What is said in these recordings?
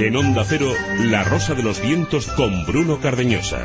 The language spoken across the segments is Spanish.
En Onda Cero, La Rosa de los Vientos con Bruno Cardeñosa.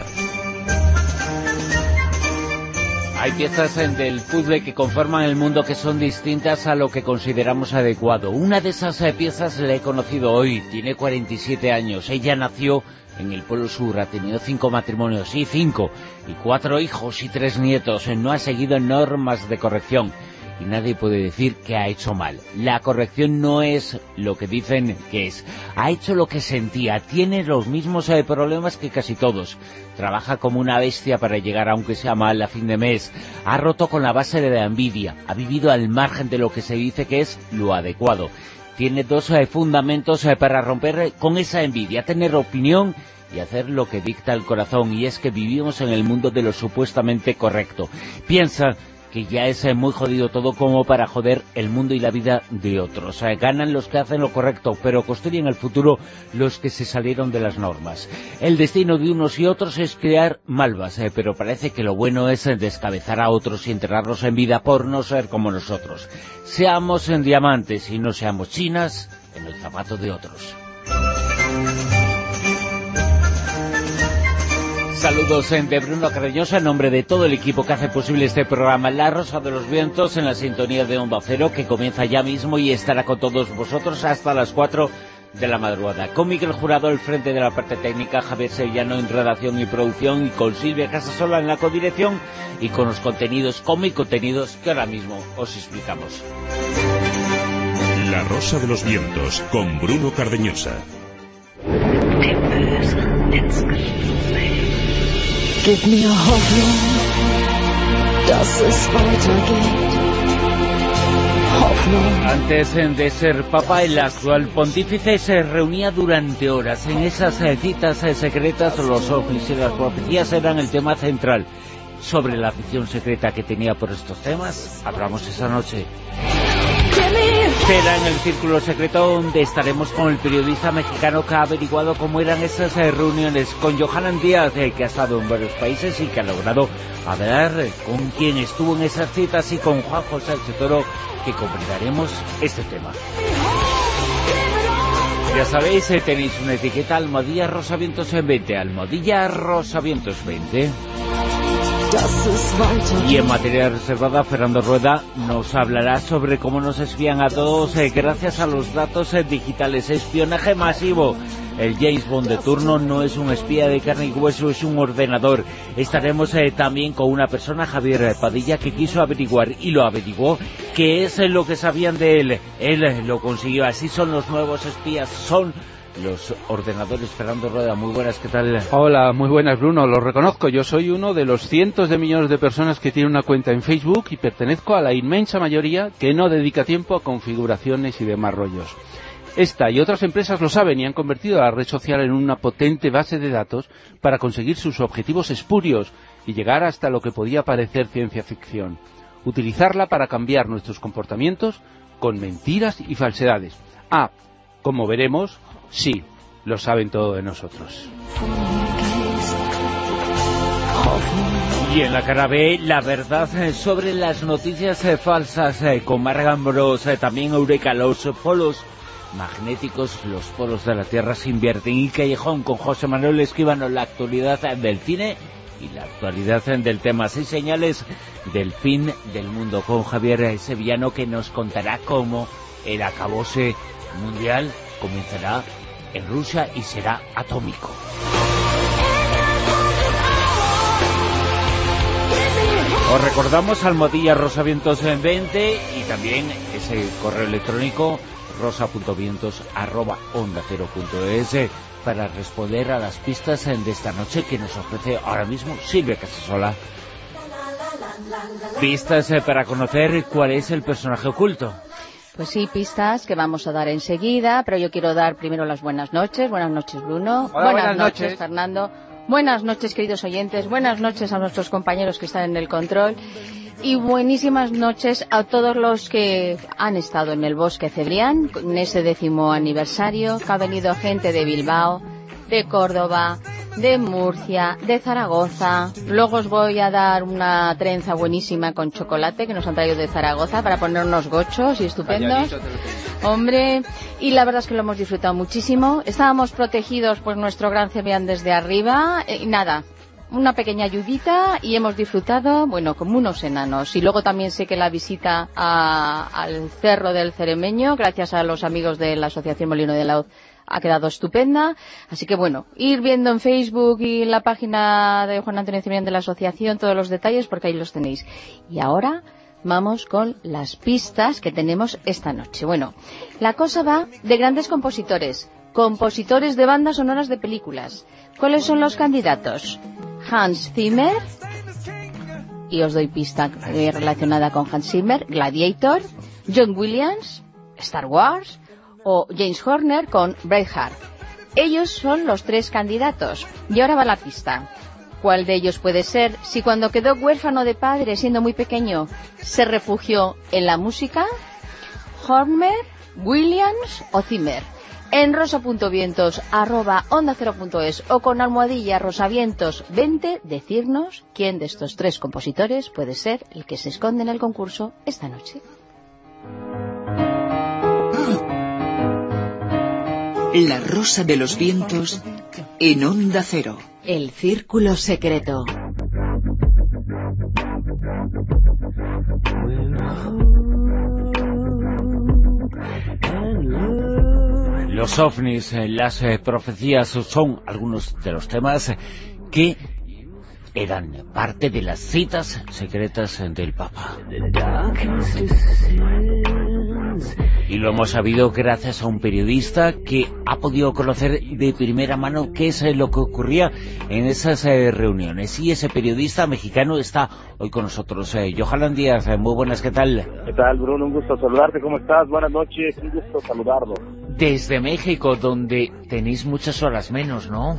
Hay piezas del puzzle que conforman el mundo que son distintas a lo que consideramos adecuado. Una de esas piezas la he conocido hoy, tiene 47 años. Ella nació en el Polo Sur, ha tenido 5 matrimonios, sí, 5, y 4 hijos y 3 nietos. No ha seguido normas de corrección. Y nadie puede decir que ha hecho mal. La corrección no es lo que dicen que es. Ha hecho lo que sentía. Tiene los mismos problemas que casi todos. Trabaja como una bestia para llegar, aunque sea mal, a fin de mes. Ha roto con la base de la envidia. Ha vivido al margen de lo que se dice que es lo adecuado. Tiene 2 fundamentos para romper con esa envidia. Tener opinión y hacer lo que dicta el corazón. Y es que vivimos en el mundo de lo supuestamente correcto. Piensa que ya es muy jodido todo como para joder el mundo y la vida de otros. Ganan los que hacen lo correcto, pero construyen el futuro los que se salieron de las normas. El destino de unos y otros es crear malvas, pero parece que lo bueno es descabezar a otros y enterrarlos en vida por no ser como nosotros. Seamos en diamantes y no seamos chinas en el zapato de otros. Saludos de Bruno Cardeñosa en nombre de todo el equipo que hace posible este programa La Rosa de los Vientos en la sintonía de Onda Cero, que comienza ya mismo y estará con todos vosotros hasta las 4 de la madrugada. Con Miguel Jurado al frente de la parte técnica, Javier Sevillano en redacción y producción, y con Silvia Casasola en la codirección, y con los contenidos que ahora mismo os explicamos. La Rosa de los Vientos con Bruno Cardeñosa. Gib mir Hoffnung, dass es weitergeht. Hoffnung. Antes de ser papa, el actual pontífice se reunía durante horas. En esas citas secretas, los ovnis y las profecías eran el tema central. Sobre la afición secreta que tenía por estos temas, hablamos esa noche. Será en el Círculo Secreto donde estaremos con el periodista mexicano que ha averiguado cómo eran esas reuniones, con Johanan Díaz, que ha estado en varios países y que ha logrado hablar con quien estuvo en esas citas, y con Juan José Toro, que completaremos este tema. Ya sabéis, tenéis una etiqueta Almohadilla Rosavientos en 20, Almohadilla Rosavientos 20. Y en materia reservada, Fernando Rueda nos hablará sobre cómo nos espían a todos gracias a los datos digitales. Espionaje masivo. El James Bond de turno no es un espía de carne y hueso, es un ordenador. Estaremos también con una persona, Javier Padilla, que quiso averiguar y lo averiguó, qué es lo que sabían de él. Él lo consiguió. Así son los nuevos espías, son los ordenadores. Fernando Rueda, muy buenas, ¿qué tal? Hola, muy buenas, Bruno, lo reconozco, yo soy uno de los cientos de millones de personas que tienen una cuenta en Facebook y pertenezco a la inmensa mayoría que no dedica tiempo a configuraciones y demás rollos. Esta y otras empresas lo saben y han convertido a la red social en una potente base de datos para conseguir sus objetivos espurios y llegar hasta lo que podía parecer ciencia ficción. Utilizarla para cambiar nuestros comportamientos con mentiras y falsedades. Como veremos, sí, lo saben todo de nosotros. Y en la cara B, la verdad sobre las noticias falsas con Marc Ambrós, también Eureka, los polos magnéticos, los polos de la Tierra se invierten, y Callejón con José Manuel Esquivano, la actualidad del cine y la actualidad del tema. 6 señales del fin del mundo con Javier Sevillano, que nos contará cómo el acabose mundial comenzará en Rusia y será atómico. Os recordamos Almohadilla Rosavientos en 20 y también ese correo electrónico rosa.vientos@ondacero.es para responder a las pistas de esta noche que nos ofrece ahora mismo Silvia Casasola. Pistas para conocer cuál es el personaje oculto. Pues sí, pistas que vamos a dar enseguida, pero yo quiero dar primero las buenas noches. Buenas noches, Bruno. Hola, buenas noches, Fernando. Buenas noches, queridos oyentes. Buenas noches a nuestros compañeros que están en el control. Y buenísimas noches a todos los que han estado en el Bosque Cebrián, en ese 10º aniversario, que ha venido gente de Bilbao, de Córdoba, de Murcia, de Zaragoza. Luego os voy a dar una trenza buenísima con chocolate que nos han traído de Zaragoza para ponernos gochos y estupendos. Hombre, y la verdad es que lo hemos disfrutado muchísimo. Estábamos protegidos por nuestro gran Cebrián desde arriba y nada, una pequeña ayudita y hemos disfrutado, bueno, como unos enanos. Y luego también sé que la visita al Cerro del Ceremeño, gracias a los amigos de la Asociación Molino de Lauz, ha quedado estupenda. Así que bueno, ir viendo en Facebook y en la página de Juan Antonio Cebrián de la Asociación todos los detalles, porque ahí los tenéis. Y ahora vamos con las pistas que tenemos esta noche. Bueno, la cosa va de grandes compositores de bandas sonoras de películas. ¿Cuáles son los candidatos? Hans Zimmer, y os doy pista relacionada con Hans Zimmer, Gladiator, John Williams, Star Wars, o James Horner con Braveheart. Ellos son los 3 candidatos. Y ahora va la pista. ¿Cuál de ellos puede ser? Si cuando quedó huérfano de padre siendo muy pequeño se refugió en la música, Horner, Williams o Zimmer. En rosa.vientos@onda0.es o con almohadilla rosavientos20 decirnos quién de estos 3 compositores puede ser el que se esconde en el concurso esta noche. La Rosa de los Vientos en Onda Cero. El Círculo Secreto. Los ovnis, las profecías son algunos de los temas que eran parte de las citas secretas del Papa. Y lo hemos sabido gracias a un periodista que ha podido conocer de primera mano qué es lo que ocurría en esas reuniones. Y ese periodista mexicano está hoy con nosotros. Johanan Díaz, muy buenas, ¿qué tal? ¿Qué tal, Bruno? Un gusto saludarte, ¿cómo estás? Buenas noches, un gusto saludarlo. Desde México, donde tenéis muchas horas menos, ¿no?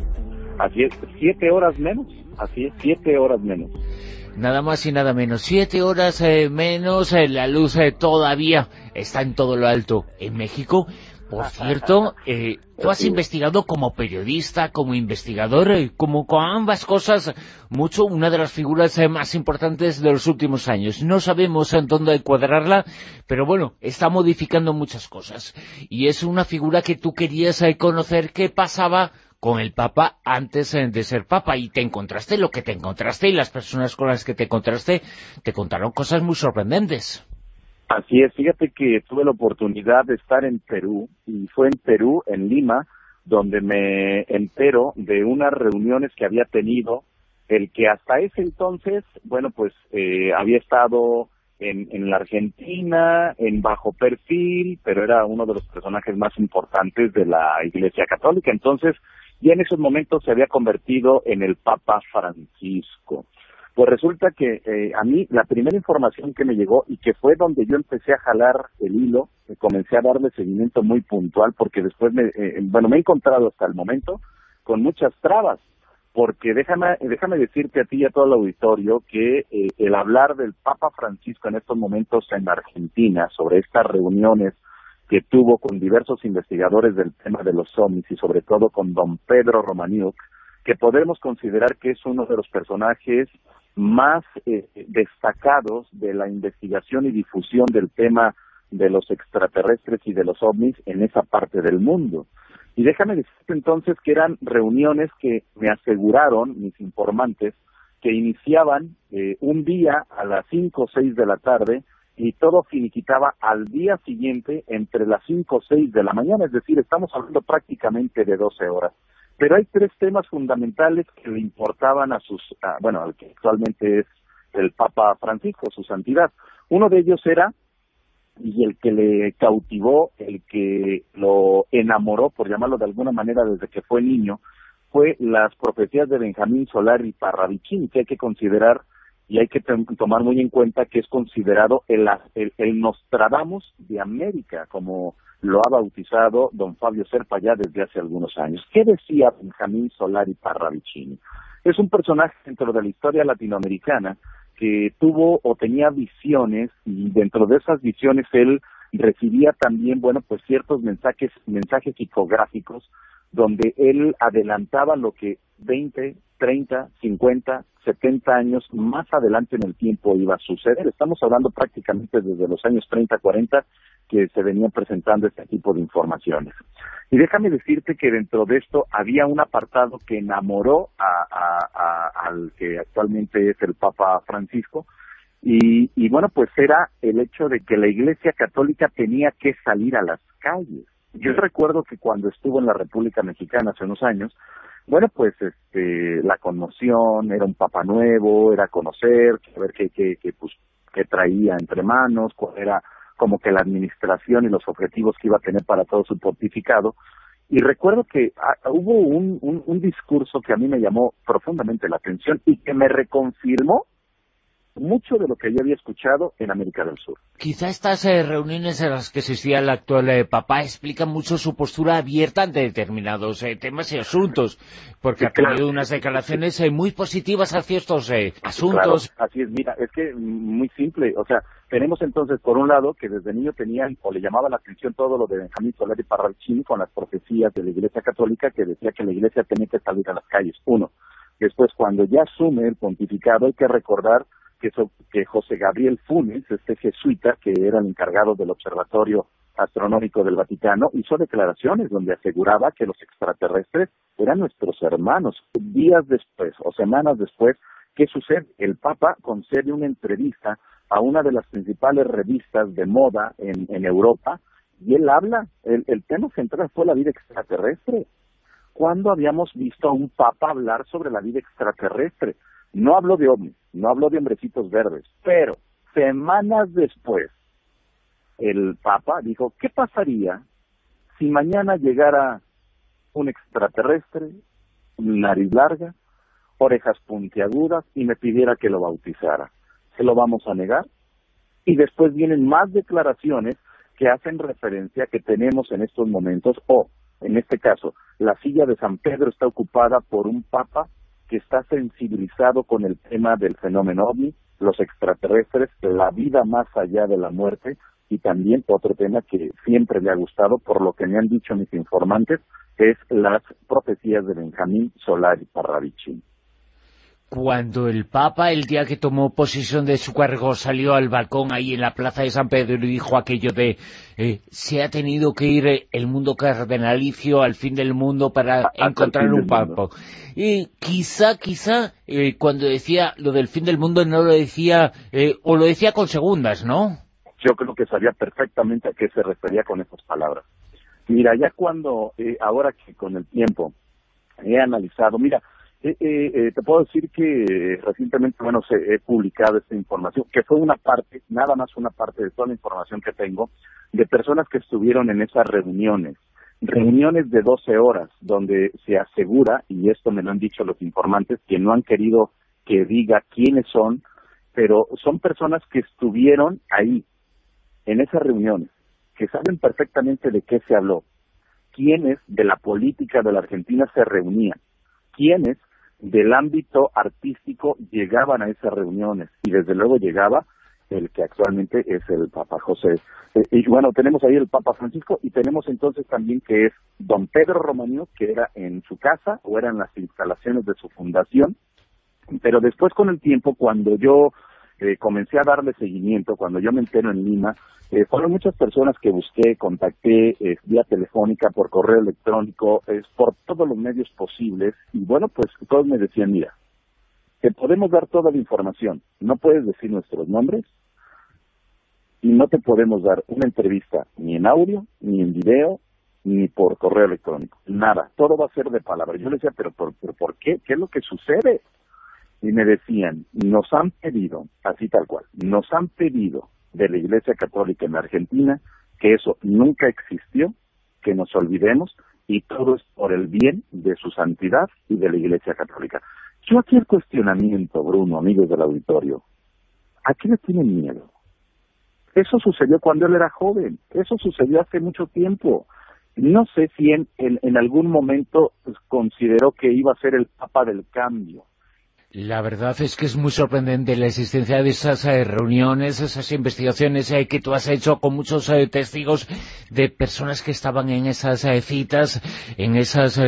Así es, 7 horas menos, así es, 7 horas menos. Nada más y nada menos, 7 horas menos, la luz todavía está en todo lo alto. En México, por cierto, tú has investigado como periodista, como investigador, como con ambas cosas, mucho, una de las figuras más importantes de los últimos años. No sabemos en dónde encuadrarla, pero bueno, está modificando muchas cosas. Y es una figura que tú querías conocer qué pasaba con el Papa antes de ser Papa, y te encontraste lo que te encontraste, y las personas con las que te encontraste te contaron cosas muy sorprendentes. Así es, fíjate que tuve la oportunidad de estar en Perú, y fue en Perú, en Lima, donde me entero de unas reuniones que había tenido el que hasta ese entonces, bueno, pues había estado en la Argentina, en bajo perfil, pero era uno de los personajes más importantes de la Iglesia Católica. Entonces, y en esos momentos se había convertido en el Papa Francisco. Pues resulta que a mí la primera información que me llegó, y que fue donde yo empecé a jalar el hilo, comencé a darle seguimiento muy puntual, porque después me he encontrado hasta el momento con muchas trabas, porque déjame decirte a ti y a todo el auditorio que el hablar del Papa Francisco en estos momentos en Argentina, sobre estas reuniones que tuvo con diversos investigadores del tema de los ovnis y sobre todo con don Pedro Romaniuk, que podemos considerar que es uno de los personajes más destacados de la investigación y difusión del tema de los extraterrestres y de los ovnis en esa parte del mundo. Y déjame decirte entonces que eran reuniones que me aseguraron mis informantes que iniciaban un día a las 5 o 6 de la tarde, y todo finiquitaba al día siguiente entre las 5 o 6 de la mañana, es decir, estamos hablando prácticamente de 12 horas. Pero hay 3 temas fundamentales que le importaban al que actualmente es el Papa Francisco, su santidad. Uno de ellos era, y el que le cautivó, el que lo enamoró, por llamarlo de alguna manera, desde que fue niño, fue las profecías de Benjamín Solari Parravicini, que hay que considerar y hay que tomar muy en cuenta que es considerado el Nostradamus de América, como lo ha bautizado don Fabio Serpa ya desde hace algunos años. ¿Qué decía Benjamín Solari Parravicini? Es un personaje dentro de la historia latinoamericana que tuvo o tenía visiones, y dentro de esas visiones él recibía también, bueno, pues ciertos mensajes psicográficos donde él adelantaba lo que 20, 30, 50, 70 años más adelante en el tiempo iba a suceder. Estamos hablando prácticamente desde los años 30, 40 que se venían presentando este tipo de informaciones. Y déjame decirte que dentro de esto había un apartado que enamoró al que actualmente es el Papa Francisco, y bueno, pues era el hecho de que la Iglesia Católica tenía que salir a las calles. Yo recuerdo que cuando estuvo en la República Mexicana hace unos años, bueno, pues la conmoción, era un papa nuevo, era conocer, ver qué traía entre manos, cuál era como que la administración y los objetivos que iba a tener para todo su pontificado. Y recuerdo que hubo un discurso que a mí me llamó profundamente la atención y que me reconfirmó mucho de lo que yo había escuchado en América del Sur. Quizá estas reuniones en las que asistía el actual Papa explican mucho su postura abierta ante determinados temas y asuntos, porque ha tenido unas declaraciones muy positivas hacia estos asuntos. Claro, así es, mira, es que muy simple, o sea, tenemos entonces por un lado que desde niño tenían o le llamaba la atención todo lo de Benjamín Solari Parravicini con las profecías de la Iglesia Católica que decía que la Iglesia tenía que salir a las calles, uno. Después, cuando ya asume el pontificado, hay que recordar que José Gabriel Funes, este jesuita que era el encargado del Observatorio Astronómico del Vaticano, hizo declaraciones donde aseguraba que los extraterrestres eran nuestros hermanos. Días después o semanas después, ¿qué sucede? El Papa concede una entrevista a una de las principales revistas de moda en Europa y él habla, el tema central fue la vida extraterrestre. ¿Cuándo habíamos visto a un Papa hablar sobre la vida extraterrestre? No habló de ovnis, no habló de hombrecitos verdes, pero semanas después el Papa dijo, ¿qué pasaría si mañana llegara un extraterrestre, nariz larga, orejas puntiagudas y me pidiera que lo bautizara? ¿Se lo vamos a negar? Y después vienen más declaraciones que hacen referencia que tenemos en estos momentos, en este caso, la silla de San Pedro está ocupada por un Papa que está sensibilizado con el tema del fenómeno ovni, los extraterrestres, la vida más allá de la muerte, y también otro tema que siempre le ha gustado, por lo que me han dicho mis informantes, es las profecías de Benjamín Solari Parravicini. Cuando el Papa, el día que tomó posesión de su cargo, salió al balcón ahí en la plaza de San Pedro y dijo aquello de se ha tenido que ir el mundo cardenalicio al fin del mundo para encontrar un Papa. Y quizá cuando decía lo del fin del mundo no lo decía, o lo decía con segundas, ¿no? Yo creo que sabía perfectamente a qué se refería con esas palabras. Mira, ya cuando, ahora que con el tiempo he analizado, mira, te puedo decir que recientemente, he publicado esta información, que fue una parte, nada más una parte de toda la información que tengo, de personas que estuvieron en esas reuniones de 12 horas, donde se asegura, y esto me lo han dicho los informantes, que no han querido que diga quiénes son, pero son personas que estuvieron ahí, en esas reuniones, que saben perfectamente de qué se habló, quiénes de la política de la Argentina se reunían, quiénes del ámbito artístico llegaban a esas reuniones, y desde luego llegaba el que actualmente es el Papa José. Y bueno, tenemos ahí el Papa Francisco, y tenemos entonces también que es don Pedro Romagnó, que era en su casa, o era en las instalaciones de su fundación, pero después con el tiempo, cuando yo comencé a darle seguimiento, cuando yo me entero en Lima, fueron muchas personas que busqué, contacté vía telefónica, por correo electrónico, por todos los medios posibles, y bueno, pues todos me decían, mira, te podemos dar toda la información, no puedes decir nuestros nombres, y no te podemos dar una entrevista ni en audio, ni en video, ni por correo electrónico, nada, todo va a ser de palabra. Yo le decía, pero ¿por qué? ¿Qué es lo que sucede? Y me decían, nos han pedido, así tal cual, nos han pedido de la Iglesia Católica en Argentina que eso nunca existió, que nos olvidemos, y todo es por el bien de su santidad y de la Iglesia Católica. Yo aquí el cuestionamiento, Bruno, amigos del auditorio, ¿a qué le tienen miedo? Eso sucedió cuando él era joven, eso sucedió hace mucho tiempo. No sé si en algún momento consideró que iba a ser el Papa del cambio. La verdad es que es muy sorprendente la existencia de esas reuniones, esas investigaciones que tú has hecho con muchos testigos de personas que estaban en esas citas, en esas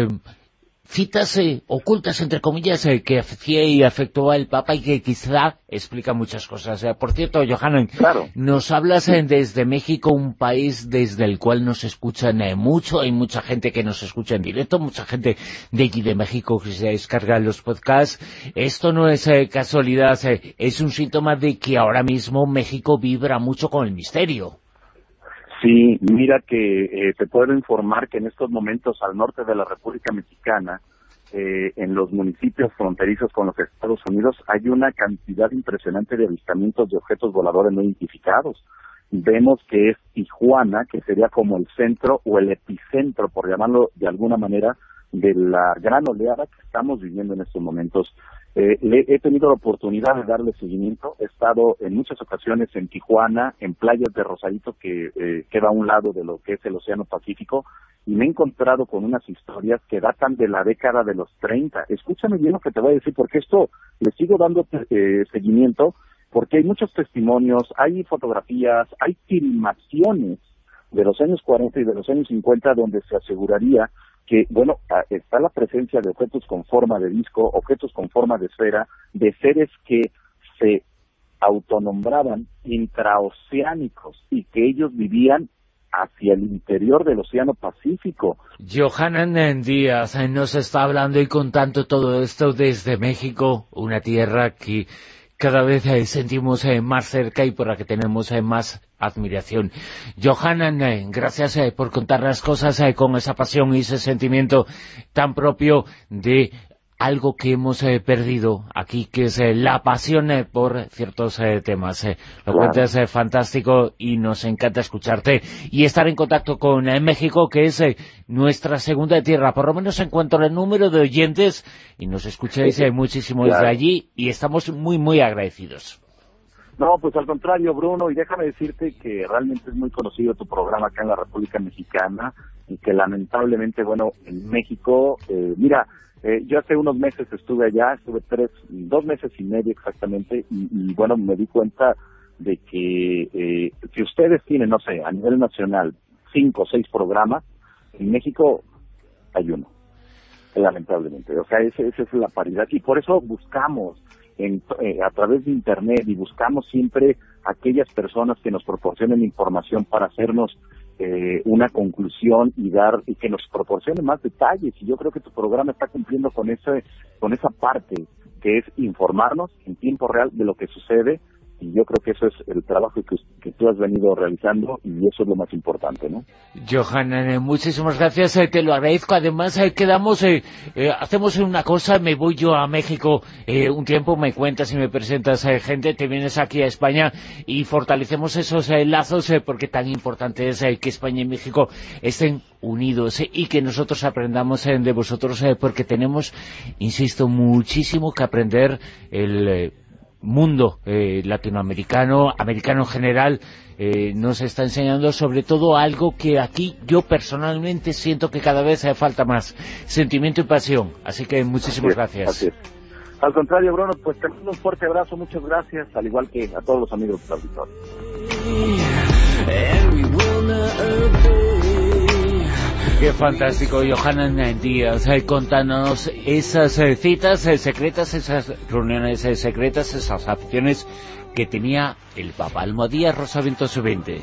citas ocultas, entre comillas, que hacía y afectó al Papa y que quizá explica muchas cosas. Por cierto, Johanan, claro, nos hablas desde México, un país desde el cual nos escuchan mucho, hay mucha gente que nos escucha en directo, mucha gente de allí de México que se descarga los podcasts. Esto no es casualidad, es un síntoma de que ahora mismo México vibra mucho con el misterio. Sí, mira que te puedo informar que en estos momentos al norte de la República Mexicana, en los municipios fronterizos con los Estados Unidos, hay una cantidad impresionante de avistamientos de objetos voladores no identificados. Vemos que es Tijuana, que sería como el centro o el epicentro, por llamarlo de alguna manera, de la gran oleada que estamos viviendo en estos momentos. He tenido la oportunidad de darle seguimiento. He estado en muchas ocasiones en Tijuana, en playas de Rosarito, que queda a un lado de lo que es el Océano Pacífico, y me he encontrado con unas historias que datan de la década de los 30. Escúchame bien lo que te voy a decir, porque esto le sigo dando seguimiento, porque hay muchos testimonios, hay fotografías, hay filmaciones de los años 40 y de los años 50 donde se aseguraría que, bueno, está la presencia de objetos con forma de disco, objetos con forma de esfera, de seres que se autonombraban intraoceánicos y que ellos vivían hacia el interior del Océano Pacífico. Johanan Díaz nos está hablando y contando todo esto desde México, una tierra que cada vez sentimos más cerca y por la que tenemos más admiración. Johanan, gracias por contar las cosas con esa pasión y ese sentimiento tan propio de algo que hemos perdido aquí, que es la pasión por ciertos temas. Lo cuentas fantástico y nos encanta escucharte y estar en contacto con México, que es nuestra segunda tierra, por lo menos en cuanto al número de oyentes, y nos escucháis muchísimo desde allí y estamos muy, muy agradecidos. No, pues al contrario, Bruno, y déjame decirte que realmente es muy conocido tu programa acá en la República Mexicana y que lamentablemente, bueno, en México, yo hace unos meses estuve allá, estuve 2 meses y medio exactamente, y bueno, me di cuenta de que si ustedes tienen, no sé, a nivel nacional, 5 o 6 programas, en México hay uno, lamentablemente. O sea, esa es la paridad, y por eso buscamos a través de Internet, y buscamos siempre aquellas personas que nos proporcionen información para hacernos una conclusión y que nos proporcione más detalles, y yo creo que tu programa está cumpliendo con esa parte, que es informarnos en tiempo real de lo que sucede, y yo creo que eso es el trabajo que tú has venido realizando, y eso es lo más importante, ¿no? Johanan, muchísimas gracias, te lo agradezco. Además, quedamos, hacemos una cosa, me voy yo a México un tiempo, me cuentas y me presentas gente, te vienes aquí a España y fortalecemos esos lazos, porque tan importante es que España y México estén unidos y que nosotros aprendamos de vosotros, porque tenemos, insisto, muchísimo que aprender. El mundo latinoamericano, americano en general, nos está enseñando sobre todo algo que aquí yo personalmente siento que cada vez hace falta más, sentimiento y pasión. Así que muchísimas gracias. Así es. Al contrario, Bruno, pues te mando un fuerte abrazo, muchas gracias, al igual que a todos los amigos del auditorio. Qué fantástico, Johanan Díaz, contándonos esas citas secretas, esas reuniones secretas, esas acciones que tenía el Papa Almodía Rosavientos 20.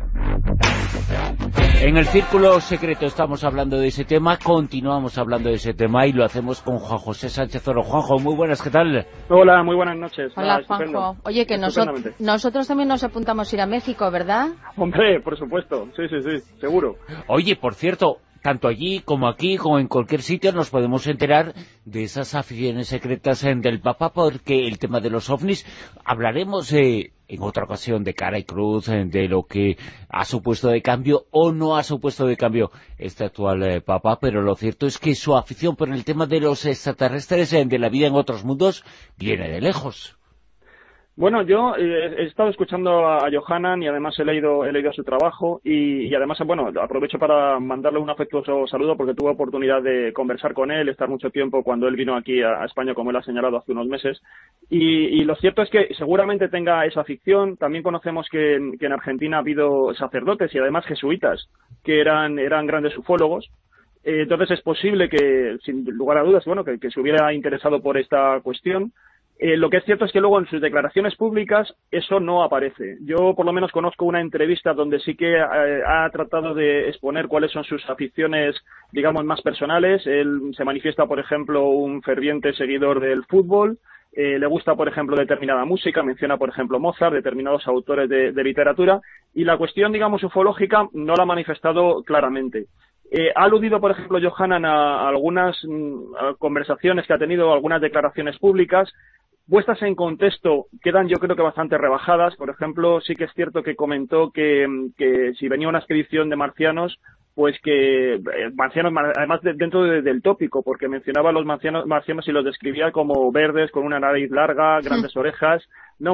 En el Círculo Secreto estamos hablando de ese tema, continuamos hablando de ese tema y lo hacemos con Juan José Sánchez Oro. Juanjo, muy buenas, ¿qué tal? Hola, muy buenas noches. Hola, Juanjo. Oye, que nosotros también nos apuntamos a ir a México, ¿verdad? Hombre, por supuesto, sí, seguro. Oye, por cierto, tanto allí como aquí, como en cualquier sitio, nos podemos enterar de esas aficiones secretas del Papa, porque el tema de los ovnis, hablaremos en otra ocasión de cara y cruz, de lo que ha supuesto de cambio o no ha supuesto de cambio este actual Papa, pero lo cierto es que su afición por el tema de los extraterrestres, de la vida en otros mundos, viene de lejos. Bueno, yo he estado escuchando a Johanan y además he leído su trabajo y además, bueno, aprovecho para mandarle un afectuoso saludo porque tuve oportunidad de conversar con él, estar mucho tiempo cuando él vino aquí a España, como él ha señalado hace unos meses. Y lo cierto es que seguramente tenga esa afición. También conocemos que en Argentina ha habido sacerdotes y además jesuitas que eran grandes ufólogos. Entonces es posible que, sin lugar a dudas, bueno, que se hubiera interesado por esta cuestión. Lo que es cierto es que luego en sus declaraciones públicas eso no aparece. Yo por lo menos conozco una entrevista donde sí que ha tratado de exponer cuáles son sus aficiones, digamos, más personales. Él se manifiesta, por ejemplo, un ferviente seguidor del fútbol. Le gusta, por ejemplo, determinada música, menciona, por ejemplo, Mozart, determinados autores de literatura, y la cuestión, digamos, ufológica no la ha manifestado claramente. Ha aludido, por ejemplo, Johanan a algunas conversaciones que ha tenido, algunas declaraciones públicas. Puestas en contexto, quedan yo creo que bastante rebajadas. Por ejemplo, sí que es cierto que comentó que si venía una expedición de marcianos, pues que marcianos, además dentro del tópico, porque mencionaba a los marcianos y los describía como verdes, con una nariz larga, grandes orejas,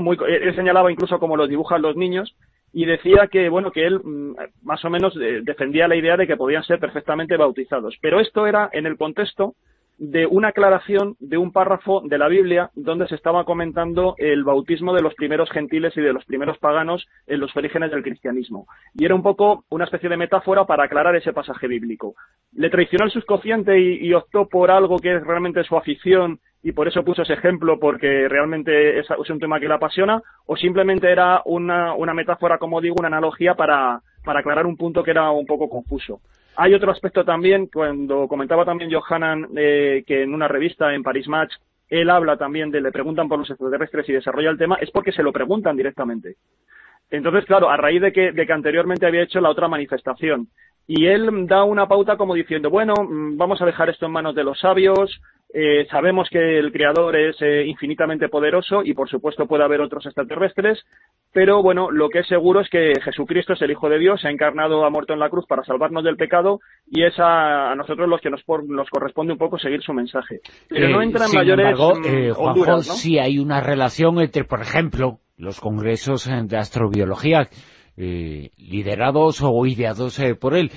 él señalaba incluso como los dibujan los niños, y decía que, bueno, que él más o menos defendía la idea de que podían ser perfectamente bautizados. Pero esto era en el contexto de una aclaración de un párrafo de la Biblia donde se estaba comentando el bautismo de los primeros gentiles y de los primeros paganos en los orígenes del cristianismo. Y era un poco una especie de metáfora para aclarar ese pasaje bíblico. Le traicionó el subconsciente y optó por algo que es realmente su afición y por eso puso ese ejemplo porque realmente es un tema que le apasiona, o simplemente era una metáfora, como digo, una analogía para aclarar un punto que era un poco confuso. Hay otro aspecto también, cuando comentaba también Johanan que en una revista, en Paris Match, él habla también le preguntan por los extraterrestres y desarrolla el tema, es porque se lo preguntan directamente. Entonces, claro, a raíz de que anteriormente había hecho la otra manifestación. Y él da una pauta como diciendo, bueno, vamos a dejar esto en manos de los sabios, sabemos que el Creador es infinitamente poderoso y por supuesto puede haber otros extraterrestres, pero bueno, lo que es seguro es que Jesucristo es el Hijo de Dios, se ha encarnado, ha muerto en la cruz para salvarnos del pecado y es a nosotros los que nos corresponde un poco seguir su mensaje. Pero no entra en mayores Juanjo, honduras, ¿no? Sí hay una relación entre, por ejemplo, los congresos de astrobiología liderados o ideados por él.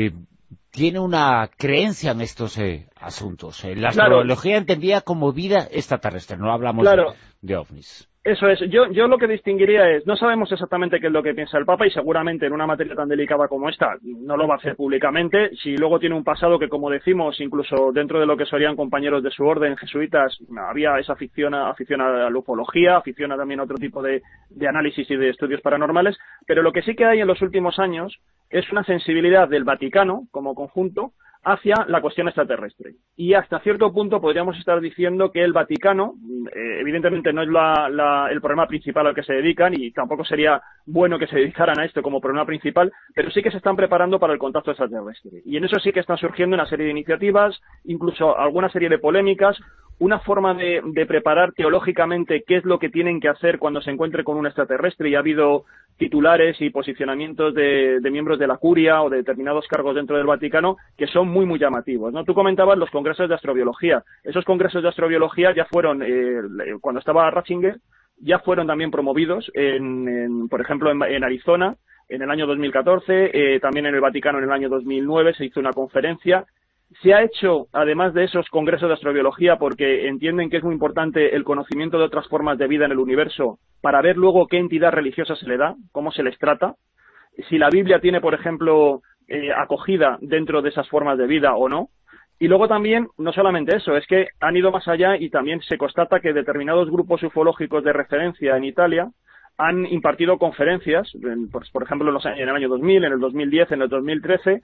Tiene una creencia en estos asuntos. La astrobiología entendía como vida extraterrestre, no hablamos de ovnis. Eso es. Yo lo que distinguiría es, no sabemos exactamente qué es lo que piensa el Papa y seguramente en una materia tan delicada como esta no lo va a hacer públicamente. Si luego tiene un pasado que, como decimos, incluso dentro de lo que serían compañeros de su orden, jesuitas, había esa afición a la ufología, afición a también a otro tipo de análisis y de estudios paranormales, pero lo que sí que hay en los últimos años es una sensibilidad del Vaticano como conjunto hacia la cuestión extraterrestre. Y hasta cierto punto podríamos estar diciendo que el Vaticano, evidentemente no es el problema principal al que se dedican, y tampoco sería bueno que se dedicaran a esto como problema principal, pero sí que se están preparando para el contacto extraterrestre. Y en eso sí que están surgiendo una serie de iniciativas, incluso alguna serie de polémicas, una forma de preparar teológicamente qué es lo que tienen que hacer cuando se encuentre con un extraterrestre, y ha habido titulares y posicionamientos de miembros de la curia o de determinados cargos dentro del Vaticano que son muy, muy llamativos, ¿no? Tú comentabas los congresos de astrobiología. Esos congresos de astrobiología ya fueron, cuando estaba Ratzinger, ya fueron también promovidos, por ejemplo, en Arizona, en el año 2014, también en el Vaticano en el año 2009 se hizo una conferencia. Se ha hecho, además de esos congresos de astrobiología, porque entienden que es muy importante el conocimiento de otras formas de vida en el universo, para ver luego qué entidad religiosa se le da, cómo se les trata, si la Biblia tiene, por ejemplo, acogida dentro de esas formas de vida o no. Y luego también, no solamente eso, es que han ido más allá y también se constata que determinados grupos ufológicos de referencia en Italia han impartido conferencias, por ejemplo, en el año 2000, en el 2010, en el 2013,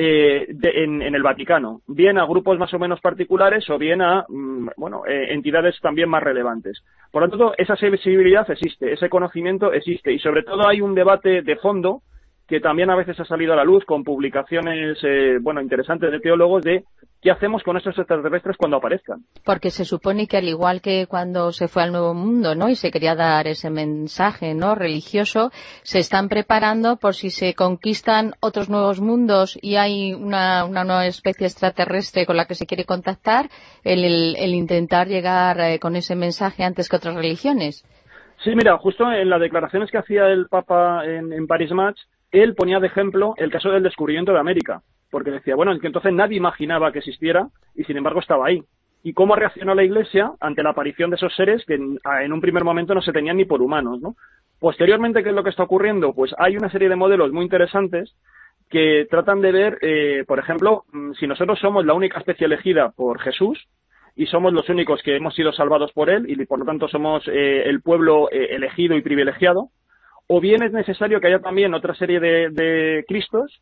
en el Vaticano, bien a grupos más o menos particulares o bien a entidades también más relevantes. Por lo tanto, esa sensibilidad existe, ese conocimiento existe, y sobre todo hay un debate de fondo que también a veces ha salido a la luz con publicaciones interesantes de teólogos de qué hacemos con estos extraterrestres cuando aparezcan. Porque se supone que al igual que cuando se fue al Nuevo Mundo, ¿no?, y se quería dar ese mensaje, ¿no?, religioso, se están preparando por si se conquistan otros nuevos mundos y hay una nueva especie extraterrestre con la que se quiere contactar, el intentar llegar con ese mensaje antes que otras religiones. Sí, mira, justo en las declaraciones que hacía el Papa en Paris Match, él ponía de ejemplo el caso del descubrimiento de América, porque decía, bueno, es que entonces nadie imaginaba que existiera y sin embargo estaba ahí. Y cómo reaccionó la Iglesia ante la aparición de esos seres que en un primer momento no se tenían ni por humanos, ¿no? Posteriormente, ¿qué es lo que está ocurriendo? Pues hay una serie de modelos muy interesantes que tratan de ver, por ejemplo, si nosotros somos la única especie elegida por Jesús y somos los únicos que hemos sido salvados por él y por lo tanto somos el pueblo elegido y privilegiado, o bien es necesario que haya también otra serie de Cristos,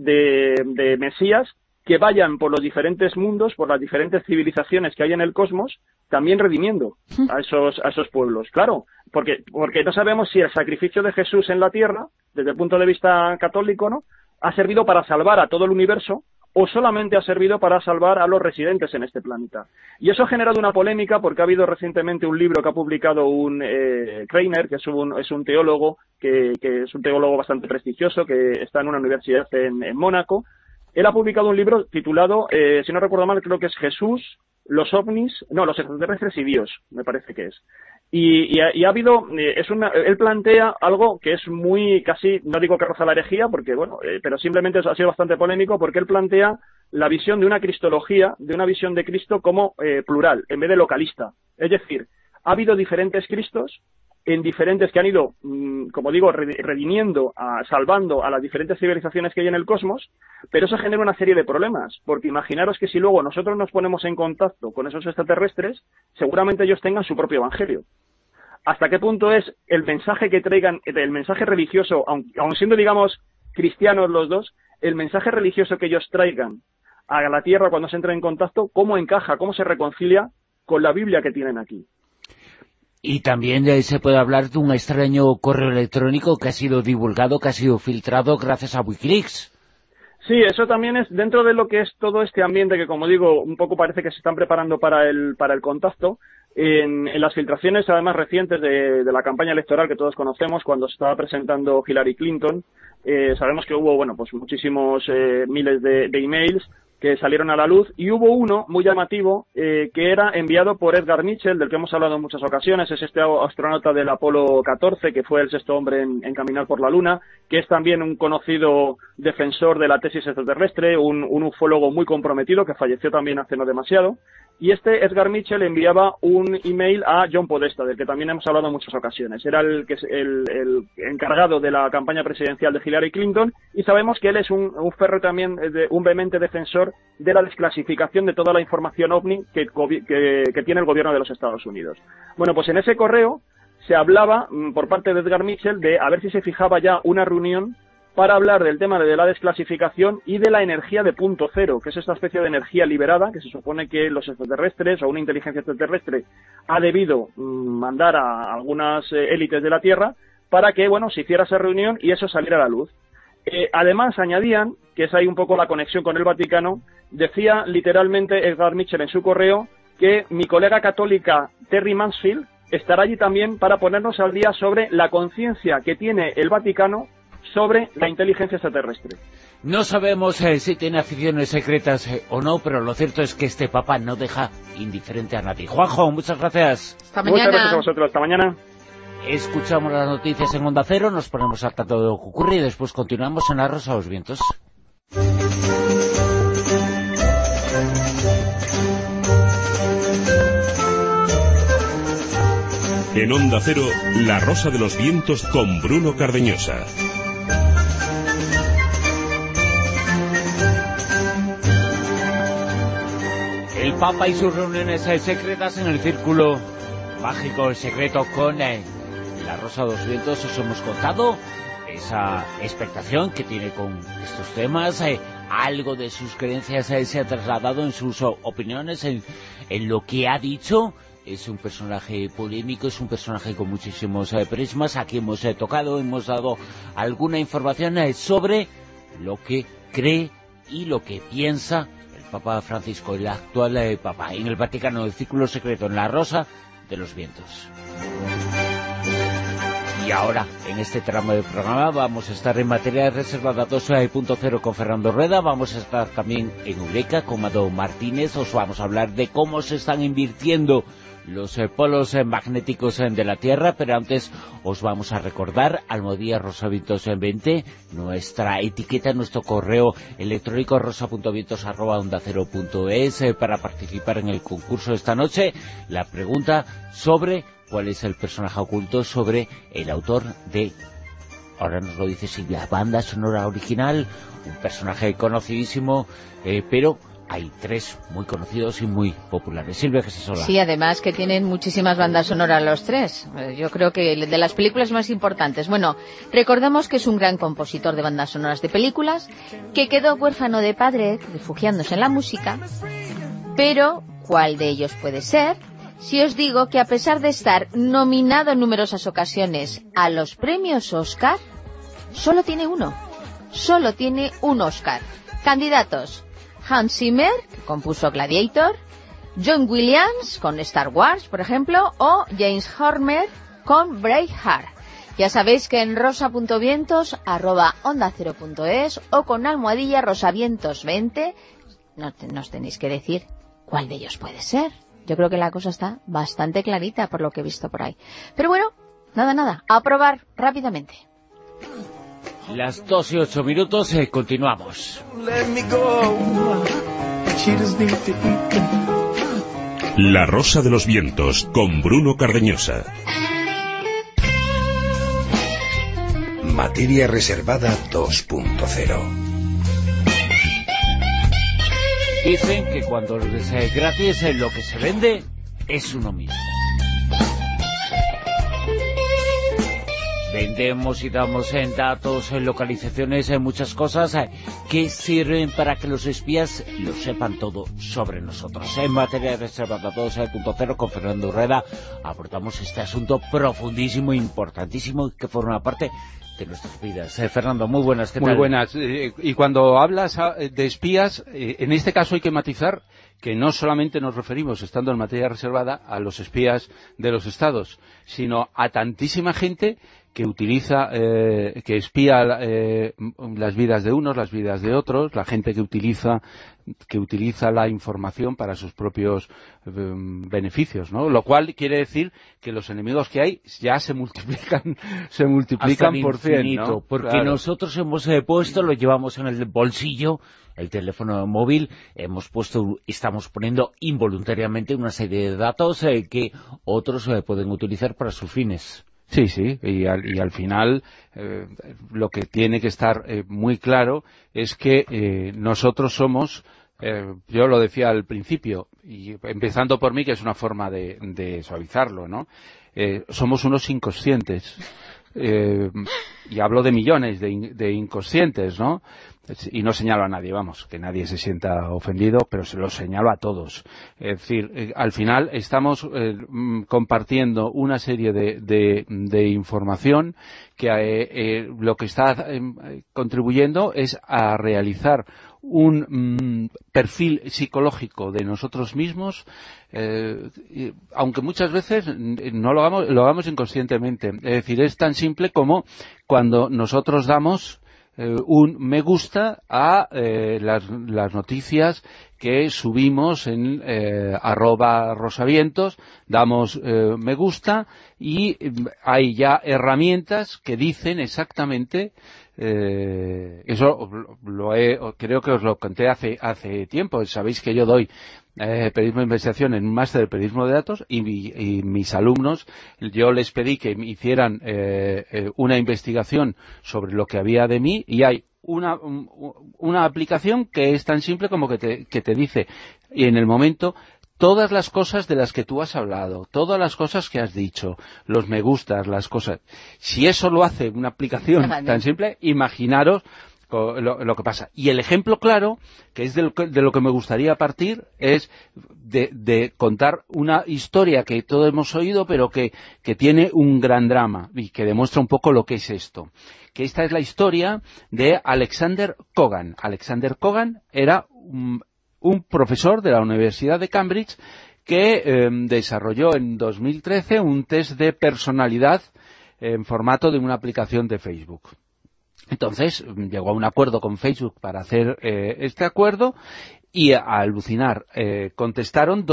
de Mesías, que vayan por los diferentes mundos, por las diferentes civilizaciones que hay en el cosmos, también redimiendo a esos pueblos. Claro, porque no sabemos si el sacrificio de Jesús en la tierra, desde el punto de vista católico, ¿no?, ha servido para salvar a todo el universo o solamente ha servido para salvar a los residentes en este planeta. Y eso ha generado una polémica porque ha habido recientemente un libro que ha publicado un Kreiner, que es un teólogo, que es un teólogo bastante prestigioso, que está en una universidad en Mónaco. Él ha publicado un libro titulado, si no recuerdo mal, creo que es Jesús, los extraterrestres y Dios, me parece que es. Y ha habido, él plantea algo que es muy, casi, no digo que roza la herejía, porque bueno, pero simplemente ha sido bastante polémico, porque él plantea la visión de una cristología, de una visión de Cristo como plural, en vez de localista. Es decir, ha habido diferentes Cristos, en diferentes que han ido, como digo, redimiendo, salvando a las diferentes civilizaciones que hay en el cosmos, pero eso genera una serie de problemas, porque imaginaros que si luego nosotros nos ponemos en contacto con esos extraterrestres, seguramente ellos tengan su propio evangelio. ¿Hasta qué punto es el mensaje que traigan, el mensaje religioso, aun siendo, digamos, cristianos los dos, el mensaje religioso que ellos traigan a la Tierra cuando se entra en contacto, cómo encaja, cómo se reconcilia con la Biblia que tienen aquí? Y también se puede hablar de un extraño correo electrónico que ha sido divulgado, que ha sido filtrado gracias a Wikileaks. Sí, eso también es dentro de lo que es todo este ambiente que, como digo, un poco parece que se están preparando para el contacto. En las filtraciones, además, recientes de la campaña electoral que todos conocemos, cuando se estaba presentando Hillary Clinton, sabemos que hubo, bueno, pues muchísimos miles de emails que salieron a la luz, y hubo uno muy llamativo que era enviado por Edgar Mitchell, del que hemos hablado en muchas ocasiones. Es este astronauta del Apolo 14, que fue el sexto hombre en caminar por la Luna, que es también un conocido defensor de la tesis extraterrestre, un ufólogo muy comprometido, que falleció también hace no demasiado. Y este Edgar Mitchell enviaba un email a John Podesta, del que también hemos hablado en muchas ocasiones. Era el encargado de la campaña presidencial de Hillary Clinton, y sabemos que él es un férreo también, un vehemente defensor de la desclasificación de toda la información OVNI que tiene el gobierno de los Estados Unidos. Bueno, pues en ese correo se hablaba, por parte de Edgar Mitchell, de a ver si se fijaba ya una reunión para hablar del tema de la desclasificación y de la energía de punto cero, que es esta especie de energía liberada que se supone que los extraterrestres o una inteligencia extraterrestre ha debido mandar a algunas élites de la Tierra para que, bueno, se hiciera esa reunión y eso saliera a la luz. Además, añadían, que es ahí un poco la conexión con el Vaticano, decía literalmente Edgar Mitchell en su correo que mi colega católica Terry Mansfield estará allí también para ponernos al día sobre la conciencia que tiene el Vaticano sobre la inteligencia extraterrestre. No sabemos si tiene aficiones secretas o no, pero lo cierto es que este Papa no deja indiferente a nadie. Juanjo, muchas gracias. Hasta mañana. Muchas gracias a vosotros. Hasta mañana. Escuchamos las noticias en Onda Cero, nos ponemos al tanto de lo que ocurre y después continuamos en La Rosa de los Vientos. En Onda Cero, La Rosa de los Vientos con Bruno Cardeñosa. El Papa y sus reuniones secretas en el círculo mágico, el secreto con La Rosa de los Vientos. Os hemos contado esa expectación que tiene con estos temas, algo de sus creencias se ha trasladado en sus opiniones, en lo que ha dicho. Es un personaje polémico, es un personaje con muchísimos prismas. Aquí hemos tocado, hemos dado alguna información sobre lo que cree y lo que piensa el Papa Francisco, el actual Papa, en el Vaticano, el Círculo Secreto, en La Rosa de los Vientos. Y ahora, en este tramo del programa, vamos a estar en materia reservada 2.0 con Fernando Rueda, vamos a estar también en Eureka con Mado Martínez, os vamos a hablar de cómo se están invirtiendo los polos magnéticos de la Tierra, pero antes os vamos a recordar Almohadilla Rosavientos 20, nuestra etiqueta, nuestro correo electrónico rosa.vientos@ondacero.es para participar en el concurso de esta noche. La pregunta sobre cuál es el personaje oculto, sobre el autor de, ahora nos lo dice Silvia, banda sonora original, un personaje conocidísimo, pero hay tres muy conocidos y muy populares. Silvia Casasola. Sí, además que tienen muchísimas bandas sonoras los tres. Yo creo que de las películas más importantes. Bueno, recordamos que es un gran compositor de bandas sonoras de películas, que quedó huérfano de padre, refugiándose en la música. Pero, ¿cuál de ellos puede ser? Si os digo que a pesar de estar nominado en numerosas ocasiones a los premios Oscar, solo tiene uno. Solo tiene un Oscar. Candidatos: Hans Zimmer, que compuso Gladiator, John Williams con Star Wars, por ejemplo, o James Horner con Braveheart. Ya sabéis que en rosa.vientos@ondacero.es o con almohadilla rosavientos20 nos tenéis que decir cuál de ellos puede ser. Yo creo que la cosa está bastante clarita por lo que he visto por ahí. Pero bueno, nada, a probar rápidamente. Las 2:08, continuamos. La Rosa de los Vientos, con Bruno Cardeñosa. Materia reservada 2.0. Dicen que cuando es gratis lo que se vende es uno mismo. Vendemos y damos en datos, en localizaciones, en muchas cosas que sirven para que los espías lo sepan todo sobre nosotros. En materia de reservada 2.0 con Fernando Rueda abordamos este asunto profundísimo, importantísimo, que forma parte de nuestras vidas. Fernando, muy buenas, ¿qué tal? Muy buenas. Y cuando hablas de espías, en este caso hay que matizar que no solamente nos referimos, estando en materia reservada, a los espías de los estados, sino a tantísima gente que utiliza, que espía las vidas de unos, las vidas de otros, la gente que utiliza la información para sus propios beneficios, ¿no? Lo cual quiere decir que los enemigos que hay ya se multiplican por 100, ¿no? Porque claro, nosotros hemos puesto, lo llevamos en el bolsillo, el teléfono móvil, estamos poniendo involuntariamente una serie de datos que otros pueden utilizar para sus fines. Sí, y al final lo que tiene que estar muy claro es que nosotros somos, yo lo decía al principio, y empezando por mí, que es una forma de suavizarlo, ¿no? Somos unos inconscientes. Y hablo de millones de inconscientes, ¿no? Y no señalo a nadie, vamos, que nadie se sienta ofendido, pero se lo señalo a todos. Es decir, al final estamos compartiendo una serie de información que lo que está contribuyendo es a realizar un perfil psicológico de nosotros mismos, aunque muchas veces no lo hagamos inconscientemente. Es decir, es tan simple como cuando nosotros damos un me gusta a las noticias que subimos en @rosavientos, damos me gusta y hay ya herramientas que dicen exactamente eso. Creo que os lo conté hace tiempo. Sabéis que yo doy periodismo de investigación en un máster de periodismo de datos y mis alumnos, yo les pedí que me hicieran una investigación sobre lo que había de mí, y hay una aplicación que es tan simple como que te dice, y en el momento, todas las cosas de las que tú has hablado, todas las cosas que has dicho, los me gustas, las cosas. Si eso lo hace una aplicación tan simple, imaginaros lo que pasa. Y el ejemplo claro, que es de lo que me gustaría partir, es de contar una historia que todos hemos oído, pero que tiene un gran drama y que demuestra un poco lo que es esto. Que esta es la historia de Alexander Cogan. Alexander Cogan era un profesor de la Universidad de Cambridge que desarrolló en 2013 un test de personalidad en formato de una aplicación de Facebook. Entonces llegó a un acuerdo con Facebook para hacer este acuerdo y a alucinar, contestaron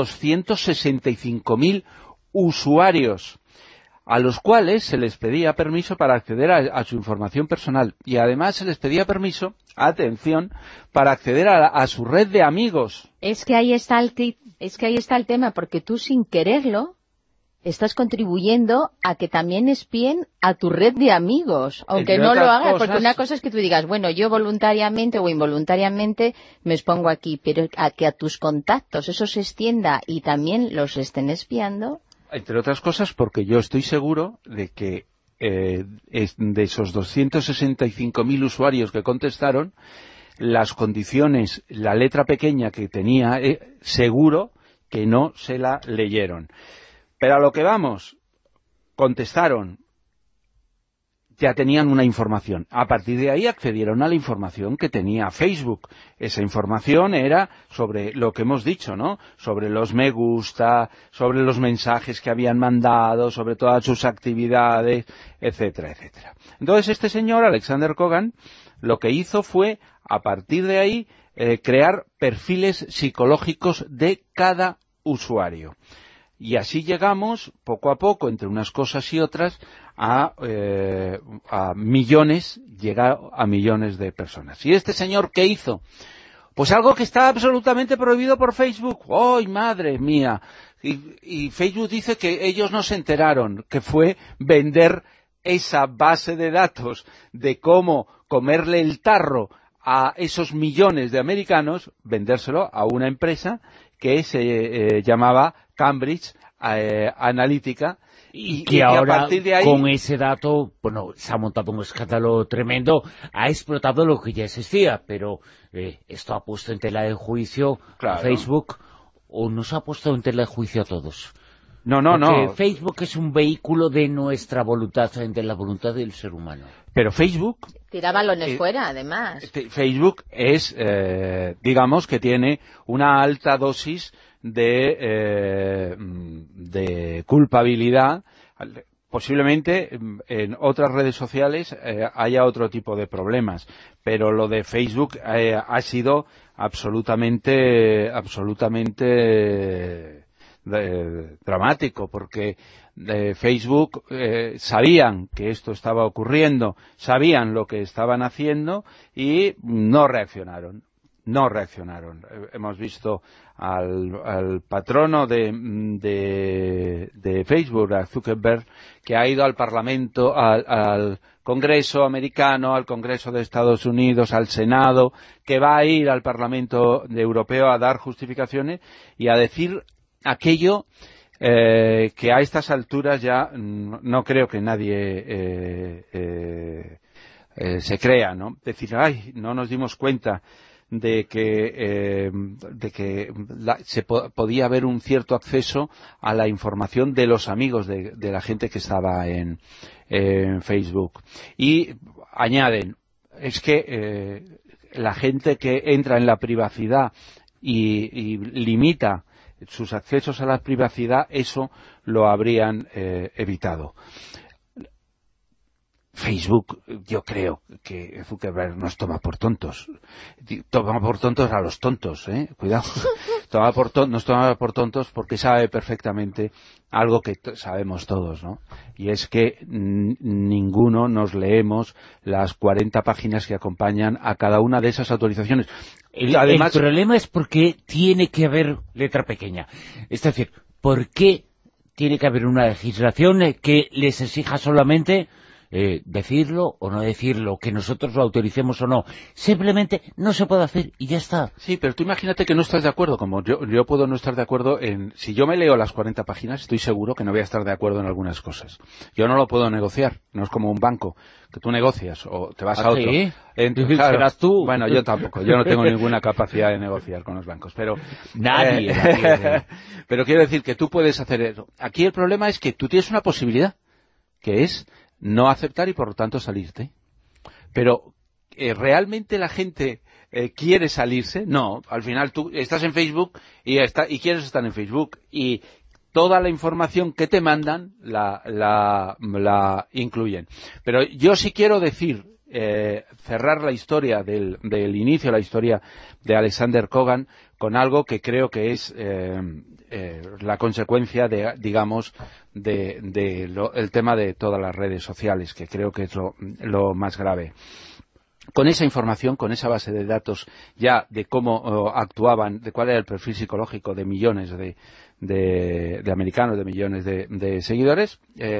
265.000 usuarios a los cuales se les pedía permiso para acceder a su información personal y además se les pedía permiso, atención, para acceder a su red de amigos. Es que ahí está el tema, porque tú sin quererlo estás contribuyendo a que también espíen a tu red de amigos, aunque no lo hagas, porque una cosa es que tú digas, bueno, yo voluntariamente o involuntariamente me expongo aquí, pero a que a tus contactos eso se extienda y también los estén espiando. Entre otras cosas porque yo estoy seguro de que de esos 265.000 usuarios que contestaron, las condiciones, la letra pequeña que tenía, seguro que no se la leyeron. Pero a lo que vamos, contestaron, ya tenían una información. A partir de ahí accedieron a la información que tenía Facebook. Esa información era sobre lo que hemos dicho, ¿no? Sobre los me gusta, sobre los mensajes que habían mandado, sobre todas sus actividades, etcétera, etcétera. Entonces este señor, Alexander Kogan, lo que hizo fue, a partir de ahí, crear perfiles psicológicos de cada usuario. Y así llegamos, poco a poco, entre unas cosas y otras, a millones, llegar a millones de personas. ¿Y este señor qué hizo? Pues algo que está absolutamente prohibido por Facebook. ¡Ay, madre mía! Y Facebook dice que ellos no se enteraron, que fue vender esa base de datos de cómo comerle el tarro a esos millones de americanos, vendérselo a una empresa que se llamaba Cambridge Analytica, y que ahora, a partir de ahí, con ese dato, bueno, se ha montado un escándalo tremendo, ha explotado lo que ya existía, pero esto ha puesto en tela de juicio a Facebook, o nos ha puesto en tela de juicio a todos. Porque Facebook es un vehículo de nuestra voluntad, de la voluntad del ser humano. Pero Facebook... tira balones fuera, además. Facebook es, digamos, que tiene una alta dosis de culpabilidad. Posiblemente en otras redes sociales haya otro tipo de problemas, pero lo de Facebook ha sido absolutamente dramático, porque Facebook sabían que esto estaba ocurriendo, sabían lo que estaban haciendo y no reaccionaron. Hemos visto al patrono de Facebook, a Zuckerberg, que ha ido al Parlamento, al Congreso americano, al Congreso de Estados Unidos, al Senado, que va a ir al Parlamento Europeo a dar justificaciones y a decir aquello que a estas alturas ya no creo que nadie se crea, ¿no? Decir, ay, no nos dimos cuenta de que podía haber un cierto acceso a la información de los amigos de la gente que estaba en Facebook. Y añaden, es que la gente que entra en la privacidad y limita sus accesos a la privacidad, eso lo habrían evitado. Facebook, yo creo que Zuckerberg nos toma por tontos. Toma por tontos a los tontos, cuidado. Nos toma por tontos porque sabe perfectamente algo que sabemos todos, ¿no? Y es que ninguno nos leemos las 40 páginas que acompañan a cada una de esas autorizaciones. Además, el problema es porque tiene que haber letra pequeña. Es decir, ¿por qué tiene que haber una legislación que les exija solamente decirlo o no decirlo, que nosotros lo autoricemos o no? Simplemente no se puede hacer y ya está. Sí, pero tú imagínate que no estás de acuerdo, como yo puedo no estar de acuerdo si yo me leo las 40 páginas, estoy seguro que no voy a estar de acuerdo en algunas cosas. Yo no lo puedo negociar, no es como un banco, que tú negocias o te vas a otro. ¿Sí? Claro, ¿Serás tú? Bueno, yo tampoco, yo no tengo ninguna capacidad de negociar con los bancos, pero... Nadie. Pero quiero decir que tú puedes hacer eso. Aquí el problema es que tú tienes una posibilidad, que es no aceptar y por lo tanto salirte. Pero ¿realmente la gente quiere salirse? No, al final tú estás en Facebook y quieres estar en Facebook y toda la información que te mandan la incluyen. Pero yo sí quiero decir, cerrar la historia del inicio, la historia de Alexander Kogan, con algo que creo que es la consecuencia de, digamos, el tema de todas las redes sociales, que creo que es lo más grave. Con esa información, con esa base de datos ya de cómo actuaban, de cuál era el perfil psicológico de millones de americanos, de millones de seguidores,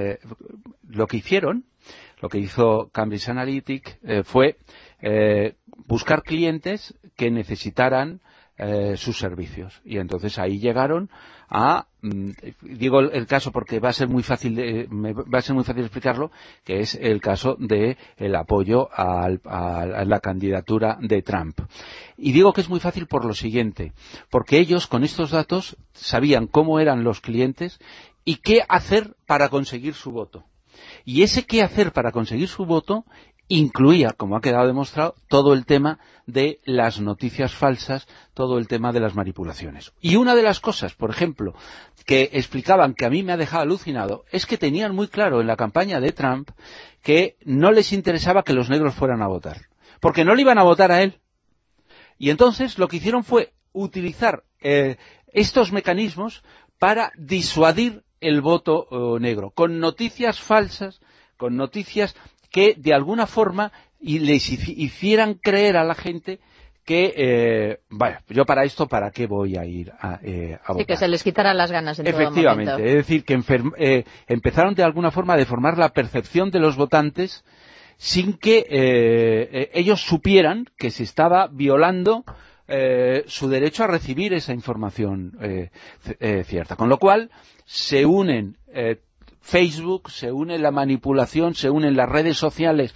lo que hizo Cambridge Analytica fue buscar clientes que necesitaran sus servicios, y entonces ahí llegaron a, digo el caso porque va a ser muy fácil explicarlo, que es el caso de el apoyo a la candidatura de Trump. Y digo que es muy fácil por lo siguiente, porque ellos con estos datos sabían cómo eran los clientes y qué hacer para conseguir su voto. Y ese qué hacer para conseguir su voto incluía, como ha quedado demostrado, todo el tema de las noticias falsas, todo el tema de las manipulaciones. Y una de las cosas, por ejemplo, que explicaban, que a mí me ha dejado alucinado, es que tenían muy claro en la campaña de Trump que no les interesaba que los negros fueran a votar, porque no le iban a votar a él. Y entonces lo que hicieron fue utilizar estos mecanismos para disuadir el voto negro, con noticias falsas, con noticias que de alguna forma les hicieran creer a la gente que, bueno, yo para esto, ¿para qué voy a ir a votar? Sí, que se les quitaran las ganas en todo momento. Efectivamente, es decir, que empezaron de alguna forma a deformar la percepción de los votantes sin que ellos supieran que se estaba violando su derecho a recibir esa información cierta. Con lo cual, se unen Facebook, se une la manipulación, se unen las redes sociales,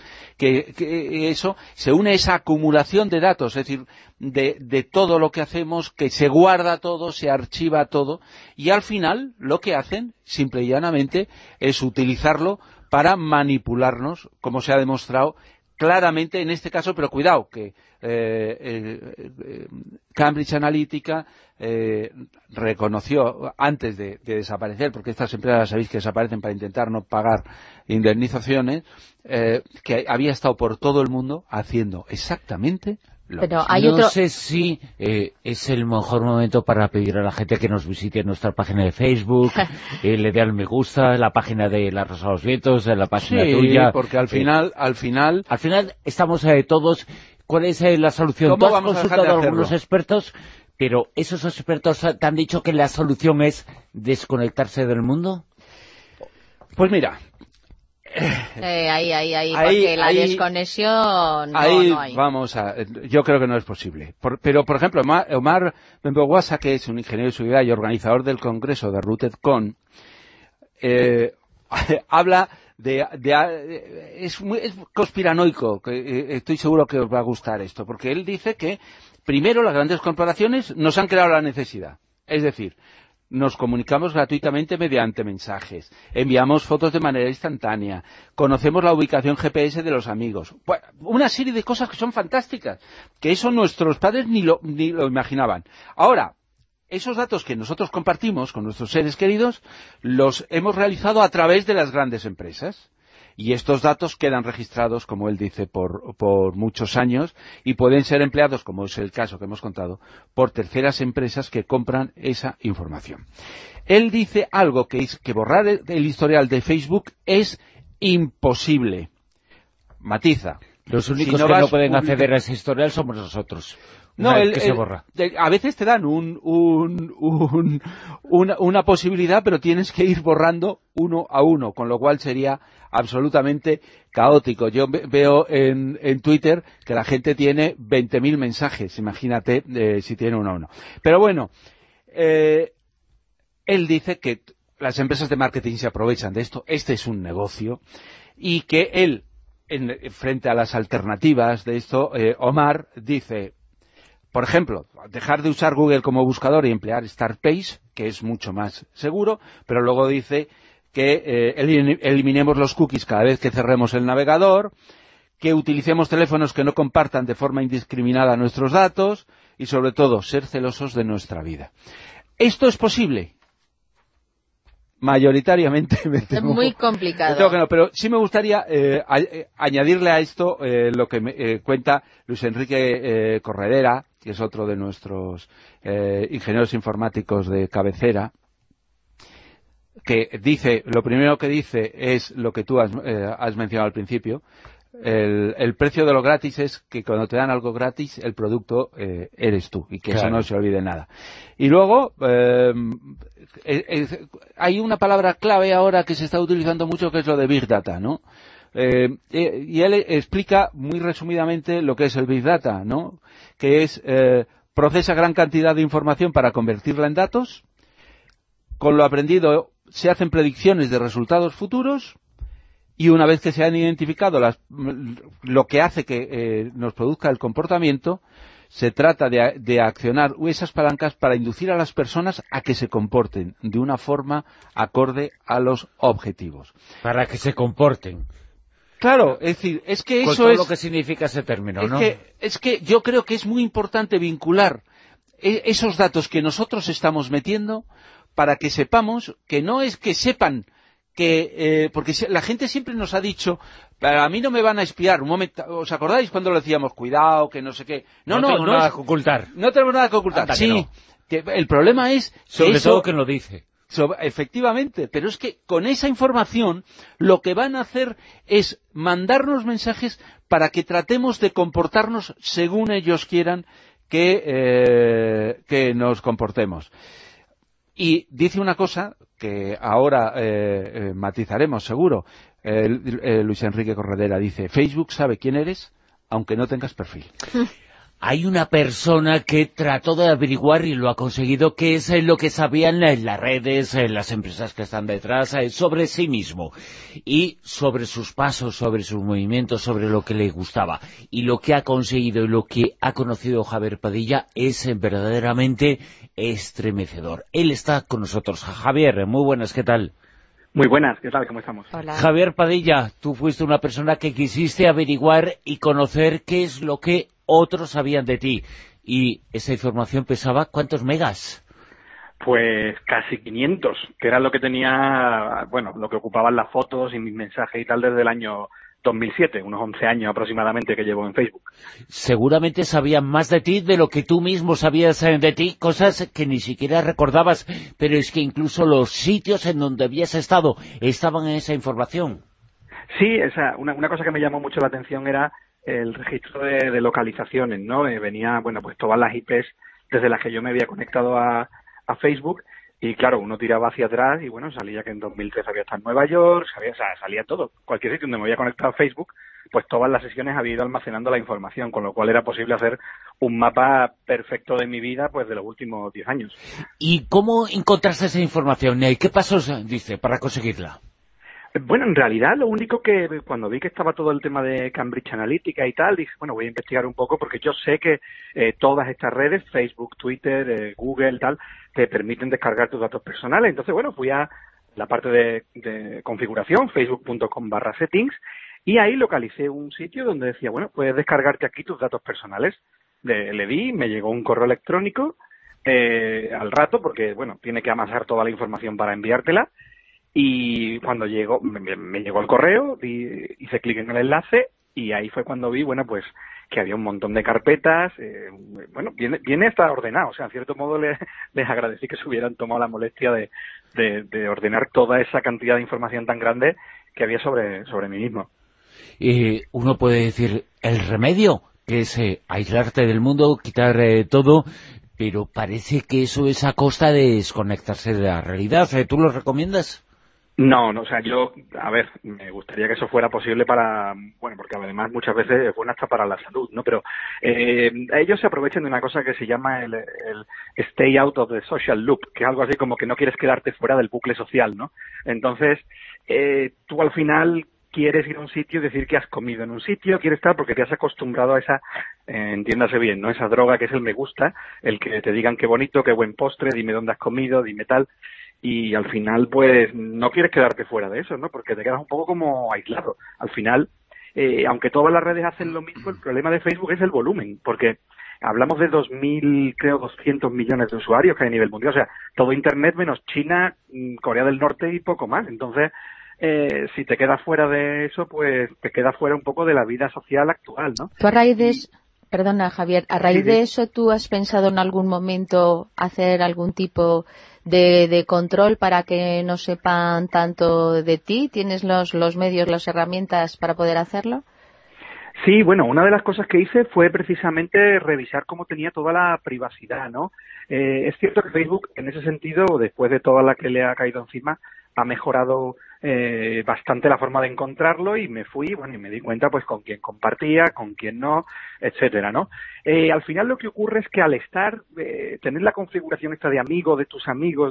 se une esa acumulación de datos, es decir, de todo lo que hacemos, que se guarda todo, se archiva todo, y al final lo que hacen, simple y llanamente, es utilizarlo para manipularnos, como se ha demostrado claramente en este caso, pero cuidado, que Cambridge Analytica reconoció antes de desaparecer, porque estas empresas sabéis que desaparecen para intentar no pagar indemnizaciones, que había estado por todo el mundo haciendo exactamente lo pero mismo. hay no otro... sé si es el mejor momento para pedir a la gente que nos visite en nuestra página de Facebook, le dé al me gusta, en la página de La Rosa de los Vientos, en la página tuya. Porque al final estamos todos. ¿Cuál es la solución? ¿Cómo Tú has vamos a dejar consultado de a hacerlo? algunos expertos, pero ¿esos expertos te han dicho que la solución es desconectarse del mundo? Pues mira, porque la desconexión no hay. Yo creo que no es posible. Pero, por ejemplo, Omar Benboguasa, que es un ingeniero de seguridad y organizador del congreso de RootedCon, habla es conspiranoico, que estoy seguro que os va a gustar esto, porque él dice que, primero, las grandes corporaciones nos han creado la necesidad. Es decir, nos comunicamos gratuitamente mediante mensajes, enviamos fotos de manera instantánea, conocemos la ubicación GPS de los amigos, una serie de cosas que son fantásticas, que eso nuestros padres ni lo imaginaban. Ahora, esos datos que nosotros compartimos con nuestros seres queridos los hemos realizado a través de las grandes empresas. Y estos datos quedan registrados, como él dice, por muchos años y pueden ser empleados, como es el caso que hemos contado, por terceras empresas que compran esa información. Él dice algo que es que borrar el historial de Facebook es imposible. Matiza. Los únicos que no pueden acceder a ese historial somos nosotros. No, se borra. A veces te dan una posibilidad, pero tienes que ir borrando uno a uno, con lo cual sería absolutamente caótico. Yo veo en Twitter que la gente tiene 20.000 mensajes, imagínate si tiene uno a uno. Pero bueno, él dice que las empresas de marketing se aprovechan de esto, este es un negocio, y que él, frente a las alternativas de esto, Omar dice... Por ejemplo, dejar de usar Google como buscador y emplear Startpage, que es mucho más seguro, pero luego dice que eliminemos los cookies cada vez que cerremos el navegador, que utilicemos teléfonos que no compartan de forma indiscriminada nuestros datos y, sobre todo, ser celosos de nuestra vida. ¿Esto es posible? mayoritariamente me temo, es muy complicado. me temo que no, pero sí me gustaría añadirle a esto lo que me cuenta Luis Enrique Corredera, que es otro de nuestros ingenieros informáticos de cabecera, que dice, lo primero que dice es lo que tú has mencionado al principio. El precio de lo gratis es que cuando te dan algo gratis, el producto eres tú, y que claro, eso no se olvide nada. Y luego hay una palabra clave ahora que se está utilizando mucho, que es lo de Big Data, ¿no? Y él explica muy resumidamente lo que es el Big Data, ¿no? Que es procesa gran cantidad de información para convertirla en datos. Con lo aprendido se hacen predicciones de resultados futuros. Y una vez que se han identificado lo que hace que nos produzca el comportamiento, se trata de accionar esas palancas para inducir a las personas a que se comporten de una forma acorde a los objetivos. Para que se comporten. Claro, es decir, es que eso todo es... lo que significa ese término, ¿no? Es que yo creo que es muy importante vincular esos datos que nosotros estamos metiendo para que sepamos que no es que sepan... porque la gente siempre nos ha dicho, a mí no me van a espiar, un momento, ¿os acordáis cuando lo decíamos? Cuidado, que no sé qué. No tengo nada que ocultar. No tenemos nada que ocultar. Anda, sí, no. Que el problema es... Sobre todo que lo dice. Efectivamente, pero es que con esa información lo que van a hacer es mandarnos mensajes para que tratemos de comportarnos según ellos quieran que nos comportemos. Y dice una cosa que ahora matizaremos seguro, Luis Enrique Corredera dice: Facebook sabe quién eres aunque no tengas perfil. Hay una persona que trató de averiguar y lo ha conseguido, que es lo que sabían las redes, las empresas que están detrás, sobre sí mismo y sobre sus pasos, sobre sus movimientos, sobre lo que le gustaba. Y lo que ha conseguido y lo que ha conocido Javier Padilla es verdaderamente estremecedor. Él está con nosotros. Javier, muy buenas, ¿qué tal? Muy buenas, ¿qué tal? ¿Cómo estamos? Hola. Javier Padilla, tú fuiste una persona que quisiste averiguar y conocer qué es lo que otros sabían de ti. Y esa información pesaba, ¿cuántos megas? Pues casi 500, que era lo que tenía, bueno, lo que ocupaban las fotos y mis mensajes y tal desde el año 2007, unos 11 años aproximadamente que llevo en Facebook. Seguramente sabían más de ti de lo que tú mismo sabías de ti, cosas que ni siquiera recordabas, pero es que incluso los sitios en donde habías estado estaban en esa información. Sí, una cosa que me llamó mucho la atención era el registro de localizaciones, ¿no? Venía, bueno, pues todas las IPs desde las que yo me había conectado a Facebook, y claro, uno tiraba hacia atrás y bueno, salía que en 2003 había estado en Nueva York, salía todo. Cualquier sitio donde me había conectado a Facebook, pues todas las sesiones había ido almacenando la información, con lo cual era posible hacer un mapa perfecto de mi vida, pues de los últimos 10 años. ¿Y cómo encontraste esa información? ¿Qué pasos dice para conseguirla? Bueno, en realidad lo único que cuando vi que estaba todo el tema de Cambridge Analytica y tal, dije, bueno, voy a investigar un poco porque yo sé que todas estas redes, Facebook, Twitter, Google, tal, te permiten descargar tus datos personales. Entonces, bueno, fui a la parte de configuración, facebook.com/settings, y ahí localicé un sitio donde decía, bueno, puedes descargarte aquí tus datos personales. Le di, me llegó un correo electrónico al rato porque, bueno, tiene que amasar toda la información para enviártela. Y cuando llegó, me llegó el correo, hice clic en el enlace y ahí fue cuando vi, bueno, pues que había un montón de carpetas, bueno, viene hasta ordenado, o sea, en cierto modo les agradecí que se hubieran tomado la molestia de ordenar toda esa cantidad de información tan grande que había sobre mí mismo. Uno puede decir, el remedio, que es aislarte del mundo, quitar todo, pero parece que eso es a costa de desconectarse de la realidad. ¿Tú lo recomiendas? No, o sea, a ver, me gustaría que eso fuera posible porque además muchas veces es bueno hasta para la salud, ¿no? Pero ellos se aprovechan de una cosa que se llama el stay out of the social loop, que es algo así como que no quieres quedarte fuera del bucle social, ¿no? Entonces, tú al final quieres ir a un sitio y decir que has comido en un sitio, quieres estar porque te has acostumbrado a esa, entiéndase bien, ¿no? Esa droga que es el me gusta, el que te digan qué bonito, qué buen postre, dime dónde has comido, dime tal. Y al final, pues, no quieres quedarte fuera de eso, ¿no? Porque te quedas un poco como aislado. Al final, aunque todas las redes hacen lo mismo, el problema de Facebook es el volumen, porque hablamos de 200 millones de usuarios que hay a nivel mundial, o sea, todo Internet menos China, Corea del Norte y poco más. Entonces, si te quedas fuera de eso, pues te quedas fuera un poco de la vida social actual, ¿no? Tú a raíz de eso, perdona Javier, a raíz de eso, ¿tú has pensado en algún momento hacer algún tipo de control para que no sepan tanto de ti? ¿Tienes los medios, las herramientas para poder hacerlo? Sí, bueno, una de las cosas que hice fue precisamente revisar cómo tenía toda la privacidad, ¿no? Es cierto que Facebook, en ese sentido, después de toda la que le ha caído encima, ha mejorado bastante la forma de encontrarlo, y me fui, bueno, y me di cuenta pues con quién compartía, con quién no, etcétera, ¿no? Al final lo que ocurre es que al tener la configuración esta de amigo de tus amigos,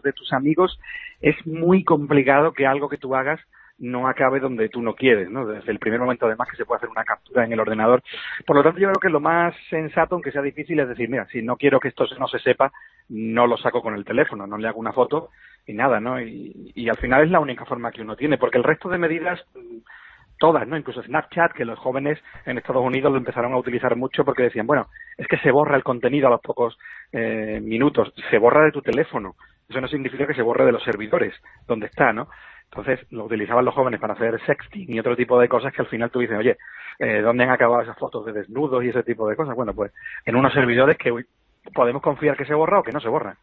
es muy complicado que algo que tú hagas no acabe donde tú no quieres, ¿no? Desde el primer momento, además, que se puede hacer una captura en el ordenador. Por lo tanto, yo creo que lo más sensato, aunque sea difícil, es decir, mira, si no quiero que esto no se sepa, no lo saco con el teléfono, no le hago una foto y nada, ¿no? Y al final es la única forma que uno tiene, porque el resto de medidas, todas, ¿no? Incluso Snapchat, que los jóvenes en Estados Unidos lo empezaron a utilizar mucho porque decían, bueno, es que se borra el contenido a los pocos minutos, se borra de tu teléfono. Eso no significa que se borre de los servidores, donde está, ¿no? Entonces lo utilizaban los jóvenes para hacer sexting y otro tipo de cosas que al final tú dices, oye, ¿dónde han acabado esas fotos de desnudos y ese tipo de cosas? Bueno, pues en unos servidores que podemos confiar que se borra o que no se borra.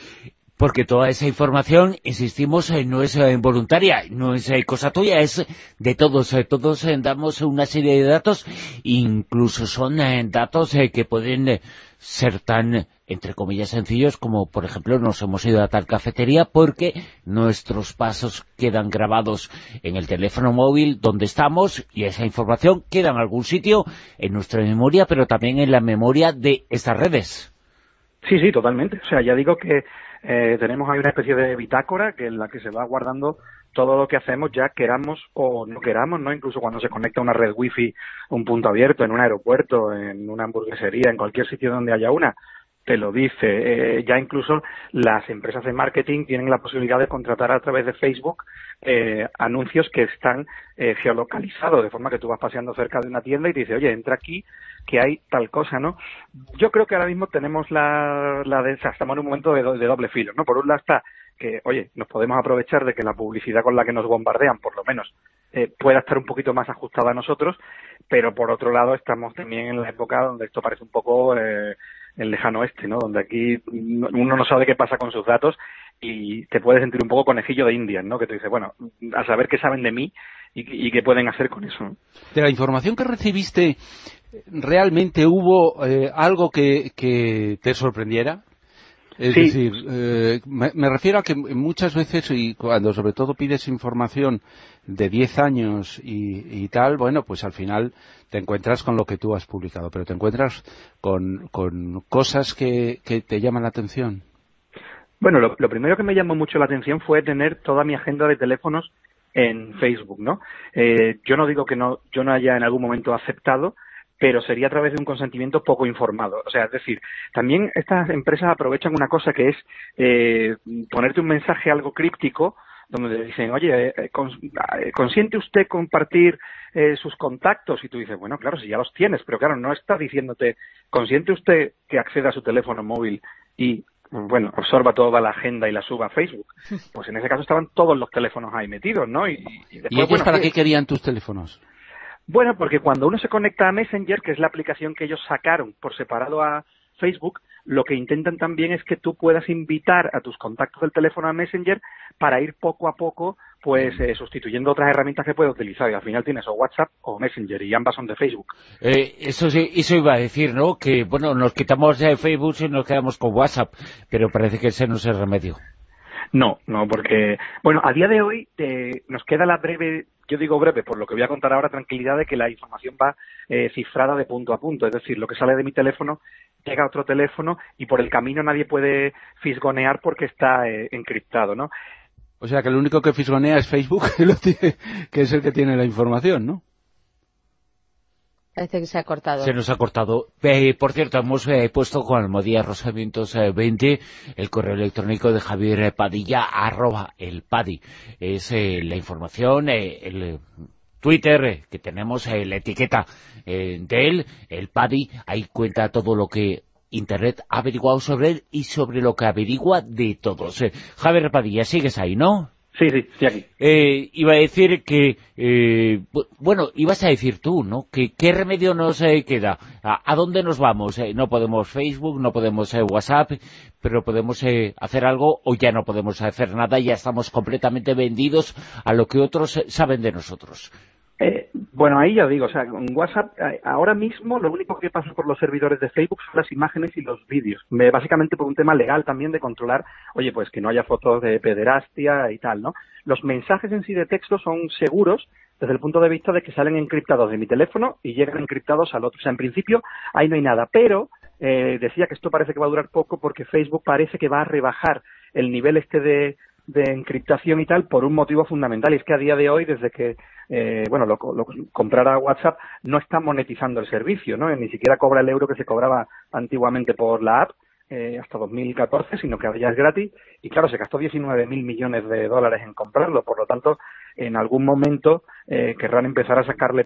Porque toda esa información, insistimos, no es voluntaria, no es cosa tuya, es de todos. Todos damos una serie de datos, incluso son datos que pueden ser tan, entre comillas, sencillos como, por ejemplo, nos hemos ido a tal cafetería porque nuestros pasos quedan grabados en el teléfono móvil donde estamos, y esa información queda en algún sitio en nuestra memoria, pero también en la memoria de estas redes. Sí, totalmente. O sea, ya digo que tenemos ahí una especie de bitácora en la que se va guardando todo lo que hacemos, ya queramos o no queramos, ¿no? Incluso cuando se conecta a una red wifi, un punto abierto, en un aeropuerto, en una hamburguesería, en cualquier sitio donde haya una, te lo dice. Ya incluso las empresas de marketing tienen la posibilidad de contratar a través de Facebook anuncios que están geolocalizados, de forma que tú vas paseando cerca de una tienda y te dice, oye, entra aquí que hay tal cosa, ¿no? Yo creo que ahora mismo tenemos estamos en un momento de doble filo, ¿no? Por un lado está que, oye, nos podemos aprovechar de que la publicidad con la que nos bombardean, por lo menos, pueda estar un poquito más ajustada a nosotros, pero por otro lado estamos también en la época donde esto parece un poco el lejano oeste, ¿no? Donde aquí uno no sabe qué pasa con sus datos y te puedes sentir un poco conejillo de Indias, ¿no? Que te dice, bueno, a saber qué saben de mí y qué pueden hacer con eso, ¿no? De la información que recibiste, ¿realmente hubo algo que te sorprendiera? Es decir, me refiero a que muchas veces, y cuando sobre todo pides información de 10 años y tal, bueno, pues al final te encuentras con lo que tú has publicado, pero te encuentras con cosas que te llaman la atención. Bueno, lo primero que me llamó mucho la atención fue tener toda mi agenda de teléfonos en Facebook, ¿no? Yo no digo que yo no haya en algún momento aceptado, pero sería a través de un consentimiento poco informado. O sea, es decir, también estas empresas aprovechan una cosa que es ponerte un mensaje algo críptico, donde le dicen, oye, ¿consiente usted compartir sus contactos? Y tú dices, bueno, claro, si ya los tienes, pero claro, no está diciéndote, ¿consiente usted que acceda a su teléfono móvil y, bueno, absorba toda la agenda y la suba a Facebook? Pues en ese caso estaban todos los teléfonos ahí metidos, ¿no? Y después, ¿Y ellos para qué querían tus teléfonos? Bueno, porque cuando uno se conecta a Messenger, que es la aplicación que ellos sacaron por separado a Facebook, lo que intentan también es que tú puedas invitar a tus contactos del teléfono a Messenger para ir poco a poco pues sustituyendo otras herramientas que puedes utilizar, y al final tienes o WhatsApp o Messenger, y ambas son de Facebook. Eso iba a decir, ¿no? Que, bueno, nos quitamos de Facebook y nos quedamos con WhatsApp, pero parece que ese no es el remedio. No, porque, bueno, a día de hoy nos queda la breve, yo digo breve, por lo que voy a contar ahora, tranquilidad de que la información va cifrada de punto a punto, es decir, lo que sale de mi teléfono llega a otro teléfono y por el camino nadie puede fisgonear porque está encriptado, ¿no? O sea que lo único que fisgonea es Facebook, que es el que tiene la información, ¿no? Parece que se ha cortado. Se nos ha cortado. Por cierto, hemos puesto con Almohadilla Rosamientos 20 el correo electrónico de Javier Padilla, @elpadi. Es la información, el Twitter, que tenemos la etiqueta de él, el Padi, ahí cuenta todo lo que Internet ha averiguado sobre él y sobre lo que averigua de todos. Javier Padilla, sigues ahí, ¿no? Sí, estoy aquí. Iba a decir que, bueno, ibas a decir tú, ¿no? Que ¿qué remedio nos queda? ¿A dónde nos vamos? No podemos Facebook, no podemos WhatsApp, pero podemos hacer algo o ya no podemos hacer nada, ya estamos completamente vendidos a lo que otros saben de nosotros. Bueno, ahí ya digo, o sea, con WhatsApp, ahora mismo lo único que pasa por los servidores de Facebook son las imágenes y los vídeos. Básicamente por un tema legal también de controlar, oye, pues que no haya fotos de pederastia y tal, ¿no? Los mensajes en sí de texto son seguros desde el punto de vista de que salen encriptados de mi teléfono y llegan encriptados al otro. O sea, en principio ahí no hay nada, pero decía que esto parece que va a durar poco porque Facebook parece que va a rebajar el nivel de encriptación y tal por un motivo fundamental, y es que a día de hoy, desde que comprara WhatsApp, no está monetizando el servicio, ¿no? Ni siquiera cobra el euro que se cobraba antiguamente por la app hasta 2014, sino que ahora ya es gratis, y claro, se gastó 19.000 millones de dólares en comprarlo, por lo tanto, en algún momento querrán empezar a sacarle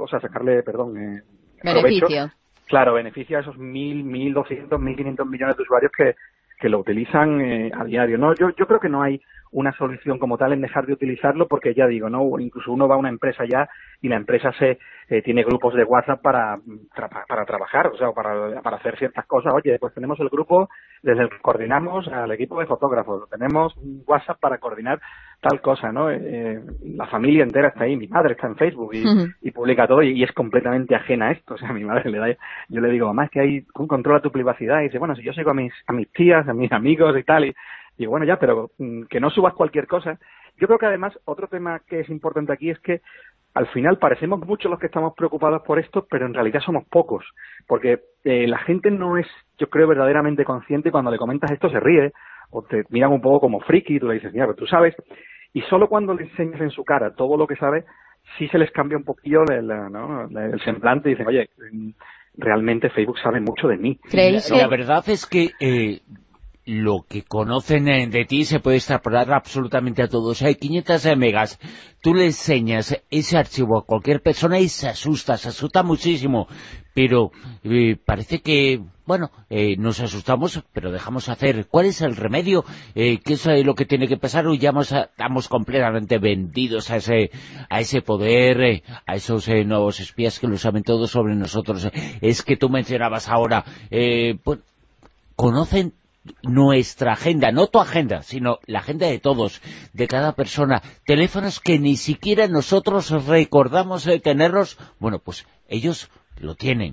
beneficio. Claro, beneficia a esos 1.200, 1.500 millones de usuarios que lo utilizan a diario, ¿no? Yo creo que no hay una solución como tal en dejar de utilizarlo, porque ya digo, ¿no? Incluso uno va a una empresa ya y la empresa tiene grupos de WhatsApp para trabajar, o sea, para hacer ciertas cosas. Oye, pues tenemos el grupo desde el que coordinamos al equipo de fotógrafos, tenemos un WhatsApp para coordinar tal cosa, ¿no? La familia entera está ahí, mi madre está en Facebook y publica todo y es completamente ajena a esto. O sea, a mi madre yo le digo, mamá, es que ahí controla tu privacidad, y dice, bueno, si yo sigo a mis tías, a mis amigos y tal, y digo, bueno, ya, pero que no subas cualquier cosa. Yo creo que además otro tema que es importante aquí es que al final parecemos muchos los que estamos preocupados por esto, pero en realidad somos pocos, porque la gente no es, yo creo, verdaderamente consciente, y cuando le comentas esto se ríe o te miran un poco como friki y tú le dices, mira, pero tú sabes, y solo cuando le enseñas en su cara todo lo que sabe, sí se les cambia un poquillo el semblante y dicen, oye, realmente Facebook sabe mucho de mí. La verdad es que lo que conocen de ti se puede extrapolar absolutamente a todos. Hay 500 megas. Tú le enseñas ese archivo a cualquier persona y se asusta muchísimo. Pero parece que, bueno, nos asustamos, pero dejamos hacer. ¿Cuál es el remedio? ¿Qué es lo que tiene que pasar? O ya estamos completamente vendidos a ese poder, a esos nuevos espías que lo saben todo sobre nosotros. Es que tú mencionabas ahora, pues, conocen nuestra agenda, no tu agenda, sino la agenda de todos, de cada persona, teléfonos que ni siquiera nosotros recordamos tenerlos. Bueno, pues ellos lo tienen.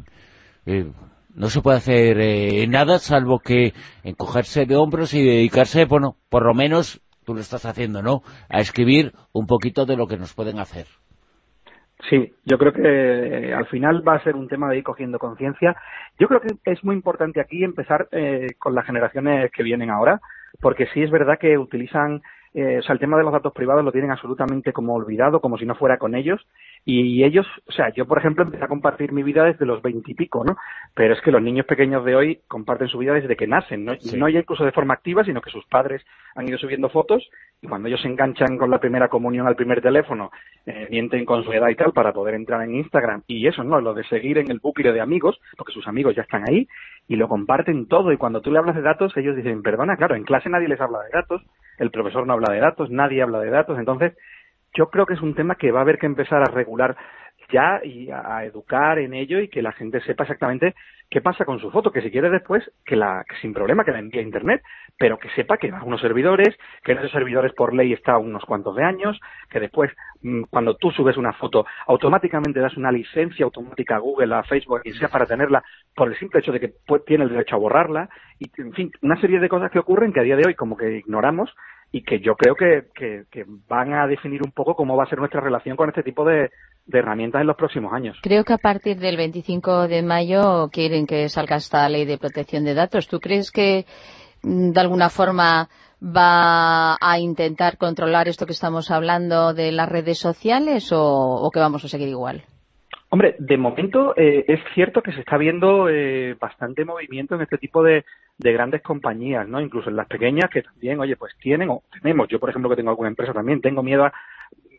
No se puede hacer nada salvo que encogerse de hombros y dedicarse, bueno, por lo menos tú lo estás haciendo, ¿no?, a escribir un poquito de lo que nos pueden hacer. Sí, yo creo que al final va a ser un tema de ir cogiendo conciencia. Yo creo que es muy importante aquí empezar con las generaciones que vienen ahora, porque sí es verdad que utilizan, o sea, el tema de los datos privados lo tienen absolutamente como olvidado, como si no fuera con ellos, y ellos, o sea, yo por ejemplo empecé a compartir mi vida desde los 20 y pico, ¿no? Pero es que los niños pequeños de hoy comparten su vida desde que nacen, ¿no? Sí. No ya incluso de forma activa, sino que sus padres han ido subiendo fotos, y cuando ellos se enganchan con la primera comunión al primer teléfono, mienten con su edad y tal para poder entrar en Instagram, y eso, ¿no? Lo de seguir en el bucle de amigos, porque sus amigos ya están ahí, y lo comparten todo, y cuando tú le hablas de datos, ellos dicen, perdona, claro, en clase nadie les habla de datos, el profesor no habla de datos, nadie habla de datos, entonces yo creo que es un tema que va a haber que empezar a regular ya y a educar en ello, y que la gente sepa exactamente qué pasa con su foto, que si quiere después, que sin problema que la envíe a Internet, pero que sepa que va a unos servidores, que en esos servidores por ley está unos cuantos de años, que después, cuando tú subes una foto, automáticamente das una licencia automática a Google, a Facebook, a quien sea, para tenerla por el simple hecho de que tiene el derecho a borrarla, y en fin, una serie de cosas que ocurren que a día de hoy como que ignoramos, y que yo creo que van a definir un poco cómo va a ser nuestra relación con este tipo de herramientas en los próximos años. Creo que a partir del 25 de mayo quieren que salga esta ley de protección de datos. ¿Tú crees que de alguna forma va a intentar controlar esto que estamos hablando de las redes sociales o que vamos a seguir igual? Hombre, de momento es cierto que se está viendo bastante movimiento en este tipo de grandes compañías, ¿no? Incluso en las pequeñas, que también, oye, pues tienen o tenemos. Yo, por ejemplo, que tengo alguna empresa también, tengo miedo a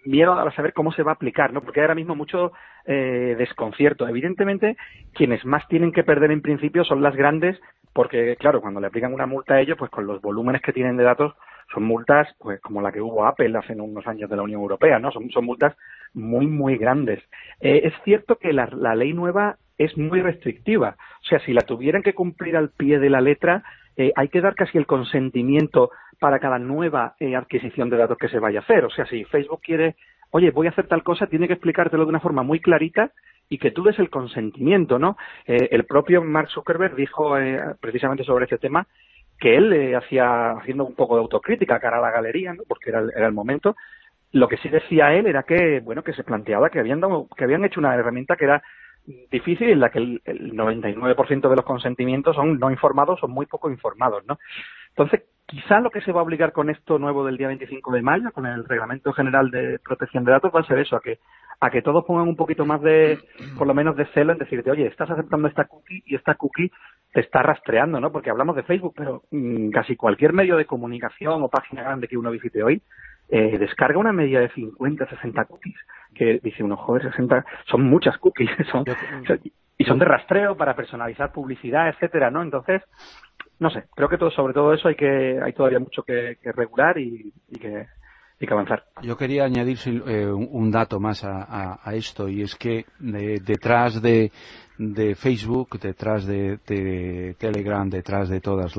miedo a saber cómo se va a aplicar, ¿no? Porque hay ahora mismo mucho desconcierto. Evidentemente, quienes más tienen que perder en principio son las grandes, porque, claro, cuando le aplican una multa a ellos, pues con los volúmenes que tienen de datos, son multas, pues como la que hubo Apple hace unos años de la Unión Europea, ¿no? Son multas muy, muy grandes. Es cierto que la ley nueva es muy restrictiva. O sea, si la tuvieran que cumplir al pie de la letra, hay que dar casi el consentimiento para cada nueva adquisición de datos que se vaya a hacer. O sea, si Facebook quiere, oye, voy a hacer tal cosa, tiene que explicártelo de una forma muy clarita y que tú des el consentimiento, ¿no? El propio Mark Zuckerberg dijo precisamente sobre este tema que él haciendo un poco de autocrítica cara a la galería, ¿no? Porque era el momento. Lo que sí decía él era que, bueno, que se planteaba que habían hecho una herramienta que era difícil, en la que el 99% de los consentimientos son no informados o muy poco informados, ¿no? Entonces, quizá lo que se va a obligar con esto nuevo del día 25 de mayo, con el Reglamento General de Protección de Datos, va a ser eso, a que todos pongan un poquito más por lo menos de celo en decirte, oye, estás aceptando esta cookie y esta cookie te está rastreando, ¿no? Porque hablamos de Facebook, pero casi cualquier medio de comunicación o página grande que uno visite hoy descarga una media de 50, 60 cookies, que dice uno, joder, 60, son muchas cookies, y son de rastreo para personalizar publicidad, etcétera, ¿no? Entonces, no sé, creo que sobre todo eso hay todavía mucho que regular y que avanzar. Yo quería añadir un dato más a esto, y es que detrás de Facebook, detrás de Telegram, detrás de todas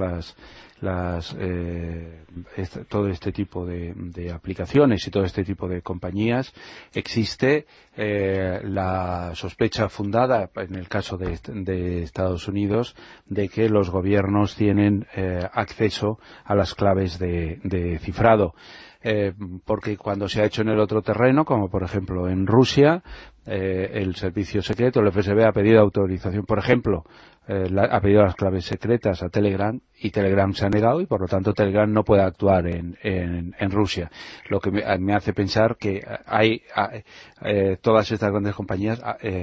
todo este tipo de aplicaciones y todo este tipo de compañías, existe la sospecha fundada, en el caso de Estados Unidos, de que los gobiernos tienen acceso a las claves de cifrado. Porque cuando se ha hecho en el otro terreno, como por ejemplo en Rusia, el servicio secreto, el FSB, ha pedido autorización, por ejemplo, ha pedido las claves secretas a Telegram, y Telegram se ha negado, y por lo tanto Telegram no puede actuar en Rusia. Lo que me hace pensar que todas estas grandes compañías,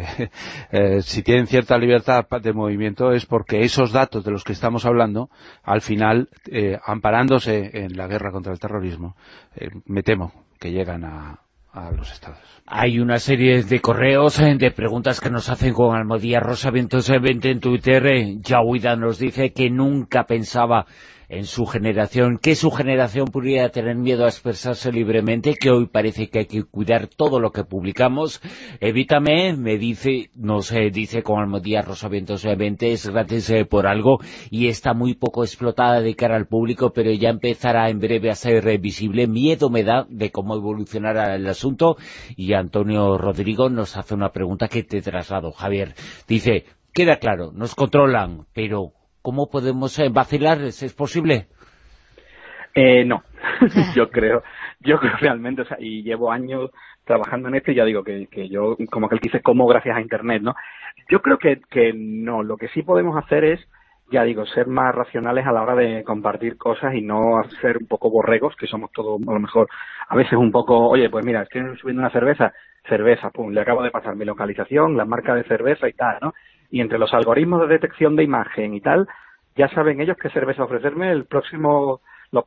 si tienen cierta libertad de movimiento, es porque esos datos de los que estamos hablando, al final, amparándose en la guerra contra el terrorismo, me temo que llegan a los estados. Hay una serie de correos, de preguntas que nos hacen con Almodía Rosa Vientos 20 en Twitter. Yahuida nos dice que nunca pensaba en su generación, que su generación pudiera tener miedo a expresarse libremente, que hoy parece que hay que cuidar todo lo que publicamos. Evítame, nos dice con Almodía Rosa Vientos 20, es gratis por algo y está muy poco explotada de cara al público, pero ya empezará en breve a ser visible. Miedo me da de cómo evolucionará el asunto. Y Antonio Rodrigo nos hace una pregunta que te traslado, Javier. Dice, queda claro, nos controlan, pero ¿cómo podemos vacilar? ¿Es posible? No, yo creo realmente, o sea, y llevo años trabajando en esto y ya digo que yo, como que él dice, como gracias a Internet, ¿no? Yo creo que no, lo que sí podemos hacer es, ya digo, ser más racionales a la hora de compartir cosas y no ser un poco borregos, que somos todos, a lo mejor, a veces un poco, oye, pues mira, estoy subiendo una cerveza, pum, le acabo de pasar mi localización, la marca de cerveza y tal, ¿no? Y entre los algoritmos de detección de imagen y tal, ya saben ellos qué cerveza ofrecerme los próximos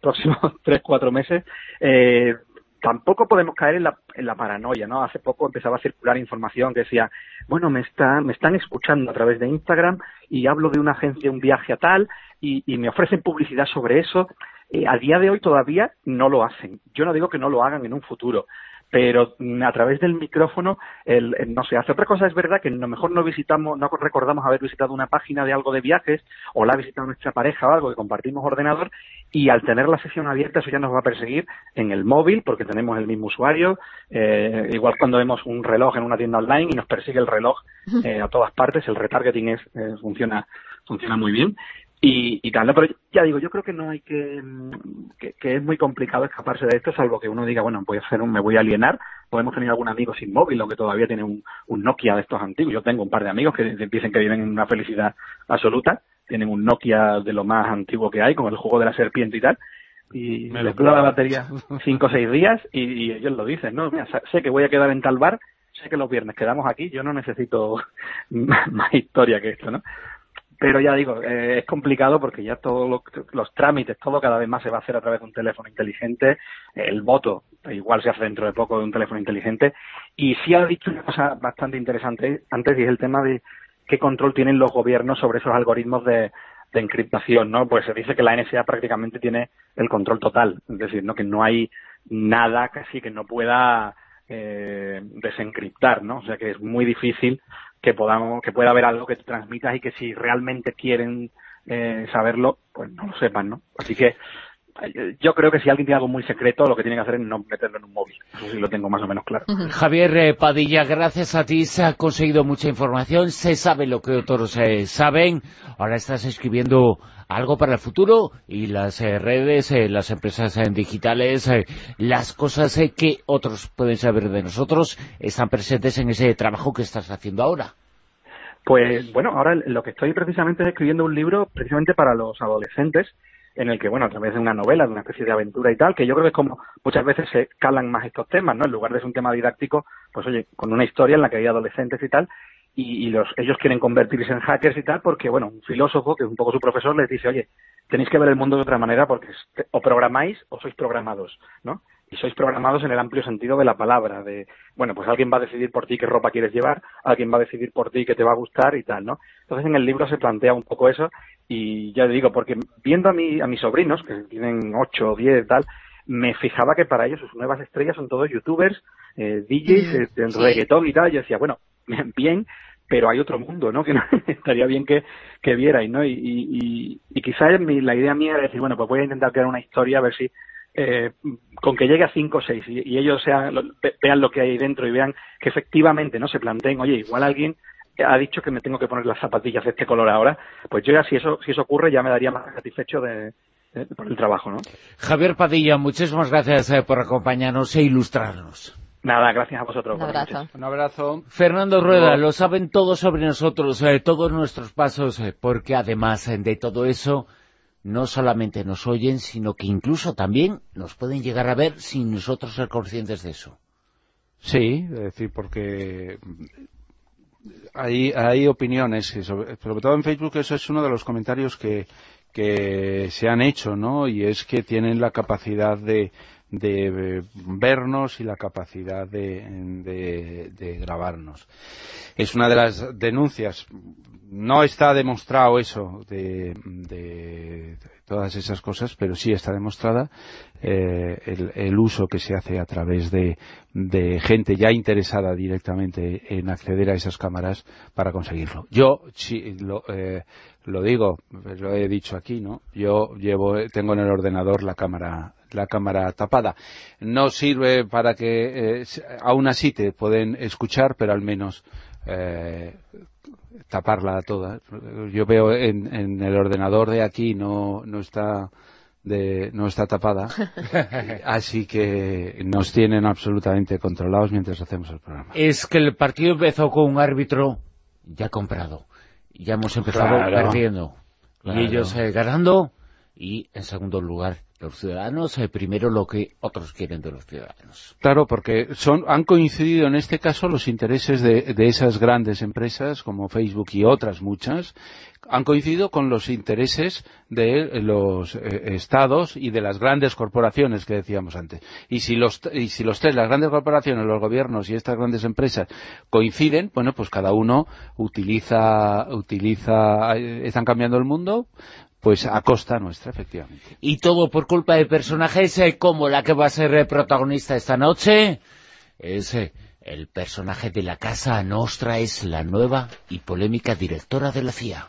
3-4 meses. Tampoco podemos caer en la paranoia, ¿no? Hace poco empezaba a circular información que decía, bueno, me están escuchando a través de Instagram y hablo de una agencia, un viaje a tal, y me ofrecen publicidad sobre eso. A día de hoy todavía no lo hacen. Yo no digo que no lo hagan en un futuro, pero a través del micrófono no se hace. Otra cosa es verdad que a lo mejor no recordamos haber visitado una página de algo de viajes, o la ha visitado nuestra pareja o algo, que compartimos ordenador, y al tener la sesión abierta eso ya nos va a perseguir en el móvil, porque tenemos el mismo usuario, igual cuando vemos un reloj en una tienda online y nos persigue el reloj a todas partes. El retargeting funciona muy bien. Y tal, ¿no? Pero ya digo, yo creo que no hay que es muy complicado escaparse de esto, salvo que uno diga, bueno, me voy a alienar. Podemos tener algún amigo sin móvil, o que todavía tiene un Nokia de estos antiguos. Yo tengo un par de amigos que dicen que viven en una felicidad absoluta, tienen un Nokia de lo más antiguo que hay, con el juego de la serpiente y tal, y les dura la batería 5 o 6 días, y ellos lo dicen, ¿no? Mira, sé que voy a quedar en tal bar, sé que los viernes quedamos aquí, yo no necesito más historia que esto, ¿no? Pero ya digo, es complicado porque ya todos los trámites, todo cada vez más se va a hacer a través de un teléfono inteligente. El voto igual se hace dentro de poco de un teléfono inteligente. Y sí ha dicho una cosa bastante interesante antes, y es el tema de qué control tienen los gobiernos sobre esos algoritmos de encriptación, ¿no? Pues se dice que la NSA prácticamente tiene el control total. Es decir, ¿no? Que no hay nada casi que no pueda desencriptar, ¿no? O sea que es muy difícil que pueda haber algo que tú transmitas y que si realmente quieren saberlo, pues no lo sepan, ¿no? Así que yo creo que si alguien tiene algo muy secreto, lo que tiene que hacer es no meterlo en un móvil. Eso sí lo tengo más o menos claro. Javier Padilla, gracias a ti se ha conseguido mucha información, se sabe lo que otros saben. Ahora estás escribiendo algo para el futuro y las redes, las empresas digitales, las cosas que otros pueden saber de nosotros están presentes en ese trabajo que estás haciendo ahora. Pues bueno, ahora lo que estoy precisamente es escribiendo un libro precisamente para los adolescentes, en el que, bueno, a través de una novela, de una especie de aventura y tal, que yo creo que es como muchas veces se calan más estos temas, ¿no? En lugar de ser un tema didáctico, pues oye, con una historia en la que hay adolescentes y tal, y ellos quieren convertirse en hackers y tal, porque, bueno, un filósofo, que es un poco su profesor, les dice, oye, tenéis que ver el mundo de otra manera porque o programáis o sois programados, ¿no? Y sois programados en el amplio sentido de la palabra, de, bueno, pues alguien va a decidir por ti qué ropa quieres llevar, alguien va a decidir por ti qué te va a gustar y tal, ¿no? Entonces en el libro se plantea un poco eso, y ya digo, porque viendo a mis sobrinos, que tienen 8 o 10 tal, me fijaba que para ellos sus nuevas estrellas son todos youtubers, DJs, reggaetón y tal. Yo decía, bueno, bien, pero hay otro mundo, ¿no? Que no, estaría bien que vierais, ¿no? Y quizás la idea mía era decir, bueno, pues voy a intentar crear una historia a ver si con que llegue a 5 o 6 y ellos vean lo que hay dentro y vean que efectivamente no se planteen, oye, igual alguien ha dicho que me tengo que poner las zapatillas de este color ahora, pues yo ya si eso ocurre ya me daría más satisfecho por el trabajo, ¿no? Javier Padilla, muchísimas gracias por acompañarnos e ilustrarnos. Nada, gracias a vosotros. Un abrazo. Un abrazo. Fernando Rueda, lo saben todos sobre nosotros, todos nuestros pasos, porque además de todo eso, no solamente nos oyen, sino que incluso también nos pueden llegar a ver sin nosotros ser conscientes de eso. Sí, es decir, porque hay opiniones, sobre todo en Facebook, eso es uno de los comentarios que se han hecho, ¿no? Y es que tienen la capacidad de vernos y la capacidad de grabarnos. Es una de las denuncias. No está demostrado eso de todas esas cosas, pero sí está demostrada el uso que se hace a través de gente ya interesada directamente en acceder a esas cámaras para conseguirlo. Yo sí, lo digo, lo he dicho aquí, ¿no? Yo tengo en el ordenador la cámara tapada. No sirve para que aún así te pueden escuchar, pero al menos taparla toda. Yo veo en el ordenador de aquí no está tapada, así que nos tienen absolutamente controlados mientras hacemos el programa. Es que el partido empezó con un árbitro ya comprado. Ya hemos empezado perdiendo. Claro. Y ellos ganando, y en segundo lugar los ciudadanos, primero lo que otros quieren de los ciudadanos. Claro, porque han coincidido en este caso los intereses de esas grandes empresas como Facebook y otras muchas, han coincidido con los intereses de los estados y de las grandes corporaciones que decíamos antes. Y si los tres, las grandes corporaciones, los gobiernos y estas grandes empresas coinciden, bueno, pues cada uno utiliza, están cambiando el mundo, pues a costa nuestra, efectivamente. Y todo por culpa de personajes como la que va a ser protagonista esta noche. Es el personaje de la Casa Nostra, es la nueva y polémica directora de la CIA.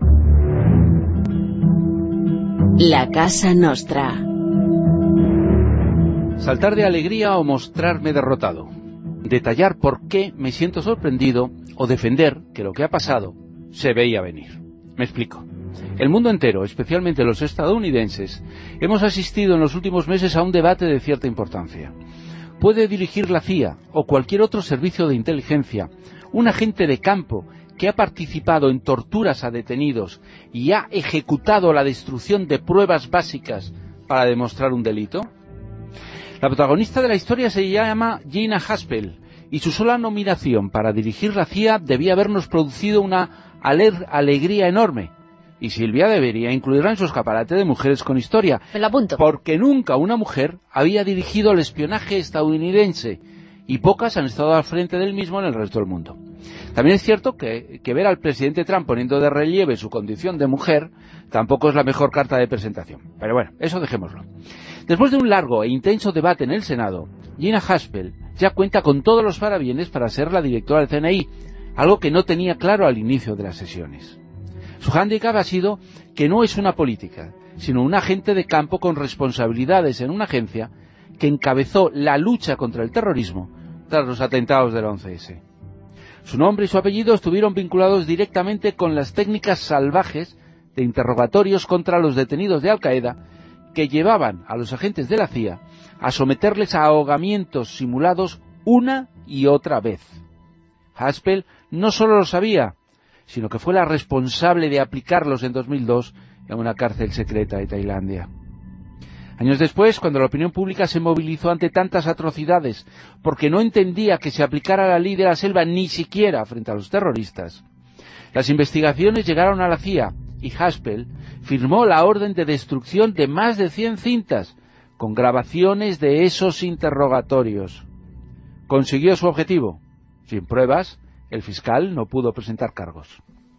La Casa Nostra. Saltar de alegría o mostrarme derrotado. Detallar por qué me siento sorprendido o defender que lo que ha pasado se veía venir. Me explico. El mundo entero, especialmente los estadounidenses, hemos asistido en los últimos meses a un debate de cierta importancia. ¿Puede dirigir la CIA o cualquier otro servicio de inteligencia un agente de campo que ha participado en torturas a detenidos y ha ejecutado la destrucción de pruebas básicas para demostrar un delito? La protagonista de la historia se llama Gina Haspel y su sola nominación para dirigir la CIA debía habernos producido una alegría enorme. Y Silvia debería incluirla en su escaparate de mujeres con historia. Me lo apunto. Porque nunca una mujer había dirigido el espionaje estadounidense y pocas han estado al frente del mismo en el resto del mundo. También es cierto que ver al presidente Trump poniendo de relieve su condición de mujer tampoco es la mejor carta de presentación. Pero bueno, eso dejémoslo. Después de un largo e intenso debate en el Senado, Gina Haspel ya cuenta con todos los parabienes para ser la directora del CNI, algo que no tenía claro al inicio de las sesiones. Su hándicap ha sido que no es una política, sino un agente de campo con responsabilidades en una agencia que encabezó la lucha contra el terrorismo tras los atentados del 11S. Su nombre y su apellido estuvieron vinculados directamente con las técnicas salvajes de interrogatorios contra los detenidos de Al-Qaeda que llevaban a los agentes de la CIA a someterles a ahogamientos simulados una y otra vez. Haspel no solo lo sabía, sino que fue la responsable de aplicarlos en 2002 en una cárcel secreta de Tailandia. Años después, cuando la opinión pública se movilizó ante tantas atrocidades porque no entendía que se aplicara la ley de la selva ni siquiera frente a los terroristas, las investigaciones llegaron a la CIA y Haspel firmó la orden de destrucción de más de 100 cintas con grabaciones de esos interrogatorios. Consiguió su objetivo. Sin pruebas, el fiscal no pudo presentar cargos.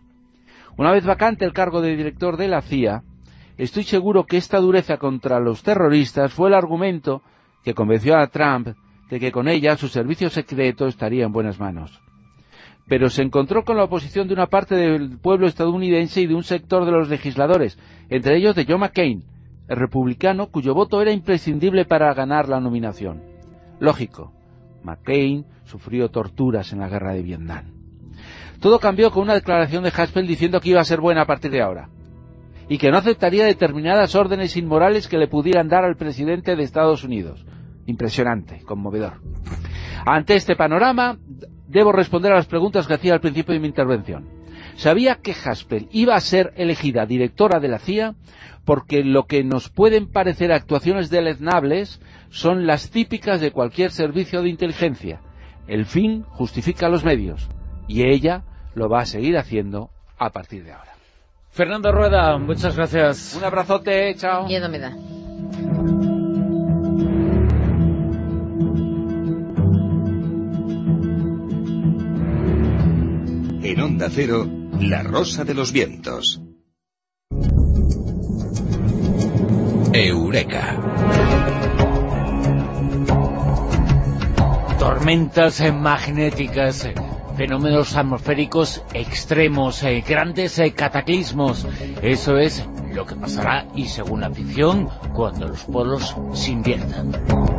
Una vez vacante el cargo de director de la CIA, estoy seguro que esta dureza contra los terroristas fue el argumento que convenció a Trump de que con ella su servicio secreto estaría en buenas manos. Pero se encontró con la oposición de una parte del pueblo estadounidense y de un sector de los legisladores, entre ellos de John McCain, el republicano cuyo voto era imprescindible para ganar la nominación. Lógico, McCain sufrió torturas en la guerra de Vietnam. Todo cambió con una declaración de Haspel diciendo que iba a ser buena a partir de ahora, y que no aceptaría determinadas órdenes inmorales que le pudieran dar al presidente de Estados Unidos. Impresionante, conmovedor. Ante este panorama, debo responder a las preguntas que hacía al principio de mi intervención. Sabía que Haspel iba a ser elegida directora de la CIA porque lo que nos pueden parecer actuaciones deleznables son las típicas de cualquier servicio de inteligencia. El fin justifica los medios, y ella lo va a seguir haciendo a partir de ahora. Fernando Rueda, muchas gracias. Un abrazote, chao. Miedo me da. En Onda Cero, La Rosa de los Vientos. Eureka. Tormentas magnéticas, fenómenos atmosféricos extremos, grandes cataclismos. Eso es lo que pasará, y según la ficción, cuando los polos se inviertan.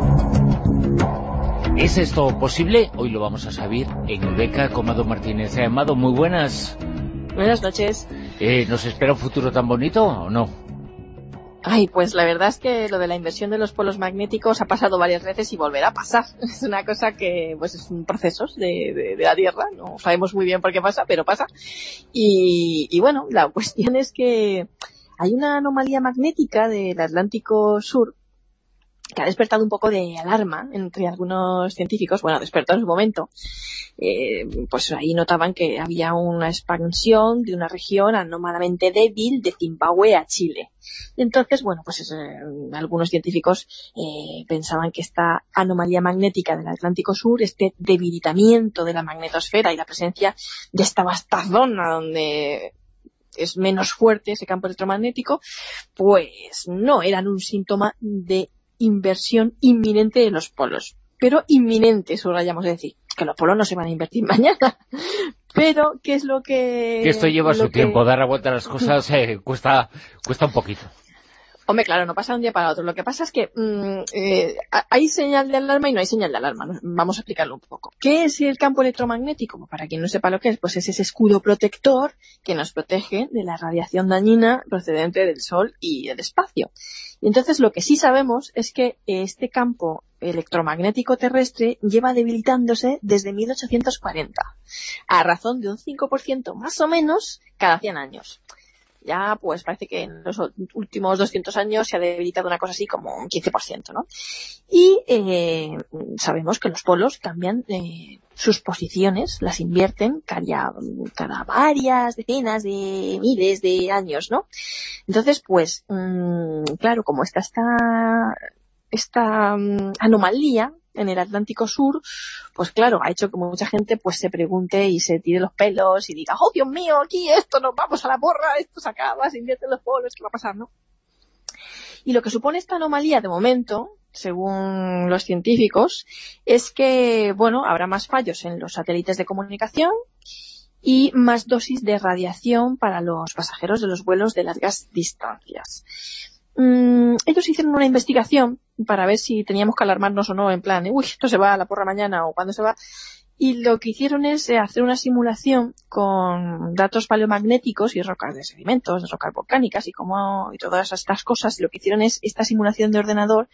¿Es esto posible? Hoy lo vamos a saber en Eureka con Mado Martínez. Mado, muy buenas. Buenas noches. ¿Nos espera un futuro tan bonito o no? Ay, pues la verdad es que lo de la inversión de los polos magnéticos ha pasado varias veces y volverá a pasar. Es una cosa que, pues, es un proceso de la Tierra. No sabemos muy bien por qué pasa, pero pasa. Y bueno, la cuestión es que hay una anomalía magnética del Atlántico Sur que ha despertado un poco de alarma entre algunos científicos. Bueno, despertó en su momento. Pues ahí notaban que había una expansión de una región anómalamente débil de Zimbabue a Chile. Y entonces, bueno, pues algunos científicos pensaban que esta anomalía magnética del Atlántico Sur, este debilitamiento de la magnetosfera y la presencia de esta vasta zona donde es menos fuerte ese campo electromagnético, pues no eran un síntoma de inversión inminente de los polos. Pero inminente, subrayamos, es decir, que los polos no se van a invertir mañana. Pero, ¿qué es lo que...? Que esto lleva su tiempo, dar la vuelta a las cosas cuesta un poquito. Hombre, claro, no pasa de un día para otro. Lo que pasa es que hay señal de alarma y no hay señal de alarma, ¿no? Vamos a explicarlo un poco. ¿Qué es el campo electromagnético? Para quien no sepa lo que es, pues es ese escudo protector que nos protege de la radiación dañina procedente del Sol y del espacio. Y entonces lo que sí sabemos es que este campo electromagnético terrestre lleva debilitándose desde 1840, a razón de un 5% más o menos cada 100 años. Ya, pues parece que en los últimos 200 años se ha debilitado una cosa así como un 15%, ¿no? Y sabemos que los polos cambian sus posiciones, las invierten cada varias decenas de miles de años, ¿no? Entonces, pues, claro, como está esta anomalía en el Atlántico Sur, pues claro, ha hecho que mucha gente pues se pregunte y se tire los pelos y diga, oh Dios mío, aquí esto nos vamos a la porra, esto se acaba, se invierten los polos, ¿qué va a pasar, no? Y lo que supone esta anomalía de momento, según los científicos, es que, bueno, habrá más fallos en los satélites de comunicación y más dosis de radiación para los pasajeros de los vuelos de largas distancias. Ellos hicieron una investigación para ver si teníamos que alarmarnos o no, en plan, uy, esto se va a la porra mañana o cuándo se va, y lo que hicieron es hacer una simulación con datos paleomagnéticos y rocas de sedimentos, de rocas volcánicas y todas estas cosas. Lo que hicieron es esta simulación de ordenador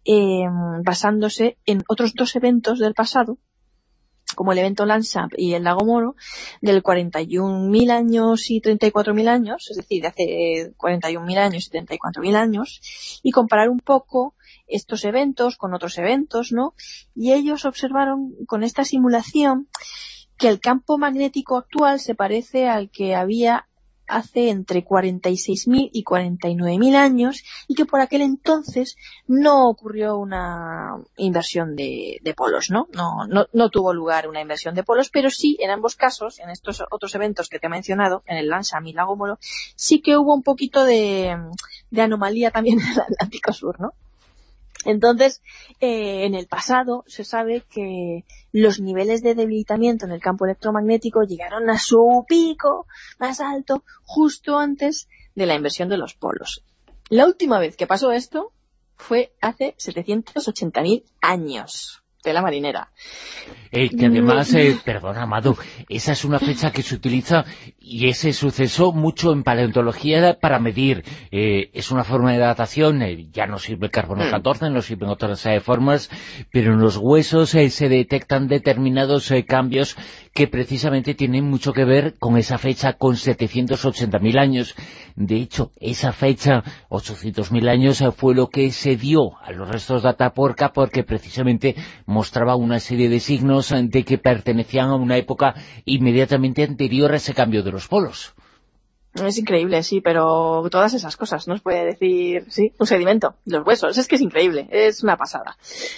basándose en otros 2 eventos del pasado, como el evento Landsat y el lago Moro, del 41.000 años y 34.000 años, es decir, de hace 41.000 años y 34.000 años, y comparar un poco estos eventos con otros eventos, ¿no? Y ellos observaron con esta simulación que el campo magnético actual se parece al que había hace entre 46.000 y 49.000 años, y que por aquel entonces no ocurrió una inversión de polos, ¿no? No tuvo lugar una inversión de polos, pero sí, en ambos casos, en estos otros eventos que te he mencionado, en el Landsat y el lago Moro, sí que hubo un poquito de anomalía también en el Atlántico Sur, ¿no? Entonces, en el pasado se sabe que los niveles de debilitamiento en el campo electromagnético llegaron a su pico más alto justo antes de la inversión de los polos. La última vez que pasó esto fue hace 780.000 años. Tela marinera. Que además, perdona, Amado, esa es una fecha que se utiliza y ese suceso mucho en paleontología para medir. Es una forma de datación, ya no sirve el carbono 14, no sirven otras formas, pero en los huesos se detectan determinados cambios que precisamente tienen mucho que ver con esa fecha, con 780.000 años. De hecho, esa fecha, 800.000 años, fue lo que se dio a los restos de Atapuerca, porque precisamente mostraba una serie de signos de que pertenecían a una época inmediatamente anterior a ese cambio de los polos. Es increíble, sí, pero todas esas cosas nos puede decir, sí, un sedimento, los huesos, es que es increíble, es una pasada.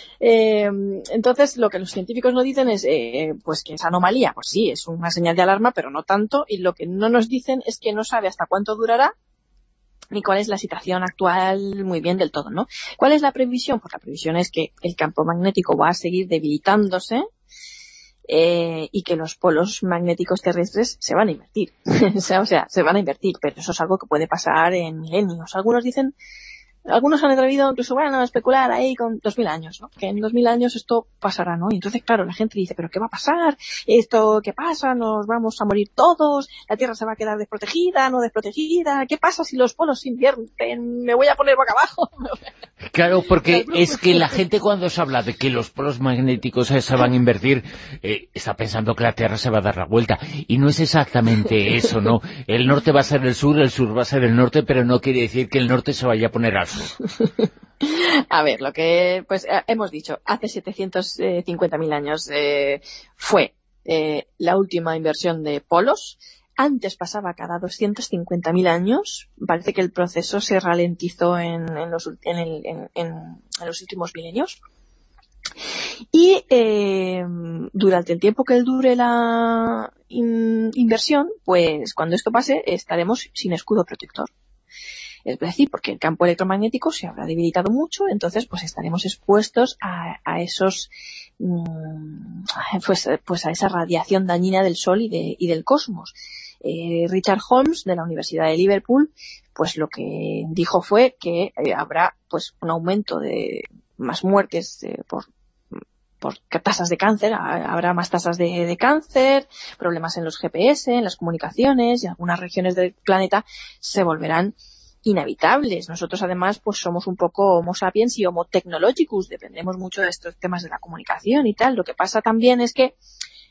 Entonces, lo que los científicos nos dicen es, pues que esa anomalía, pues sí, es una señal de alarma, pero no tanto, y lo que no nos dicen es que no sabe hasta cuánto durará, ni cuál es la situación actual muy bien del todo, ¿no? ¿Cuál es la previsión? Pues la previsión es que el campo magnético va a seguir debilitándose, y que los polos magnéticos terrestres se van a invertir. O sea, se van a invertir, pero eso es algo que puede pasar en milenios. Algunos han atrevido incluso a especular ahí con 2.000 años, ¿no? Que en 2.000 años esto pasará, ¿no? Y entonces, claro, la gente dice, ¿pero qué va a pasar? ¿Esto qué pasa? ¿Nos vamos a morir todos? ¿La Tierra se va a quedar desprotegida, no desprotegida? ¿Qué pasa si los polos se invierten? ¿Me voy a poner boca abajo? Claro, porque es que la gente cuando se habla de que los polos magnéticos se van a invertir, está pensando que la Tierra se va a dar la vuelta. Y no es exactamente eso, ¿no? El norte va a ser el sur va a ser el norte, pero no quiere decir que el norte se vaya a poner al sur. A ver, lo que pues hemos dicho, hace 750.000 años fue la última inversión de polos. Antes pasaba cada 250.000 años. Parece que el proceso se ralentizó en los últimos milenios. Y durante el tiempo que dure la inversión, pues cuando esto pase estaremos sin escudo protector. Es decir, porque el campo electromagnético se habrá debilitado mucho, entonces pues estaremos expuestos a esos pues a esa radiación dañina del Sol y del cosmos. Richard Holmes, de la Universidad de Liverpool, pues lo que dijo fue que habrá pues un aumento de más muertes por tasas de cáncer, habrá más tasas de cáncer, problemas en los GPS, en las comunicaciones, y algunas regiones del planeta se volverán inhabitables. Nosotros además pues somos un poco Homo sapiens y Homo technologicus, dependemos mucho de estos temas de la comunicación y tal. Lo que pasa también es que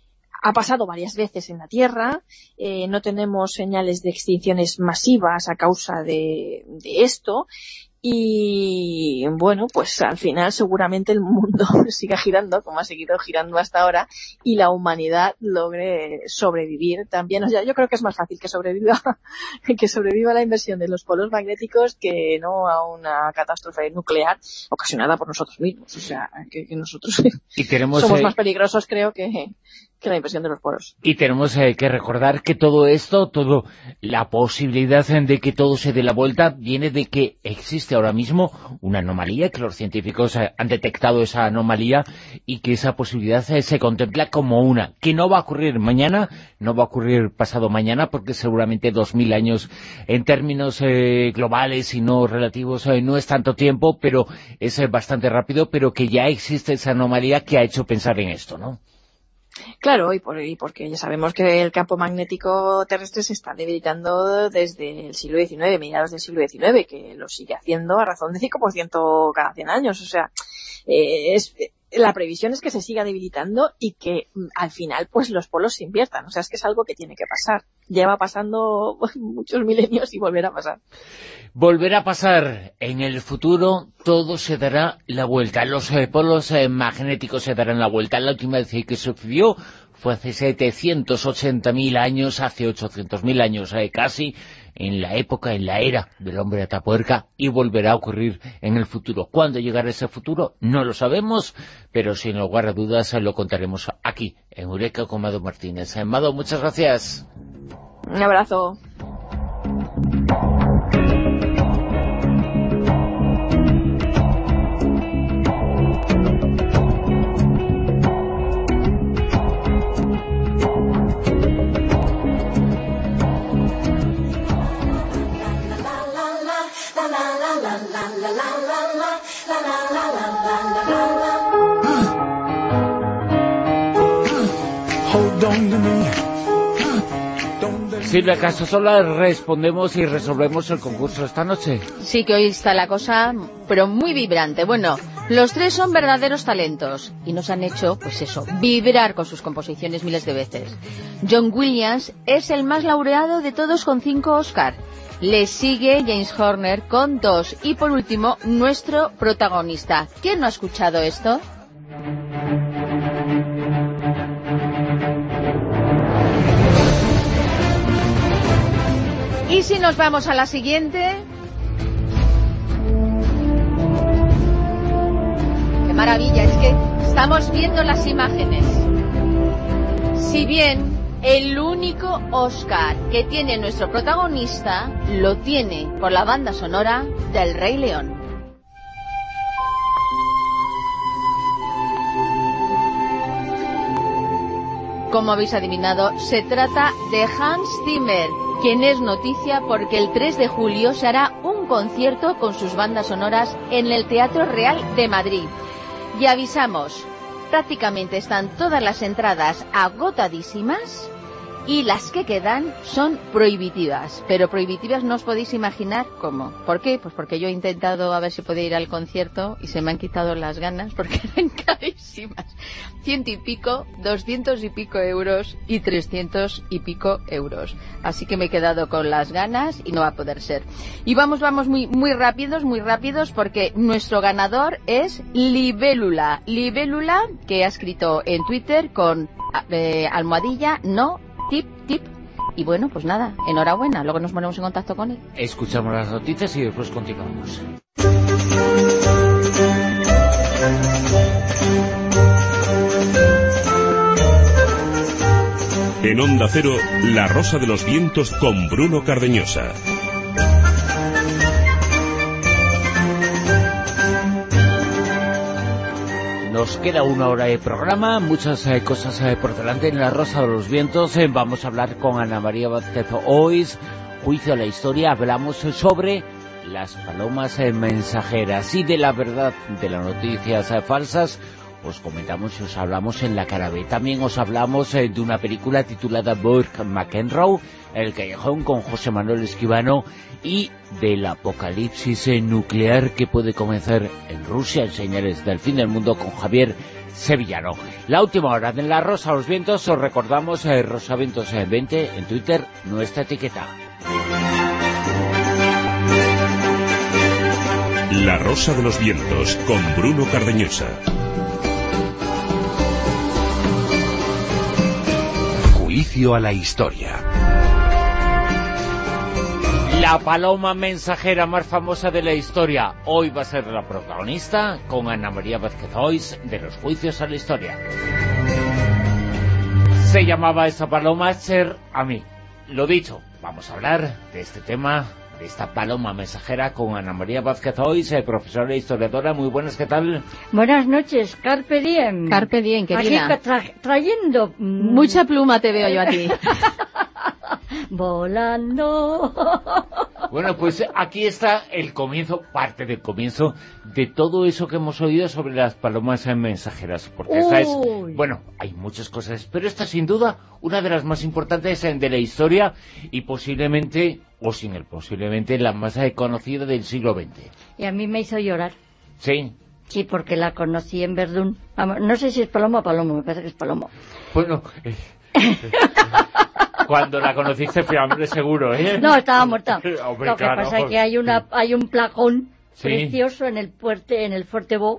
ha pasado varias veces en la Tierra, no tenemos señales de extinciones masivas a causa de esto, y bueno, pues al final seguramente el mundo siga girando como ha seguido girando hasta ahora y la humanidad logre sobrevivir también. O sea, yo creo que es más fácil que sobreviva la inversión de los polos magnéticos que no a una catástrofe nuclear ocasionada por nosotros mismos. O sea, que nosotros somos más peligrosos, creo, que la inversión de los polos. Y tenemos que recordar que todo esto, la posibilidad de que todo se dé la vuelta, viene de que existe ahora mismo una anomalía, que los científicos han detectado esa anomalía y que esa posibilidad se contempla como una, que no va a ocurrir mañana, no va a ocurrir pasado mañana, porque seguramente 2000 años en términos globales y no relativos no es tanto tiempo, pero es bastante rápido, pero que ya existe esa anomalía que ha hecho pensar en esto, ¿no? Claro, y porque ya sabemos que el campo magnético terrestre se está debilitando desde el siglo XIX, mediados del siglo XIX, que lo sigue haciendo a razón de 5% cada 100 años. O sea, la previsión es que se siga debilitando y que al final pues los polos se inviertan. O sea, es que es algo que tiene que pasar. Lleva pasando muchos milenios y volverá a pasar. Volverá a pasar. En el futuro todo se dará la vuelta. Los polos magnéticos se darán la vuelta. La última vez que sucedió fue hace 780.000 años, hace 800.000 años casi, en la era del hombre atapuerca, y volverá a ocurrir en el futuro. ¿Cuándo llegará ese futuro? No lo sabemos, pero sin lugar a dudas lo contaremos aquí, en Eureka, con Mado Martínez. Mado, muchas gracias. Un abrazo. Silvia Casasola, respondemos y resolvemos el concurso esta noche. Sí, que hoy está la cosa, pero muy vibrante. Bueno, los tres son verdaderos talentos y nos han hecho, pues eso, vibrar con sus composiciones miles de veces. John Williams es el más laureado de todos con 5 Oscar. Le sigue James Horner con 2. Y por último, nuestro protagonista. ¿Quién no ha escuchado esto? Y si nos vamos a la siguiente... ¡Qué maravilla! Es que estamos viendo las imágenes. Si bien el único Oscar que tiene nuestro protagonista lo tiene por la banda sonora del Rey León. Como habéis adivinado, se trata de Hans Zimmer, quien es noticia porque el 3 de julio se hará un concierto con sus bandas sonoras en el Teatro Real de Madrid. Y avisamos, prácticamente están todas las entradas agotadísimas y las que quedan son prohibitivas. Pero prohibitivas no os podéis imaginar cómo. ¿Por qué? Pues porque yo he intentado a ver si podía ir al concierto y se me han quitado las ganas porque eran carísimas. 100 y pico, 200 y pico euros y 300 y pico euros. Así que me he quedado con las ganas y no va a poder ser. Y vamos muy rápidos porque nuestro ganador es Libélula. Libélula, que ha escrito en Twitter con almohadilla no tip. Y bueno, pues nada, enhorabuena. Luego nos ponemos en contacto con él. Escuchamos las noticias y después continuamos. En Onda Cero, La Rosa de los Vientos con Bruno Cardeñosa. Nos queda 1 hora de programa, muchas cosas por delante en La Rosa de los Vientos. Vamos a hablar con Ana María Vázquez Ois, Juicio a la Historia. Hablamos sobre las palomas mensajeras y de la verdad de las noticias falsas os comentamos y os hablamos en la cara B. También os hablamos de una película titulada Burke McEnroe, El callejón, con José Manuel Esquivano, y del apocalipsis nuclear que puede comenzar en Rusia, en señales del fin del mundo, con Javier Sevillano. La última hora de La Rosa de los Vientos, os recordamos rosavientos20 en Twitter, nuestra etiqueta. La Rosa de los Vientos, con Bruno Cardeñosa. Juicio a la historia. La paloma mensajera más famosa de la historia. Hoy va a ser la protagonista, con Ana María Vázquez Ois, de los juicios a la historia. Se llamaba esta paloma Cher a mí. Lo dicho, vamos a hablar de este tema, de esta paloma mensajera, con Ana María Vázquez Ois, profesora e historiadora. Muy buenas, ¿qué tal? Buenas noches, carpe diem. Carpe diem, querida. Aquí trayendo... Mucha pluma te veo yo a ti. Volando. Bueno, pues aquí está el comienzo, parte del comienzo de todo eso que hemos oído sobre las palomas mensajeras. Porque esta es... Bueno, hay muchas cosas, pero esta sin duda una de las más importantes de la historia y posiblemente, o sin el posiblemente, la más conocida del siglo XX. Y a mí me hizo llorar. ¿Sí? Sí, porque la conocí en Verdún. No sé si es Palomo o Palomo, me parece que es Palomo. Bueno... Cuando la conociste fue hambre seguro, ¿eh? No, estaba muerta. Hombre, lo que pasa es que hay un placón precioso en el Fuerte Bo,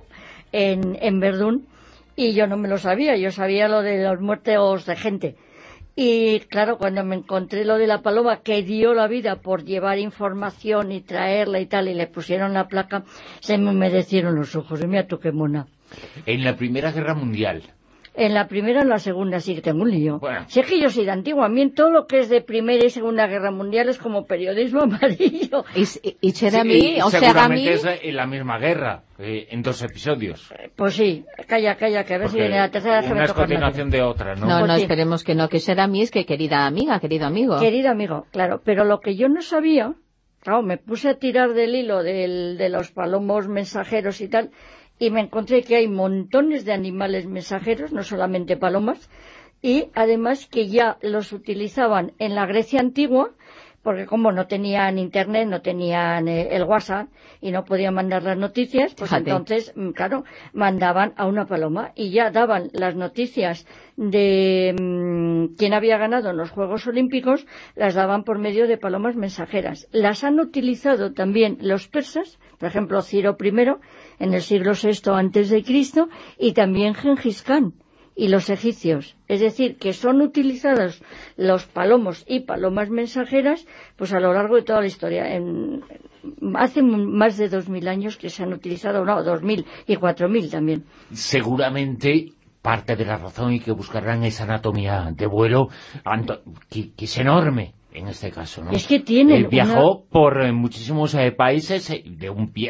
en Verdún, y yo no me lo sabía, yo sabía lo de los muertos de gente. Y claro, cuando me encontré lo de la paloma, que dio la vida por llevar información y traerla y tal, y le pusieron la placa, se me humedecieron los ojos. Y mira tú qué mona. En la Primera Guerra Mundial. En la Primera y en la Segunda sí que tengo un lío. Bueno. Si es que yo soy de antiguo, a mí en todo lo que es de Primera y Segunda Guerra Mundial es como periodismo amarillo. Y Cher a mí, o sea, a mí... Seguramente es en la misma guerra, en 2 episodios. Pues sí, calla, que a ver si viene la tercera que me toca. Una es continuación de otra, ¿no? No, Pues sí. esperemos que no, que Cher a mí es que querida amiga, querido amigo. Querido amigo, claro, pero lo que yo no sabía, claro, me puse a tirar del hilo de los palomos mensajeros y tal, y me encontré que hay montones de animales mensajeros, no solamente palomas, y además que ya los utilizaban en la Grecia antigua, porque como no tenían internet, no tenían el WhatsApp y no podían mandar las noticias, pues Fíjate. Entonces, claro, mandaban a una paloma y ya daban las noticias de quién había ganado en los Juegos Olímpicos, las daban por medio de palomas mensajeras. Las han utilizado también los persas, por ejemplo, Ciro I, en el siglo VI antes de Cristo, y también Gengis Khan y los egipcios. Es decir, que son utilizados los palomos y palomas mensajeras pues a lo largo de toda la historia. Hace más de 2000 años que se han utilizado, no, 2000 y 4000 también. Seguramente parte de la razón y que buscarán esa anatomía de vuelo que es enorme en este caso, ¿no? Es que tienen viajó por muchísimos países de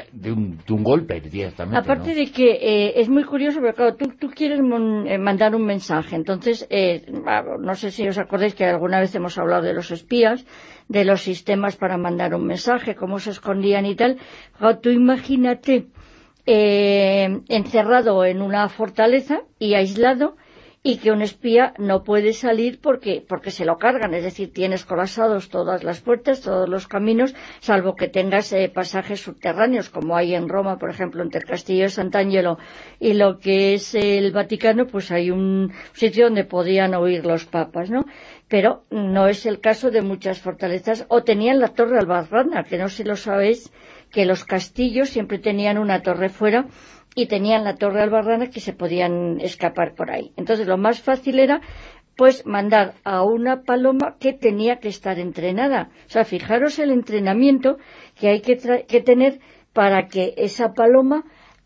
un golpe directamente. Aparte, ¿no? de que es muy curioso, pero claro, tú quieres mandar un mensaje, entonces no sé si os acordáis que alguna vez hemos hablado de los espías, de los sistemas para mandar un mensaje, cómo se escondían y tal. Claro, tú imagínate encerrado en una fortaleza y aislado, y que un espía no puede salir porque se lo cargan, es decir, tienes colapsados todas las puertas, todos los caminos, salvo que tengas pasajes subterráneos, como hay en Roma, por ejemplo, entre el Castillo de Sant'Angelo y lo que es el Vaticano, pues hay un sitio donde podían huir los papas, ¿no? Pero no es el caso de muchas fortalezas, o tenían la Torre Albarrana, que no sé si lo sabéis, que los castillos siempre tenían una torre fuera, y tenían la Torre Albarrana que se podían escapar por ahí. Entonces lo más fácil era pues mandar a una paloma que tenía que estar entrenada. O sea, fijaros el entrenamiento que hay que tener para que esa paloma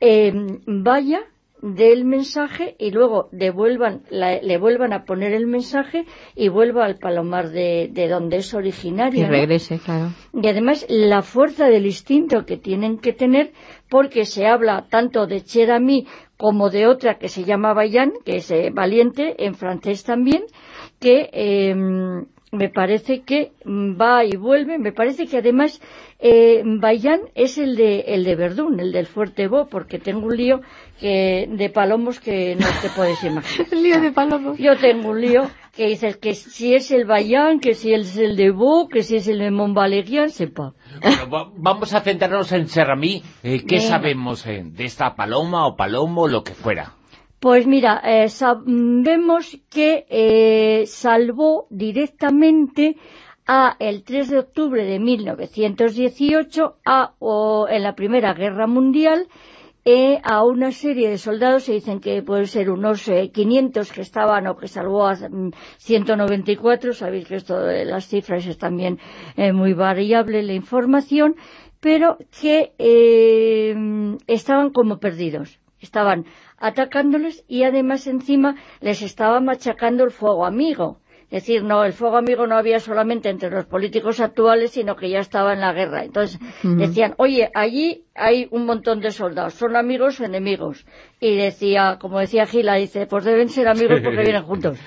vaya del mensaje y luego le vuelvan a poner el mensaje y vuelva al palomar de donde es originario, y regrese, ¿no? Claro. Y además la fuerza del instinto que tienen que tener, porque se habla tanto de Cher a mí como de otra que se llama Vaillant, que es valiente, en francés también, que me parece que va y vuelve, me parece que además Bayán es el de Verdún, el del Fuerte Bo, porque tengo un lío de palomos que no te puedes imaginar. ¿El lío de palomos? Yo tengo un lío que dices que si es el Bayán, que si es el de Bo, que si es el de Montvalerian, sepa. Bueno, vamos a centrarnos en Serramí. ¿Qué sabemos de esta paloma o palomo, lo que fuera? Pues mira, sabemos que salvó directamente el 3 de octubre de 1918 en la Primera Guerra Mundial a una serie de soldados. Se dicen que pueden ser unos 500 que estaban, o que salvó a 194, sabéis que esto de las cifras es también muy variable la información, pero que estaban como perdidos, estaban atacándoles y además encima les estaba machacando el fuego amigo. Es decir, no, el fuego amigo no había solamente entre los políticos actuales, sino que ya estaba en la guerra. Entonces decían, oye, allí hay un montón de soldados, ¿son amigos o enemigos? Y decía, como decía Gila, dice, pues deben ser amigos porque vienen juntos.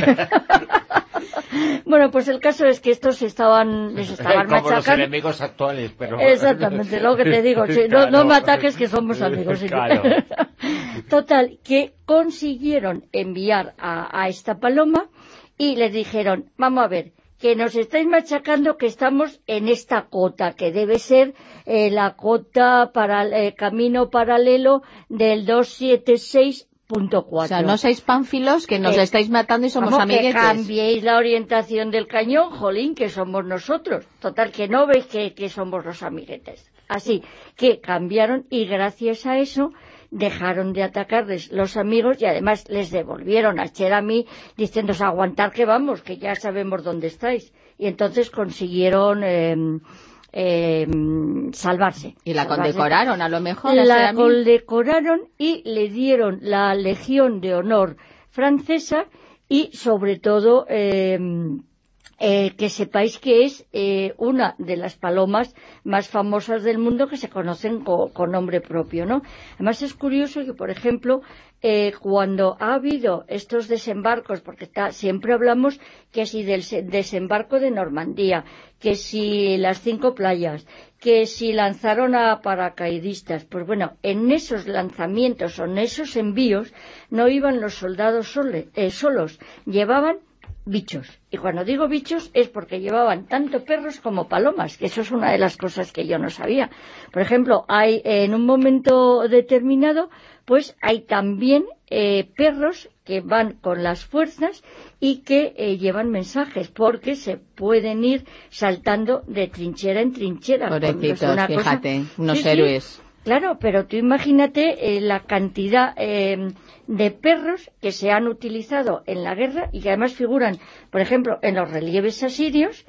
Bueno, pues el caso es que estos les estaban machacando. Como los enemigos actuales, pero... Exactamente, lo que te digo, claro. No me ataques que somos amigos. Claro. Total, que consiguieron enviar a esta paloma y les dijeron, vamos a ver, que nos estáis machacando, que estamos en esta cota, que debe ser la cota para camino paralelo del 276.4. O sea, no seáis pánfilos, que nos estáis matando y somos amiguetes. Que cambiéis la orientación del cañón, jolín, que somos nosotros. Total, que no veis que somos los amiguetes. Así que cambiaron y gracias a eso dejaron de atacarles los amigos y además les devolvieron a Cherami diciéndose aguantar que vamos, que ya sabemos dónde estáis. Y entonces consiguieron salvarse. Y la condecoraron, a lo mejor. La condecoraron y le dieron la Legión de Honor francesa y sobre todo que sepáis que es una de las palomas más famosas del mundo que se conocen con nombre propio, ¿no? Además es curioso que, por ejemplo, cuando ha habido estos desembarcos, porque siempre hablamos que si del desembarco de Normandía, que si las 5 playas, que si lanzaron a paracaidistas, pues bueno, en esos lanzamientos o en esos envíos no iban los soldados solos, llevaban bichos. Y cuando digo bichos es porque llevaban tanto perros como palomas, que eso es una de las cosas que yo no sabía. Por ejemplo, hay en un momento determinado, pues hay también perros que van con las fuerzas y que llevan mensajes, porque se pueden ir saltando de trinchera en trinchera. Pobrecitos, fíjate, unos héroes. Claro, pero tú imagínate la cantidad de perros que se han utilizado en la guerra y que además figuran, por ejemplo, en los relieves asirios,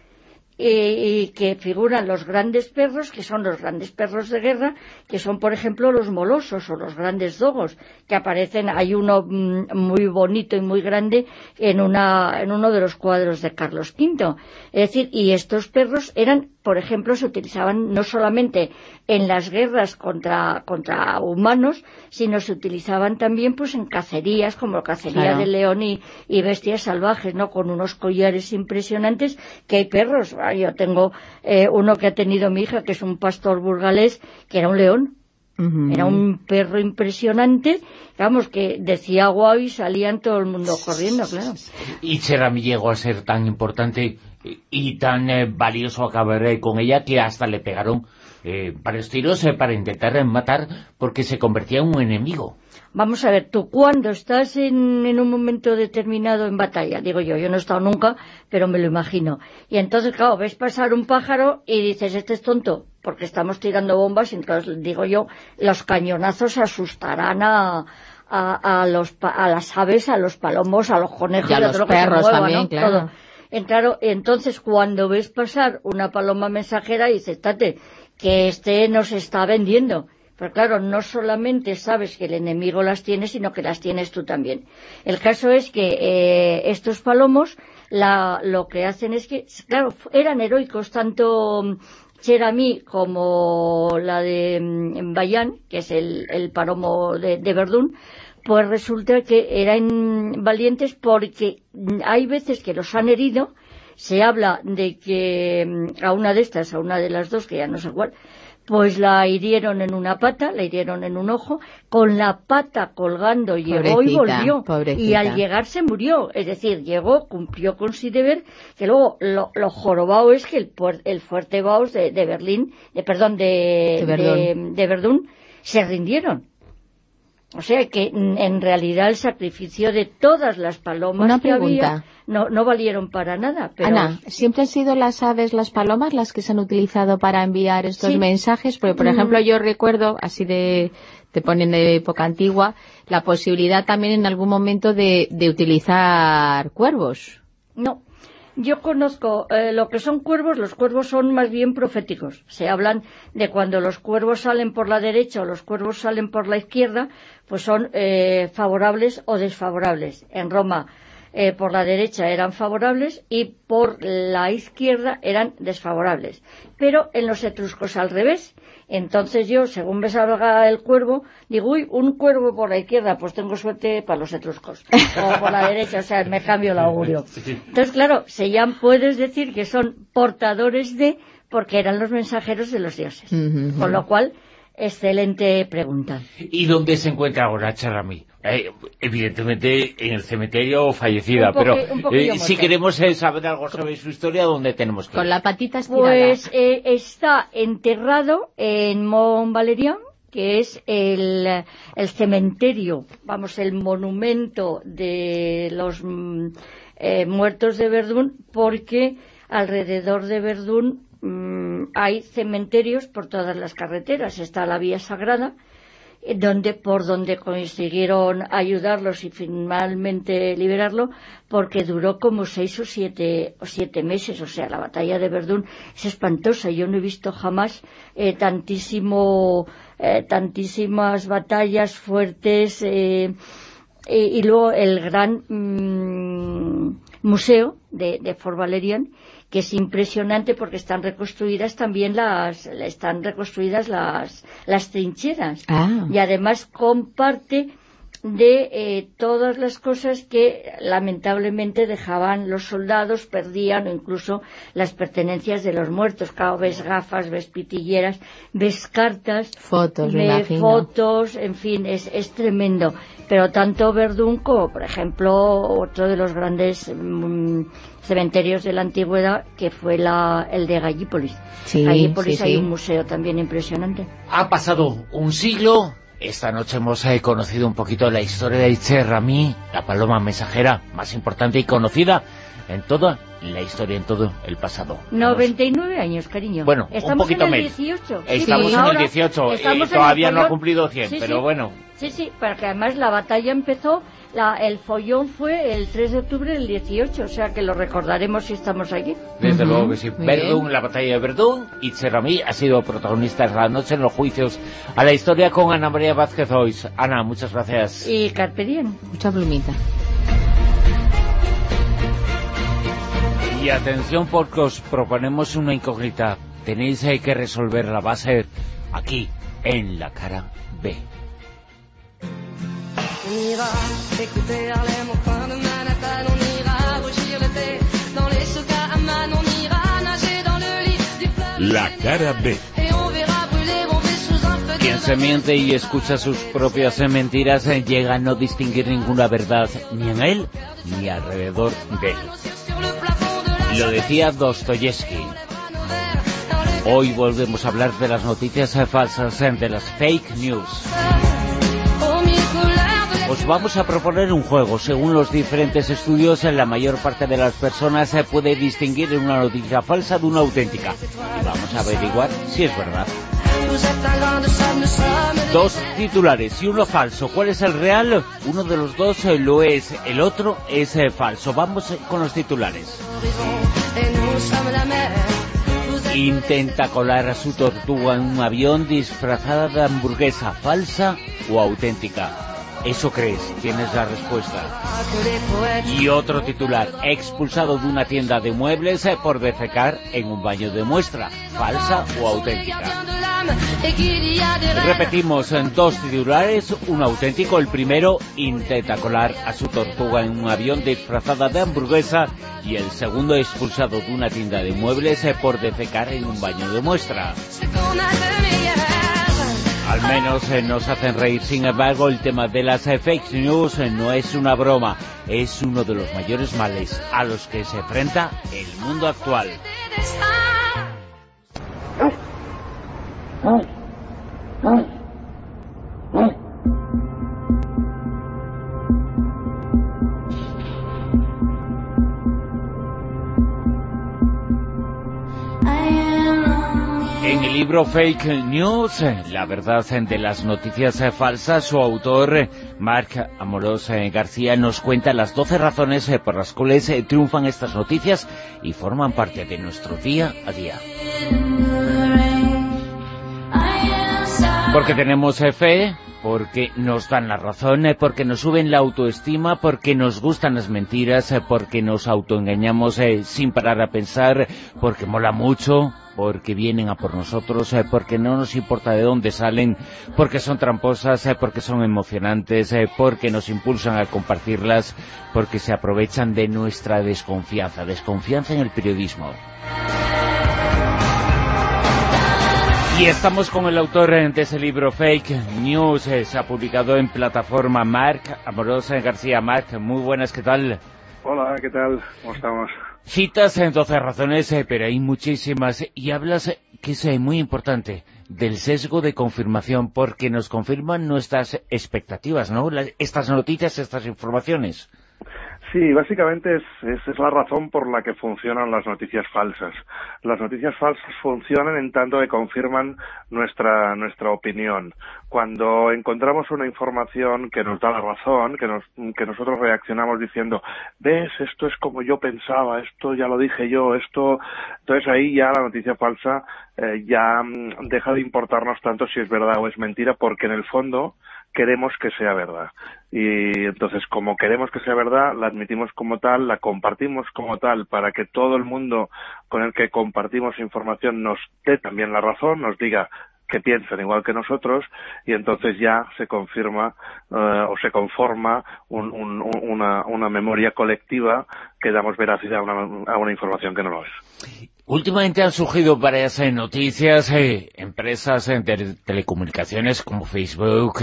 y que figuran los grandes perros, que son los grandes perros de guerra, que son, por ejemplo, los molosos o los grandes dogos, que aparecen, hay uno muy bonito y muy grande en uno de los cuadros de Carlos V. Es decir, y estos perros eran, por ejemplo, se utilizaban no solamente en las guerras contra humanos, sino se utilizaban también pues en cacerías, como cacería de león y bestias salvajes, ¿no? Con unos collares impresionantes, que hay perros. Yo tengo uno que ha tenido mi hija, que es un pastor burgalés, que era un león. Era un perro impresionante, vamos, que decía guau y salían todo el mundo corriendo, claro. Y Cherami llegó a ser tan importante y tan valioso acabar con ella que hasta le pegaron varios tiros para intentar matar, porque se convertía en un enemigo. Vamos a ver, tú cuando estás en un momento determinado en batalla, digo yo no he estado nunca, pero me lo imagino, y entonces claro, ves pasar un pájaro y dices, este es tonto, porque estamos tirando bombas, y entonces digo yo, los cañonazos asustarán a las aves, a los palomos, a los conejos, y a los perros también, ¿no? Claro. Todo. Claro, entonces cuando ves pasar una paloma mensajera dices, tate, que este nos está vendiendo. Pero claro, no solamente sabes que el enemigo las tiene, sino que las tienes tú también. El caso es que estos palomos lo que hacen es que, claro, eran heroicos, tanto Cherami como la de Bayán, que es el palomo de Verdún, pues resulta que eran valientes porque hay veces que los han herido se habla de que a una de las dos, que ya no sé cuál, pues la hirieron en una pata, la hirieron en un ojo, con la pata colgando, llegó y volvió. Pobrecita. Y al llegar se murió, es decir, llegó, cumplió con su deber, que luego lo jorobado es que el fuerte Baus de Berlín, de Verdún, se rindieron. O sea que en realidad el sacrificio de todas las palomas que había no valieron para nada. Pero... Ana, ¿siempre han sido las aves, las palomas, las que se han utilizado para enviar estos mensajes? Porque, por ejemplo, yo recuerdo, así te ponen de época antigua, la posibilidad también en algún momento de utilizar cuervos. No. Yo conozco lo que son cuervos. Los cuervos son más bien proféticos. Se hablan de cuando los cuervos salen por la derecha o los cuervos salen por la izquierda, pues son favorables o desfavorables. En Roma por la derecha eran favorables y por la izquierda eran desfavorables. Pero en los etruscos al revés. Entonces yo, según me salga el cuervo, digo, uy, un cuervo por la izquierda, pues tengo suerte para los etruscos. O por la derecha, o sea, me cambio el augurio. Entonces, claro, puedes decir que son portadores porque eran los mensajeros de los dioses. Con lo cual, excelente pregunta. ¿Y dónde se encuentra ahora Cherramí? Evidentemente en el cementerio fallecida, pero si queremos saber algo sobre su historia, ¿dónde tenemos que ir? Con la patita estirada. Pues está enterrado en Mont Valérien, que es el cementerio, el monumento de los muertos de Verdún, porque alrededor de Verdún hay cementerios por todas las carreteras. Está la Vía Sagrada, por donde consiguieron ayudarlos y finalmente liberarlo, porque duró como 6 o 7 meses. O sea, la batalla de Verdún es espantosa. Yo no he visto jamás tantísimas batallas fuertes, y luego el gran museo de Fort Valérien, que es impresionante porque están reconstruidas también las trincheras. Y además comparte de todas las cosas que lamentablemente dejaban los soldados, perdían, o incluso las pertenencias de los muertos. Claro, ves gafas, ves pitilleras, ves cartas, fotos, en fin, es tremendo. Pero tanto Verdún como, por ejemplo, otro de los grandes cementerios de la antigüedad, que fue el de Gallípolis. Gallípolis hay un museo también impresionante. Ha pasado un siglo. Esta noche hemos conocido un poquito la historia de Cherramí, la paloma mensajera más importante y conocida en toda la historia, en todo el pasado. 99 años, cariño. Bueno, estamos un poquito en el menos. 18. Estamos en el 18, todavía no ha cumplido 100, pero bueno. Sí, porque además la batalla empezó, el follón fue el 3 de octubre del 18, o sea que lo recordaremos si estamos aquí. Desde luego que sí. Verdún, la batalla de Verdún, y Cherramí ha sido protagonista esta noche en los juicios a la historia con Ana María Vázquez Ois. Ana, muchas gracias. Y carpe diem. Mucha plumita. Y atención, porque os proponemos una incógnita. Tenéis que resolverla, va a ser aquí, en la cara B. On ira écouter Harlem au coin de Manhattan, on ira rougir l'été dans les souks à Amman, on ira nager dans le lit du fleuve. La cara B. Et on verra brûler Bombay sous un feu de... Quien se miente y escucha sus propias mentiras llega a no distinguir ninguna verdad, ni en él, ni alrededor de él. Lo decía Dostoyevsky. Hoy volvemos a hablar de las noticias falsas, de las fake news. Os vamos a proponer un juego. Según los diferentes estudios, la mayor parte de las personas se puede distinguir una noticia falsa de una auténtica. Y vamos a averiguar si es verdad. 2 titulares y uno falso. ¿Cuál es el real? Uno de los dos lo es, el otro es falso. Vamos con los titulares. Intenta colar a su tortuga en un avión disfrazada de hamburguesa, ¿falsa o auténtica? Eso crees, tienes la respuesta. Y otro titular, expulsado de una tienda de muebles por defecar en un baño de muestra, falsa o auténtica. Repetimos, en 2 titulares, un auténtico. El primero, intenta colar a su tortuga en un avión disfrazada de hamburguesa, y el segundo, expulsado de una tienda de muebles por defecar en un baño de muestra. Al menos nos hacen reír. Sin embargo, el tema de las fake news no es una broma, es uno de los mayores males a los que se enfrenta el mundo actual. En el libro Fake News, la verdad de las noticias falsas, su autor, Marc Amorós García, nos cuenta las 12 razones por las cuales triunfan estas noticias y forman parte de nuestro día a día. Porque tenemos fe, porque nos dan la razón, porque nos suben la autoestima, porque nos gustan las mentiras, porque nos autoengañamos sin parar a pensar, porque mola mucho, porque vienen a por nosotros, porque no nos importa de dónde salen, porque son tramposas, porque son emocionantes, porque nos impulsan a compartirlas, porque se aprovechan de nuestra desconfianza en el periodismo. Y estamos con el autor de ese libro, Fake News, se ha publicado en plataforma, Marc Amorós García. Marc, muy buenas, ¿qué tal? Hola, ¿qué tal? ¿Cómo estamos? Citas en 12 razones, pero hay muchísimas, y hablas, que es muy importante, del sesgo de confirmación, porque nos confirman nuestras expectativas, ¿no? Estas noticias, estas informaciones. Sí, básicamente es la razón por la que funcionan las noticias falsas. Las noticias falsas funcionan en tanto que confirman nuestra opinión. Cuando encontramos una información que nos da la razón, que nosotros reaccionamos diciendo, ves, esto es como yo pensaba, esto ya lo dije yo, entonces ahí ya la noticia falsa ya deja de importarnos tanto si es verdad o es mentira, porque en el fondo queremos que sea verdad. Y entonces, como queremos que sea verdad, la admitimos como tal, la compartimos como tal, para que todo el mundo con el que compartimos información nos dé también la razón, nos diga que piensan igual que nosotros, y entonces ya se confirma o se conforma una memoria colectiva que damos veracidad a una información que no lo es. Últimamente han surgido varias noticias, empresas de telecomunicaciones como Facebook,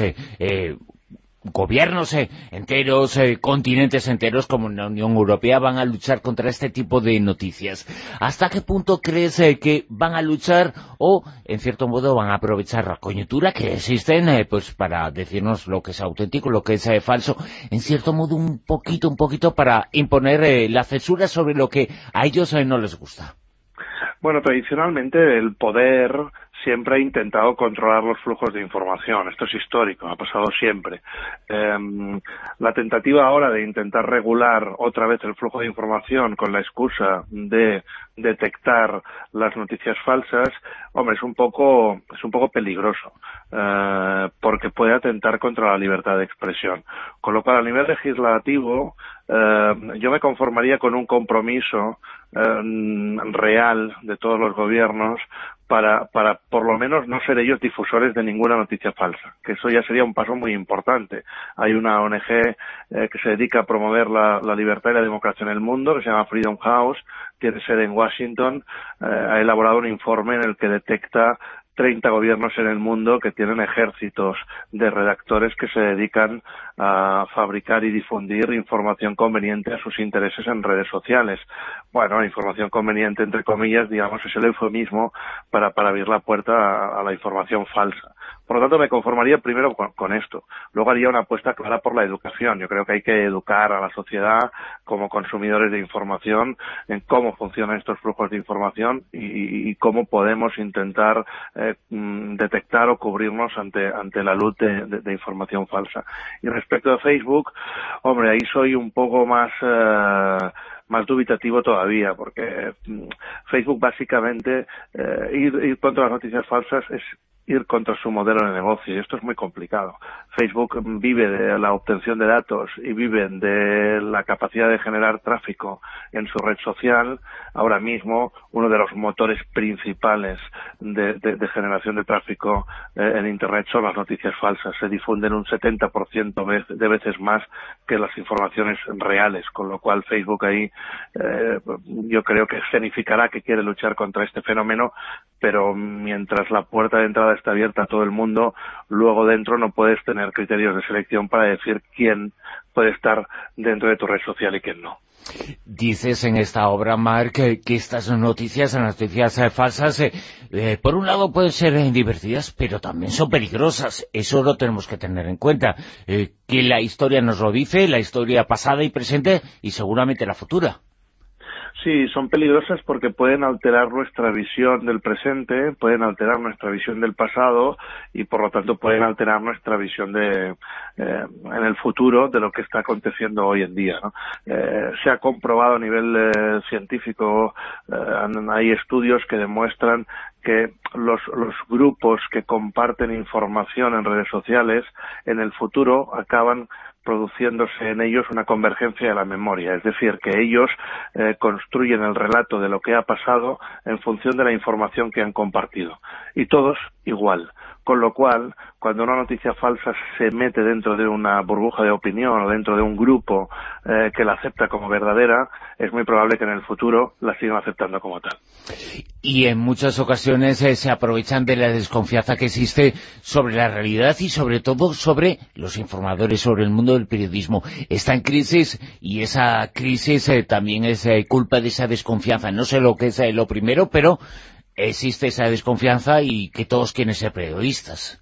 gobiernos enteros, continentes enteros como la Unión Europea van a luchar contra este tipo de noticias. ¿Hasta qué punto crees que van a luchar o, en cierto modo, van a aprovechar la coyuntura que existen pues para decirnos lo que es auténtico, lo que es falso, en cierto modo un poquito para imponer la censura sobre lo que a ellos no les gusta? Bueno, tradicionalmente el poder siempre ha intentado controlar los flujos de información. Esto es histórico, ha pasado siempre. La tentativa ahora de intentar regular otra vez el flujo de información con la excusa de detectar las noticias falsas, hombre, es un poco peligroso, porque puede atentar contra la libertad de expresión. Con lo cual, a nivel legislativo, yo me conformaría con un compromiso real de todos los gobiernos para por lo menos no ser ellos difusores de ninguna noticia falsa, que eso ya sería un paso muy importante. Hay una ONG que se dedica a promover la libertad y la democracia en el mundo, que se llama Freedom House, tiene sede en Washington, ha elaborado un informe en el que detecta 30 gobiernos en el mundo que tienen ejércitos de redactores que se dedican a fabricar y difundir información conveniente a sus intereses en redes sociales. Bueno, información conveniente, entre comillas, digamos, es el eufemismo para abrir la puerta a la información falsa. Por lo tanto, me conformaría primero con esto. Luego haría una apuesta clara por la educación. Yo creo que hay que educar a la sociedad como consumidores de información en cómo funcionan estos flujos de información y cómo podemos intentar detectar o cubrirnos ante la luz de información falsa. Y respecto a Facebook, hombre, ahí soy un poco más más dubitativo todavía, porque Facebook básicamente, ir contra las noticias falsas es ir contra su modelo de negocio, y esto es muy complicado. Facebook vive de la obtención de datos y vive de la capacidad de generar tráfico en su red social. Ahora mismo, uno de los motores principales de generación de tráfico en Internet son las noticias falsas. Se difunden un 70% de veces más que las informaciones reales, con lo cual Facebook ahí yo creo que escenificará que quiere luchar contra este fenómeno, pero mientras la puerta de entrada está abierta a todo el mundo, luego dentro no puedes tener criterios de selección para decir quién puede estar dentro de tu red social y quién no. Dices en esta obra, Marc, que estas noticias, las noticias falsas, por un lado pueden ser divertidas, pero también son peligrosas. Eso lo tenemos que tener en cuenta. Que la historia nos lo dice, la historia pasada y presente, y seguramente la futura. Sí, son peligrosas porque pueden alterar nuestra visión del presente, pueden alterar nuestra visión del pasado y por lo tanto pueden alterar nuestra visión en el futuro de lo que está aconteciendo hoy en día, ¿no? Se ha comprobado a nivel científico, hay estudios que demuestran que los grupos que comparten información en redes sociales en el futuro acaban produciéndose en ellos una convergencia de la memoria, es decir, que ellos construyen el relato de lo que ha pasado en función de la información que han compartido, y todos igual, con lo cual, cuando una noticia falsa se mete dentro de una burbuja de opinión o dentro de un grupo que la acepta como verdadera, es muy probable que en el futuro la sigan aceptando como tal. Y en muchas ocasiones se aprovechan de la desconfianza que existe sobre la realidad y sobre todo sobre los informadores, sobre el mundo del periodismo. Está en crisis y esa crisis también es culpa de esa desconfianza. No sé lo que es lo primero, pero existe esa desconfianza y que todos quieren ser periodistas.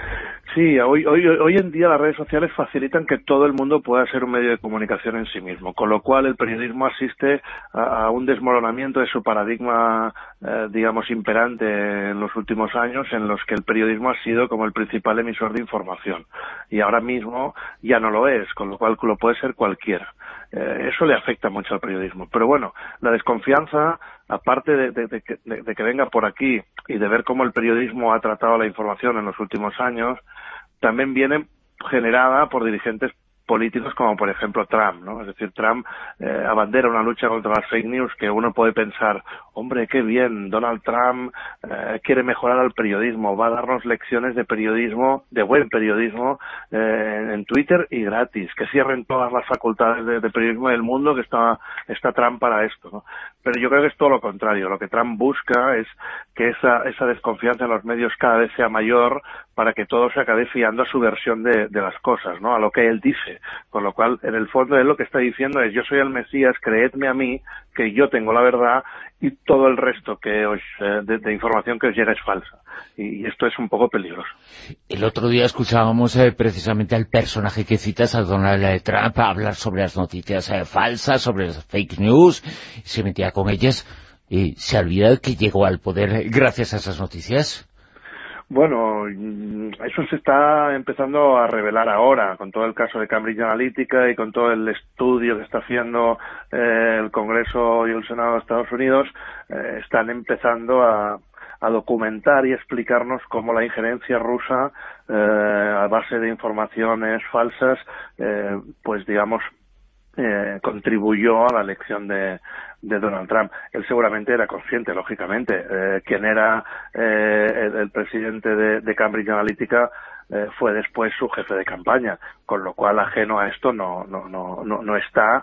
Sí, hoy en día las redes sociales facilitan que todo el mundo pueda ser un medio de comunicación en sí mismo, con lo cual el periodismo asiste a un desmoronamiento de su paradigma, digamos, imperante en los últimos años, en los que el periodismo ha sido como el principal emisor de información, y ahora mismo ya no lo es, con lo cual lo puede ser cualquiera. Eso le afecta mucho al periodismo. Pero bueno, la desconfianza, aparte de que venga por aquí y de ver cómo el periodismo ha tratado la información en los últimos años, también viene generada por dirigentes políticos como por ejemplo Trump, ¿no? Es decir, Trump abandera una lucha contra las fake news que uno puede pensar, hombre, qué bien, Donald Trump quiere mejorar al periodismo, va a darnos lecciones de periodismo, de buen periodismo, en Twitter y gratis, que cierren todas las facultades de periodismo del mundo, que está Trump para esto, ¿no? Pero yo creo que es todo lo contrario. Lo que Trump busca es que esa desconfianza en los medios cada vez sea mayor para que todo se acabe fiando a su versión de las cosas, ¿no? A lo que él dice. Con lo cual, en el fondo, él lo que está diciendo es: yo soy el Mesías, creedme a mí, que yo tengo la verdad y todo el resto de información que os llega es falsa. Y esto es un poco peligroso. El otro día escuchábamos precisamente al personaje que citas, a Donald Trump, a hablar sobre las noticias falsas, sobre las fake news, se metía con ellas y se olvida que llegó al poder gracias a esas noticias. Bueno, eso se está empezando a revelar ahora, con todo el caso de Cambridge Analytica y con todo el estudio que está haciendo el Congreso y el Senado de Estados Unidos. Están empezando a documentar y explicarnos cómo la injerencia rusa, a base de informaciones falsas, pues digamos, contribuyó a la elección de Donald Trump. Él seguramente era consciente, lógicamente. Quien era el presidente de Cambridge Analytica fue después su jefe de campaña, con lo cual ajeno a esto no está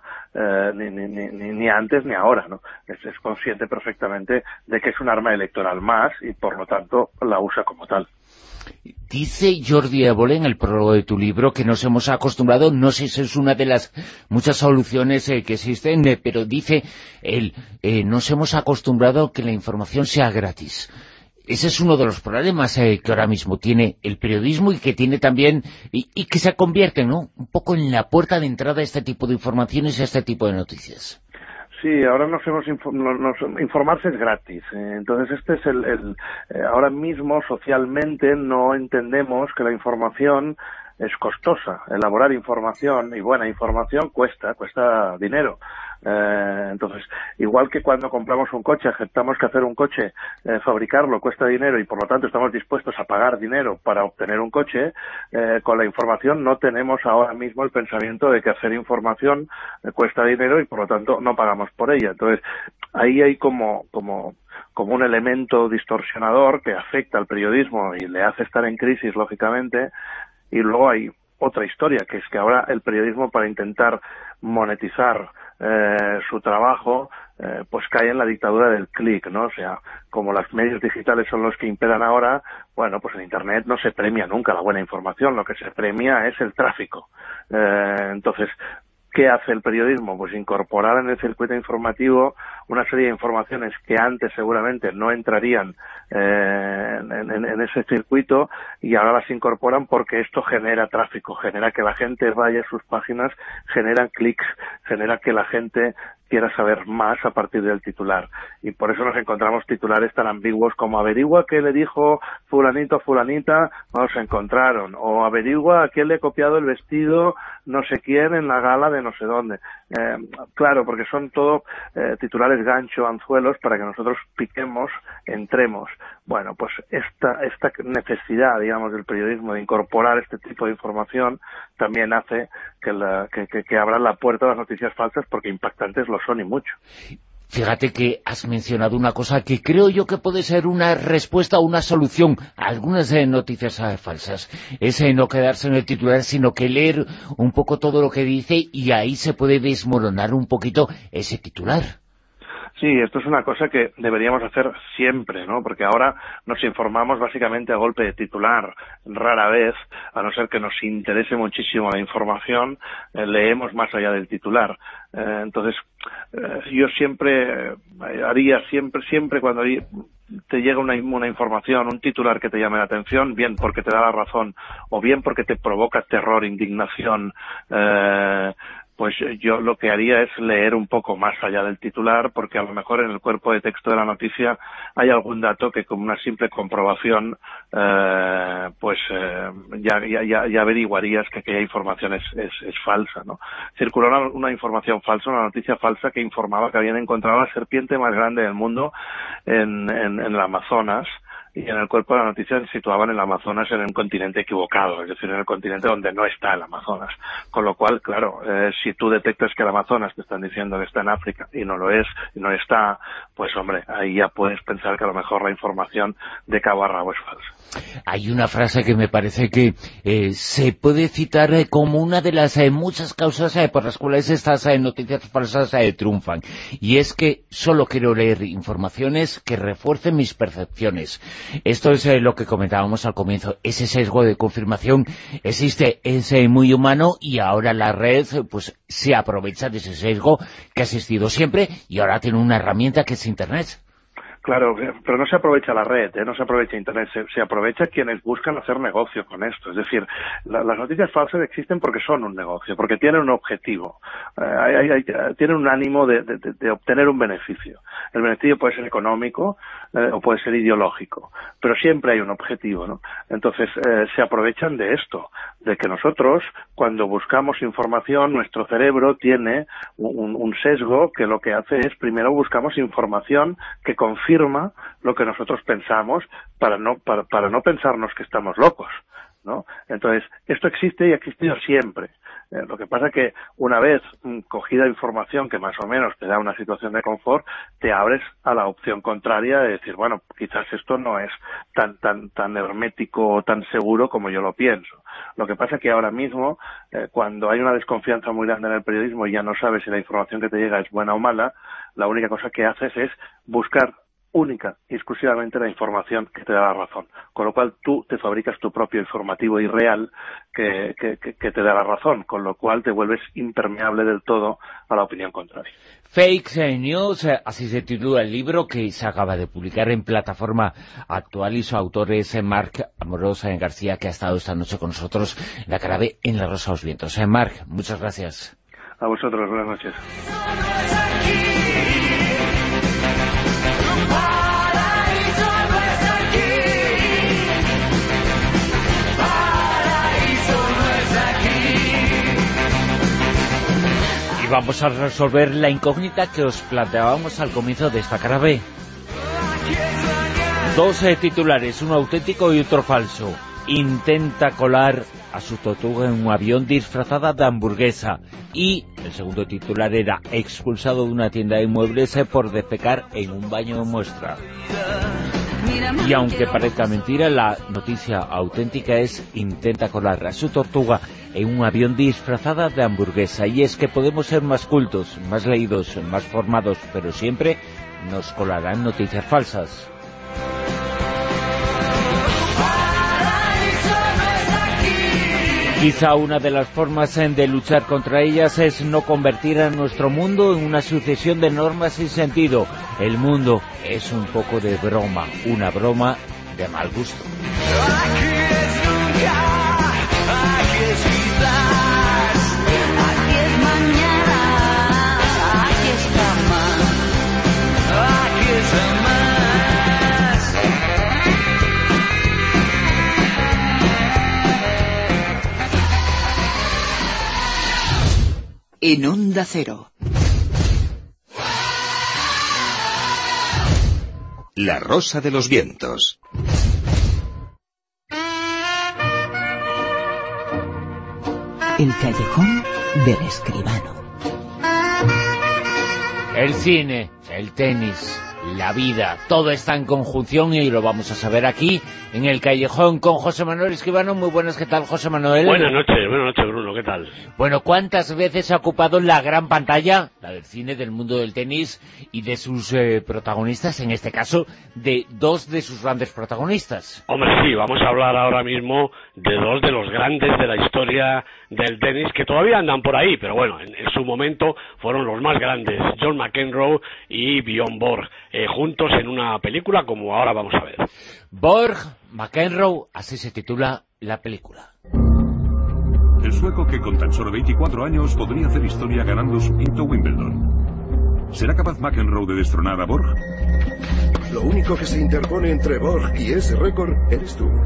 ni antes ni ahora, ¿no? Es consciente perfectamente de que es un arma electoral más y por lo tanto la usa como tal. Dice Jordi Évole en el prólogo de tu libro que nos hemos acostumbrado, no sé si es una de las muchas soluciones que existen, pero dice él, nos hemos acostumbrado a que la información sea gratis. Ese es uno de los problemas que ahora mismo tiene el periodismo y que tiene también, y que se convierte, ¿no?, un poco en la puerta de entrada a este tipo de informaciones y a este tipo de noticias. Sí, ahora informarse es gratis. Entonces este es ahora mismo socialmente no entendemos que la información es costosa. Elaborar información y buena información cuesta dinero. Entonces, igual que cuando compramos un coche, aceptamos que hacer un coche, fabricarlo cuesta dinero y por lo tanto estamos dispuestos a pagar dinero para obtener un coche, con la información no tenemos ahora mismo el pensamiento de que hacer información cuesta dinero y por lo tanto no pagamos por ella. Entonces, ahí hay como un elemento distorsionador que afecta al periodismo y le hace estar en crisis, lógicamente, y luego hay otra historia, que es que ahora el periodismo, para intentar monetizar su trabajo, pues cae en la dictadura del clic, ¿no? O sea, como los medios digitales son los que imperan ahora, bueno, pues en Internet no se premia nunca la buena información, lo que se premia es el tráfico. Entonces, ¿qué hace el periodismo? Pues incorporar en el circuito informativo una serie de informaciones que antes seguramente no entrarían en ese circuito y ahora las incorporan porque esto genera tráfico, genera que la gente vaya a sus páginas, genera clics, genera que la gente quiera saber más a partir del titular. Y por eso nos encontramos titulares tan ambiguos como averigua qué le dijo fulanito a fulanita, no se encontraron, o averigua a quién le ha copiado el vestido no sé quién en la gala de no sé dónde. Claro, porque son todo titulares gancho, anzuelos, para que nosotros piquemos, entremos. Bueno, pues esta necesidad, digamos, del periodismo de incorporar este tipo de información también hace que abran la puerta a las noticias falsas, porque impactantes lo son y mucho. Fíjate que has mencionado una cosa que creo yo que puede ser una respuesta o una solución a algunas noticias falsas. Es no quedarse en el titular, sino que leer un poco todo lo que dice y ahí se puede desmoronar un poquito ese titular. Sí, esto es una cosa que deberíamos hacer siempre, ¿no? Porque ahora nos informamos básicamente a golpe de titular. Rara vez, a no ser que nos interese muchísimo la información, leemos más allá del titular. Entonces, yo siempre haría, siempre cuando te llega una información, un titular que te llame la atención, bien porque te da la razón o bien porque te provoca terror, indignación, pues yo lo que haría es leer un poco más allá del titular, porque a lo mejor en el cuerpo de texto de la noticia hay algún dato que con una simple comprobación ya averiguarías que aquella información es falsa, ¿no? Circuló una información falsa, una noticia falsa que informaba que habían encontrado la serpiente más grande del mundo en el Amazonas, y en el cuerpo de la noticia se situaban en el Amazonas en un continente equivocado, es decir, en el continente donde no está el Amazonas. Con lo cual, claro, si tú detectas que el Amazonas te están diciendo que está en África y no lo es, y no está, pues hombre, ahí ya puedes pensar que a lo mejor la información de cabo a rabo es falsa. Hay una frase que me parece que se puede citar como una de las muchas causas por las cuales estas noticias falsas triunfan, y es que solo quiero leer informaciones que refuercen mis percepciones. Esto es lo que comentábamos al comienzo, ese sesgo de confirmación existe, es muy humano, y ahora la red pues se aprovecha de ese sesgo que ha existido siempre y ahora tiene una herramienta que es Internet. Claro, pero no se aprovecha la red, no se aprovecha Internet, se aprovecha quienes buscan hacer negocio con esto. Es decir, las noticias falsas existen porque son un negocio, porque tienen un objetivo, tienen un ánimo de obtener un beneficio. El beneficio puede ser económico o puede ser ideológico, pero siempre hay un objetivo, ¿no? Entonces, se aprovechan de esto, de que nosotros, cuando buscamos información, nuestro cerebro tiene un sesgo que lo que hace es, primero buscamos información que confirma lo que nosotros pensamos para no pensarnos que estamos locos, ¿no? Entonces, esto existe y ha existido siempre. Lo que pasa que una vez cogida información que más o menos te da una situación de confort, te abres a la opción contraria de decir, bueno, quizás esto no es tan hermético o tan seguro como yo lo pienso. Lo que pasa que ahora mismo, cuando hay una desconfianza muy grande en el periodismo y ya no sabes si la información que te llega es buena o mala, la única cosa que haces es buscar única y exclusivamente la información que te da la razón. Con lo cual tú te fabricas tu propio informativo irreal que te da la razón, con lo cual te vuelves impermeable del todo a la opinión contraria. Fake News, así se titula el libro que se acaba de publicar en Plataforma Actual, y su autor es Marc Amorós García, que ha estado esta noche con nosotros en La Cara B en La Rosa de los Vientos. Marc, muchas gracias. A vosotros, buenas noches. vamos a resolver la incógnita que os planteábamos al comienzo de esta cara B. Dos titulares, uno auténtico y otro falso. Intenta colar a su tortuga en un avión disfrazada de hamburguesa. Y el segundo titular era: expulsado de una tienda de muebles por defecar en un baño de muestra. Y aunque parezca mentira, la noticia auténtica es: intenta colar a su tortuga en un avión disfrazada de hamburguesa. Y es que podemos ser más cultos, más leídos, más formados, pero siempre nos colarán noticias falsas. Quizá una de las formas de luchar contra ellas es no convertir a nuestro mundo en una sucesión de normas sin sentido. El mundo es un poco de broma, una broma de mal gusto. En Onda Cero. La Rosa de los Vientos. El callejón del escribano. El cine, el tenis, la vida, todo está en conjunción y lo vamos a saber aquí, en el callejón, con José Manuel Escribano. Muy buenas, ¿qué tal, José Manuel? Buenas noches, Bruno, ¿qué tal? Bueno, ¿cuántas veces ha ocupado la gran pantalla, la del cine, del mundo del tenis y de sus protagonistas, en este caso, de dos de sus grandes protagonistas? Hombre, sí, vamos a hablar ahora mismo de dos de los grandes de la historia del tenis, que todavía andan por ahí, pero bueno, en su momento fueron los más grandes, John McEnroe y Björn Borg, juntos en una película, como ahora vamos a ver. Borg, McEnroe, así se titula la película. El sueco, que con tan solo 24 años podría hacer historia ganando su quinto Wimbledon. ¿Será capaz McEnroe de destronar a Borg? Lo único que se interpone entre Borg y ese récord eres tú.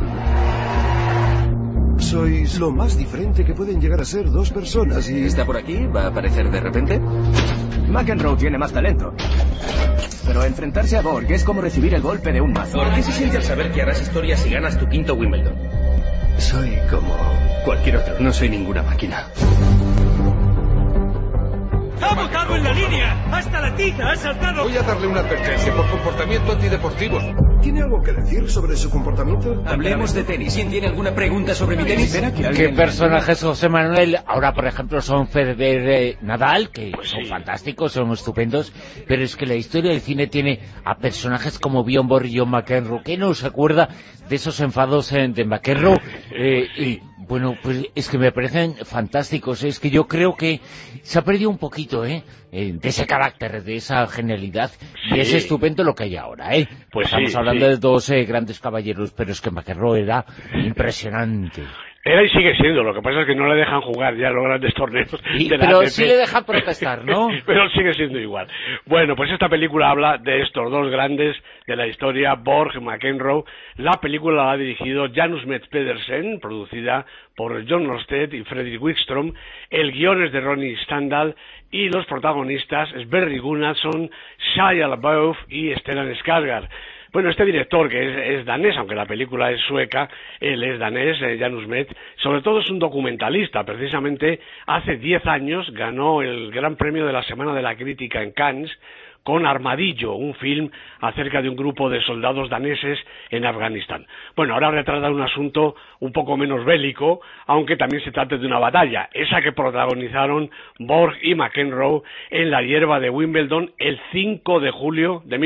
Sois lo más diferente que pueden llegar a ser dos personas y... ¿Está por aquí? ¿Va a aparecer de repente? McEnroe tiene más talento. Pero enfrentarse a Borg es como recibir el golpe de un mazo. ¿Por qué se siente al saber que harás historia si ganas tu quinto Wimbledon? Soy como cualquier otro. No soy ninguna máquina. ¡Ha botado en la línea! ¡Hasta la tiza ha saltado! Voy a darle una advertencia por comportamiento antideportivo. ¿Tiene algo que decir sobre su comportamiento? Hablemos de tenis. ¿Quién tiene alguna pregunta sobre mi tenis? ¿Qué personajes, José Manuel? Ahora, por ejemplo, son Federer, Nadal, que son fantásticos, son estupendos, pero es que la historia del cine tiene a personajes como Björn Borg y John McEnroe. ¿Qué no se acuerda de esos enfados de McEnroe? Y bueno, pues es que me parecen fantásticos. Es que yo creo que se ha perdido un poquito, de ese carácter, de esa genialidad, y es estupendo lo que hay ahora, Pues estamos hablando de dos grandes caballeros, pero es que McEnroe era impresionante. Era y sigue siendo, lo que pasa es que no le dejan jugar ya los grandes torneos de la pero ATP. sí le dejan protestar, ¿no? Pero sigue siendo igual. Bueno, pues esta película habla de estos dos grandes de la historia, Borg y McEnroe. La película la ha dirigido Janus Meth Pedersen, producida por John Norstedt y Fredrik Wikström. El guion es de Ronnie Standal y los protagonistas Sverrir Gunnarsson, Shia LaBeouf y Stellan Skarsgård. Bueno, este director, que es danés, aunque la película es sueca, él es danés, Janus Meth, sobre todo es un documentalista. Precisamente hace 10 años ganó el Gran Premio de la Semana de la Crítica en Cannes con Armadillo, un film acerca de un grupo de soldados daneses en Afganistán. Bueno, ahora retrata un asunto un poco menos bélico, aunque también se trata de una batalla, esa que protagonizaron Borg y McEnroe en la hierba de Wimbledon el 5 de julio de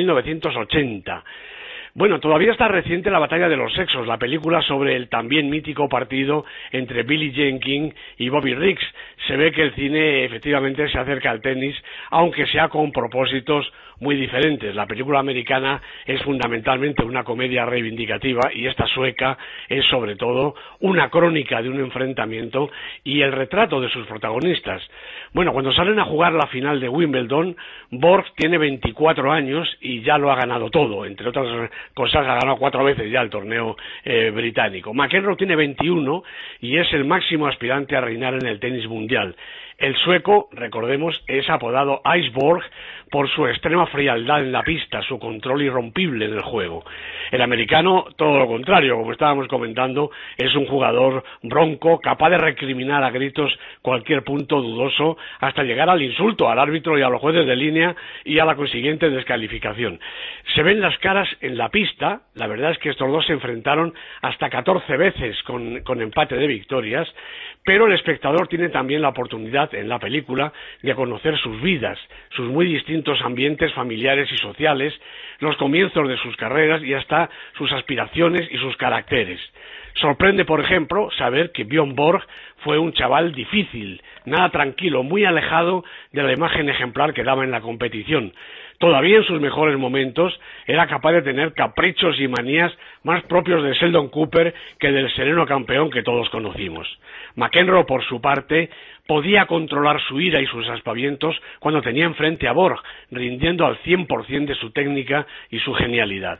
1980. Bueno, todavía está reciente La batalla de los sexos, la película sobre el también mítico partido entre Billie Jean King y Bobby Riggs. Se ve que el cine efectivamente se acerca al tenis, aunque sea con propósitos muy diferentes. La película americana es fundamentalmente una comedia reivindicativa y esta sueca es sobre todo una crónica de un enfrentamiento y el retrato de sus protagonistas. Bueno, cuando salen a jugar la final de Wimbledon, Borg tiene 24 años y ya lo ha ganado todo, entre otras cosas ha ganado 4 veces ya el torneo británico. McEnroe tiene 21 y es el máximo aspirante a reinar en el tenis mundial. El sueco, recordemos, es apodado Iceborg por su extrema frialdad en la pista, su control irrompible en el juego. El americano, todo lo contrario, como estábamos comentando, es un jugador bronco, capaz de recriminar a gritos cualquier punto dudoso, hasta llegar al insulto al árbitro y a los jueces de línea y a la consiguiente descalificación. Se ven las caras en la pista, la verdad es que estos dos se enfrentaron hasta 14 veces con empate de victorias, pero el espectador tiene también la oportunidad en la película de conocer sus vidas, sus muy distintos ambientes familiares y sociales, los comienzos de sus carreras y hasta sus aspiraciones y sus caracteres. Sorprende, por ejemplo, saber que Björn Borg fue un chaval difícil, nada tranquilo, muy alejado de la imagen ejemplar que daba en la competición. Todavía en sus mejores momentos era capaz de tener caprichos y manías más propios de Sheldon Cooper que del sereno campeón que todos conocimos. McEnroe, por su parte, podía controlar su ira y sus aspavientos cuando tenía enfrente a Borg, rindiendo al 100% de su técnica y su genialidad.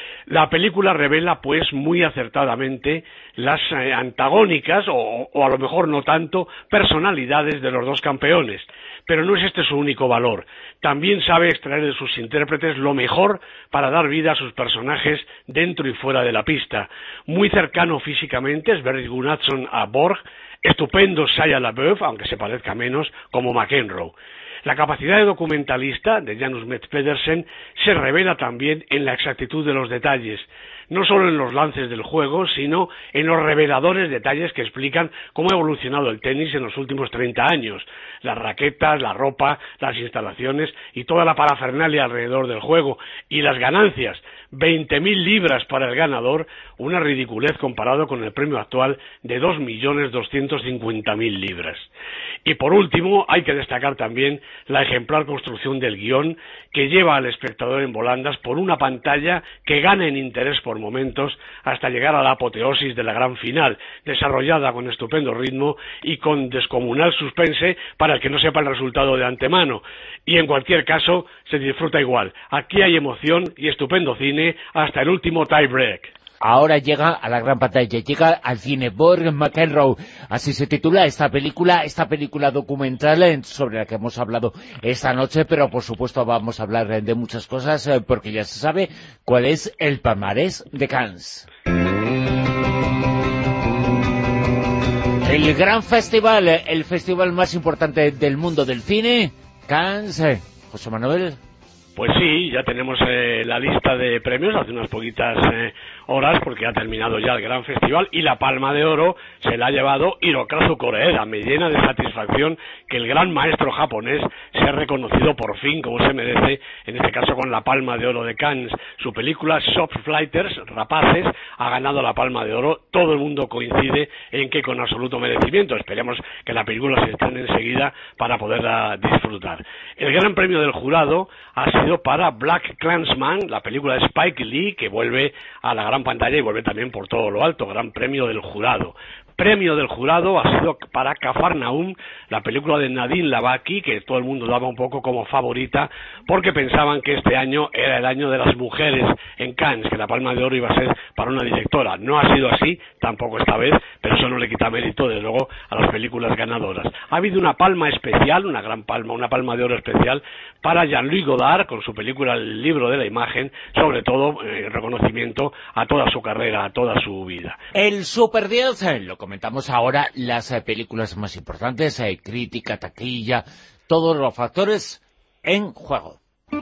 La película revela, pues, muy acertadamente las antagónicas, o a lo mejor no tanto, personalidades de los dos campeones. Pero no es este su único valor. También sabe extraer de sus intérpretes lo mejor para dar vida a sus personajes dentro y fuera de la pista. Muy cercano físicamente es Barry Gunnarsson a Borg, estupendo Shia LaBeouf, aunque se parezca menos, como McEnroe. La capacidad de documentalista de Janus Metz Pedersen se revela también en la exactitud de los detalles, no solo en los lances del juego, sino en los reveladores detalles que explican cómo ha evolucionado el tenis en los últimos 30 años, las raquetas, la ropa, las instalaciones y toda la parafernalia alrededor del juego, y las ganancias, 20.000 libras para el ganador, una ridiculez comparado con el premio actual de 2.250.000 libras. Y por último, hay que destacar también la ejemplar construcción del guión, que lleva al espectador en volandas por una pantalla que gana en interés por momentos hasta llegar a la apoteosis de la gran final, desarrollada con estupendo ritmo y con descomunal suspense para el que no sepa el resultado de antemano. Y en cualquier caso, se disfruta igual. Aquí hay emoción y estupendo cine hasta el último tie break. Ahora llega a la gran pantalla, llega al cine Borg McEnroe, así se titula esta película documental sobre la que hemos hablado esta noche, pero por supuesto vamos a hablar de muchas cosas, porque ya se sabe cuál es el palmarés de Cannes. El gran festival, el festival más importante del mundo del cine, Cannes. José Manuel. Pues sí, ya tenemos la lista de premios hace unas poquitas horas, porque ha terminado ya el gran festival, y la Palma de Oro se la ha llevado Hirokazu Koreeda. Me llena de satisfacción que el gran maestro japonés sea reconocido por fin como se merece, en este caso con la Palma de Oro de Cannes. Su película Shoplifters, Rapaces, ha ganado la Palma de Oro. Todo el mundo coincide en que con absoluto merecimiento. Esperemos que la película se estrene enseguida para poderla disfrutar. El gran premio del jurado ha sido para Black Klansman, la película de Spike Lee, que vuelve a la gran pantalla y vuelve también por todo lo alto. Gran premio del jurado. Premio del jurado ha sido para Cafarnaum, la película de Nadine Lavaki, que todo el mundo daba un poco como favorita, porque pensaban que este año era el año de las mujeres en Cannes, que la Palma de Oro iba a ser para una directora. No ha sido así, tampoco esta vez, pero eso no le quita mérito, desde luego, a las películas ganadoras. Ha habido una palma especial, una gran palma, una Palma de Oro especial, para Jean-Louis Godard, con su película El libro de la imagen, sobre todo reconocimiento a toda su carrera, a toda su vida. El Super 10, lo comentamos ahora, las películas más importantes, crítica, taquilla, todos los factores en juego.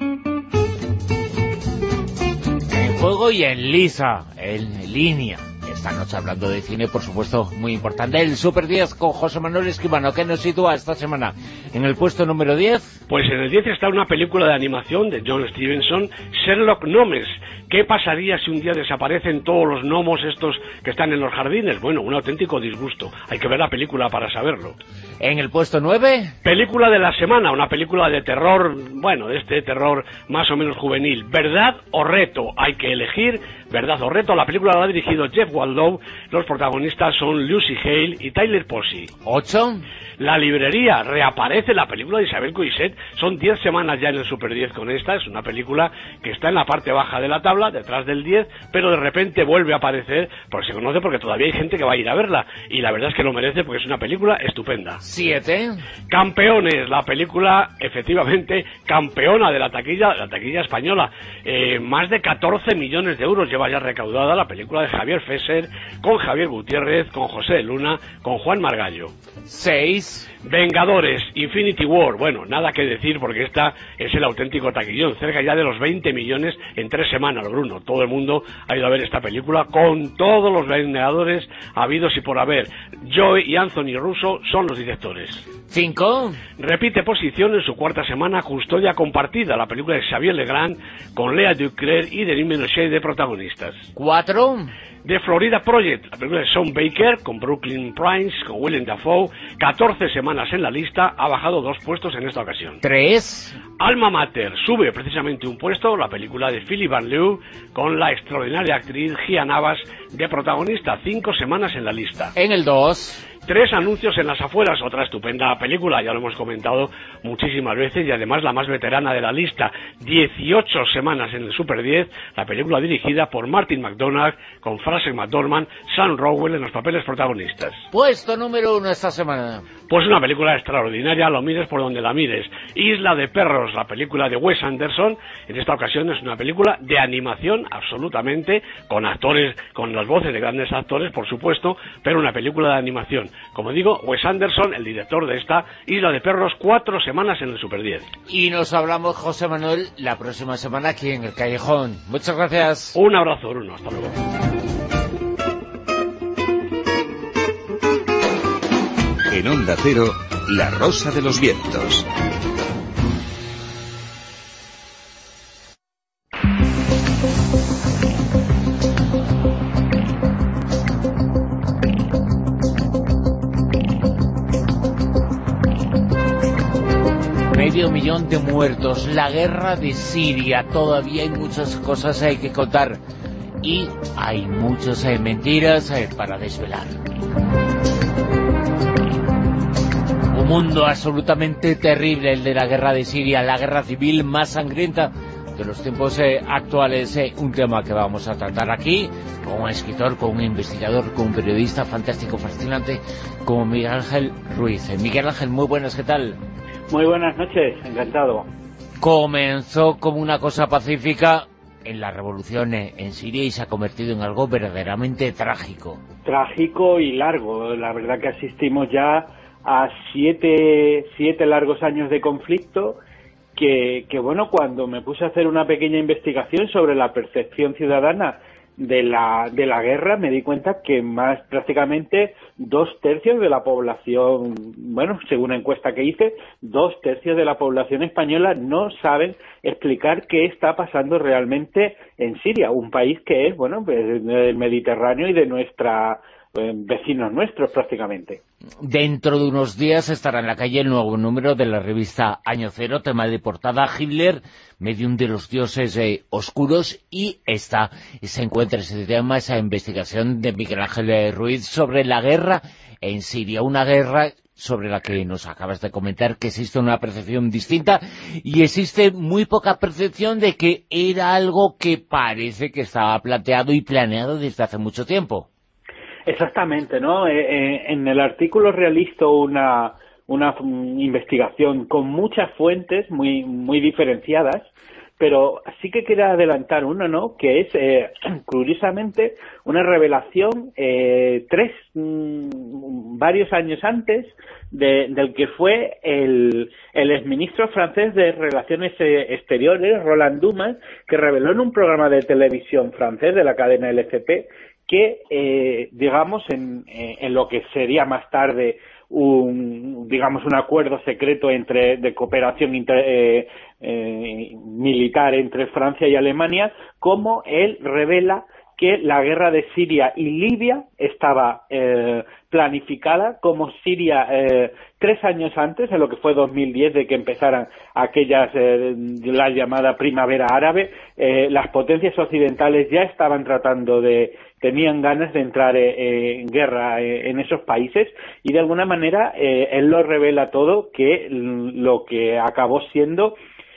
En juego y en lisa, en línea. Esta noche hablando de cine, por supuesto, muy importante. El Super 10 con José Manuel Escribano, que nos sitúa esta semana en el puesto número 10. Pues en el 10 está una película de animación de John Stevenson, Sherlock Gnomes. ¿Qué pasaría si un día desaparecen todos los gnomos estos que están en los jardines? Bueno, un auténtico disgusto. Hay que ver la película para saberlo. En el puesto 9... Película de la semana, una película de terror, bueno, de este terror más o menos juvenil. ¿Verdad o reto? Hay que elegir verdad o reto. La película la ha dirigido Jeff Waldow. Los protagonistas son Lucy Hale y Tyler Posey. 8... La librería, reaparece la película de Isabel Coixet. Son 10 semanas ya en el Super 10 con esta. Es una película que está en la parte baja de la tabla. tabla, detrás del 10, pero de repente vuelve a aparecer, porque se conoce porque todavía hay gente que va a ir a verla, y la verdad es que lo merece porque es una película estupenda. 7. Campeones, la película efectivamente campeona de la taquilla española. Más de 14 millones de euros lleva ya recaudada la película de Javier Fesser, con Javier Gutiérrez, con José Luna, con Juan Margallo. 6. Vengadores, Infinity War. Bueno, nada que decir porque esta es el auténtico taquillón, cerca ya de los 20 millones en 3 semanas, Bruno. Todo el mundo ha ido a ver esta película con todos los Vengadores habidos y por haber. Joe y Anthony Russo son los directores. 5. Repite posición en su cuarta semana Custodia Compartida, la película de Xavier Legrand con Lea Ducler y Denis Ménochet de protagonistas. 4. The Florida Project, la película de Sean Baker con Brooklyn Prince, con Willem Dafoe, 14 semanas en la lista, ha bajado 2 puestos en esta ocasión. 3. Alma Mater, sube precisamente un puesto, la película de Philip Van Leeuw con la extraordinaria actriz Gia Navas de protagonista, 5 semanas en la lista. En el 2. 3 anuncios en las afueras, otra estupenda película, ya lo hemos comentado muchísimas veces, y además la más veterana de la lista, 18 semanas en el Super 10, la película dirigida por Martin McDonagh, con Frances McDormand, Sam Rockwell en los papeles protagonistas. Puesto número 1 esta semana. Pues una película extraordinaria, lo mires por donde la mires. Isla de Perros, la película de Wes Anderson, en esta ocasión es una película de animación absolutamente, con actores, con las voces de grandes actores, por supuesto, pero una película de animación. Como digo, Wes Anderson, el director de esta Isla de Perros, 4 semanas en el Super 10. Y nos hablamos, José Manuel, la próxima semana aquí en El Callejón. Muchas gracias. Un abrazo, Bruno. Hasta luego. En Onda Cero, La Rosa de los Vientos. Medio millón de muertos, la guerra de Siria, todavía hay muchas cosas hay que contar y hay muchas mentiras para desvelar. Un mundo absolutamente terrible el de la guerra de Siria, la guerra civil más sangrienta de los tiempos actuales, un tema que vamos a tratar aquí con un escritor, con un investigador, con un periodista fantástico, fascinante como Miguel Ángel Ruiz. Miguel Ángel, muy buenas, ¿qué tal? Muy buenas noches, encantado. Comenzó como una cosa pacífica en la revolución en Siria y se ha convertido en algo verdaderamente trágico. Trágico y largo. La verdad que asistimos ya a siete largos años de conflicto que bueno, cuando me puse a hacer una pequeña investigación sobre la percepción ciudadana de la guerra, me di cuenta que más prácticamente 2/3 de la población, bueno, según una encuesta que hice, 2/3 de la población española no saben explicar qué está pasando realmente en Siria, un país que es, bueno, pues, del Mediterráneo y de vecinos nuestros prácticamente. Dentro de unos días estará en la calle el nuevo número de la revista Año Cero, tema de portada Hitler, medium de los dioses oscuros, y se encuentra ese tema, esa investigación de Miguel Ángel Ruiz sobre la guerra en Siria, una guerra sobre la que nos acabas de comentar que existe una percepción distinta y existe muy poca percepción de que era algo que parece que estaba planteado y planeado desde hace mucho tiempo. Exactamente, ¿no? En el artículo realizo una investigación con muchas fuentes muy diferenciadas, pero sí que quería adelantar una, ¿no? Que es, curiosamente, una revelación varios años antes del que fue el exministro francés de Relaciones Exteriores, Roland Dumas, que reveló en un programa de televisión francés de la cadena LCP que, digamos, en lo que sería más tarde un acuerdo secreto de cooperación militar entre Francia y Alemania, como él revela que la guerra de Siria y Libia estaba planificada, como Siria 3 años antes, en lo que fue 2010, de que empezaran aquellas, la llamada primavera árabe, las potencias occidentales ya estaban tenían ganas de entrar en guerra en esos países, y de alguna manera él lo revela todo, que lo que acabó siendo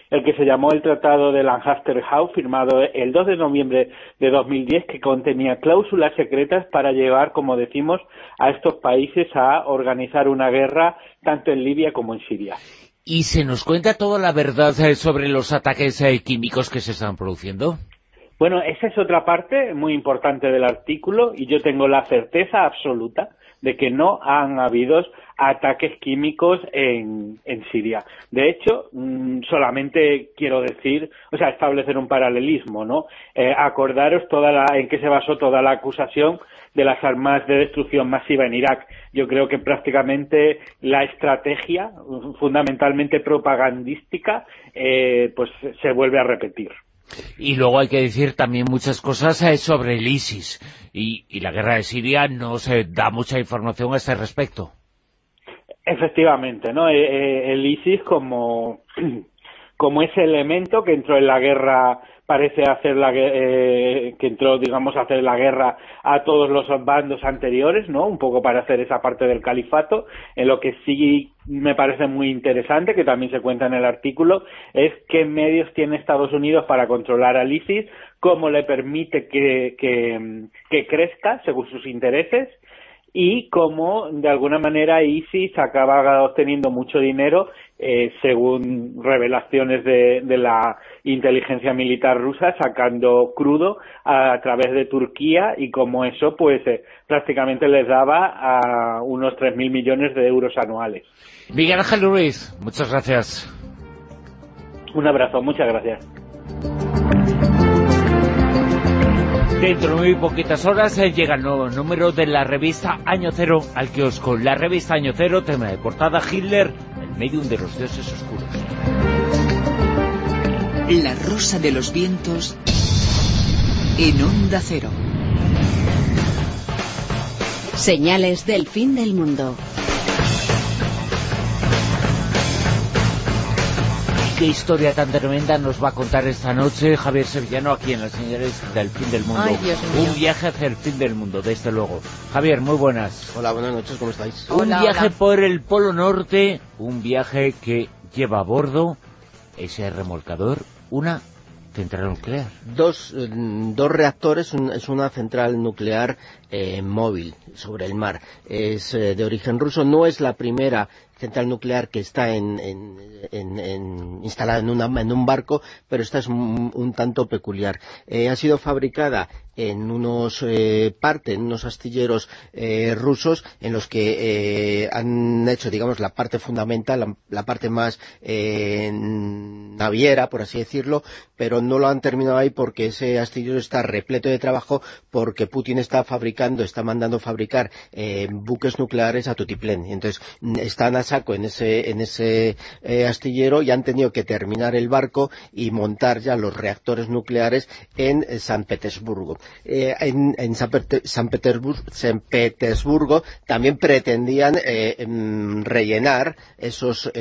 el que se llamó el Tratado de Lancaster House, firmado el 2 de noviembre de 2010, que contenía cláusulas secretas para llevar, como decimos, a estos países a organizar una guerra tanto en Libia como en Siria. ¿Y se nos cuenta toda la verdad sobre los ataques químicos que se están produciendo? Bueno, esa es otra parte muy importante del artículo, y yo tengo la certeza absoluta de que no han habido ataques químicos en Siria. De hecho, solamente quiero decir, establecer un paralelismo, ¿no? Acordaros en qué se basó toda la acusación de las armas de destrucción masiva en Irak. Yo creo que prácticamente la estrategia, fundamentalmente propagandística, pues se vuelve a repetir. Y luego hay que decir también muchas cosas sobre el ISIS, y la guerra de Siria nos da mucha información a este respecto. Efectivamente, ¿no? El ISIS como ese elemento que entró en la guerra, parece hacer que entró, digamos, a hacer la guerra a todos los bandos anteriores, ¿no? Un poco para hacer esa parte del califato. En lo que sí me parece muy interesante, que también se cuenta en el artículo, es qué medios tiene Estados Unidos para controlar al ISIS, cómo le permite que crezca según sus intereses, y cómo de alguna manera ISIS acaba obteniendo mucho dinero, según revelaciones de la inteligencia militar rusa, sacando crudo a través de Turquía, y como eso pues prácticamente les daba a unos 3.000 millones de euros anuales. Miguel Ángel Ruiz, muchas gracias. Un abrazo, muchas gracias. Dentro de muy poquitas horas llega el nuevo número de la revista Año Cero al kiosco. La revista Año Cero, tema de portada: Hitler, el medium de los dioses oscuros. La rosa de los vientos en Onda Cero. Señales del fin del mundo. ¿Qué historia tan tremenda nos va a contar esta noche Javier Sevillano aquí en las Señales del Fin del Mundo? Ay, Dios mío. Un viaje hacia el fin del mundo, desde luego. Javier, muy buenas. Hola, buenas noches, ¿cómo estáis? Un viaje por el Polo Norte, un viaje que lleva a bordo ese remolcador una central nuclear. Dos reactores, es una central nuclear móvil sobre el mar. Es de origen ruso, no es la primera central nuclear que está instalada en un barco, pero esta es un tanto peculiar. Ha sido fabricada en unos astilleros rusos, en los que han hecho, digamos, la parte fundamental, la parte más naviera, por así decirlo, pero no lo han terminado ahí porque ese astillero está repleto de trabajo, porque Putin está mandando fabricar buques nucleares a tutiplén. Entonces están a saco en ese astillero, y han tenido que terminar el barco y montar ya los reactores nucleares en San Petersburgo. En San Petersburgo también pretendían rellenar esos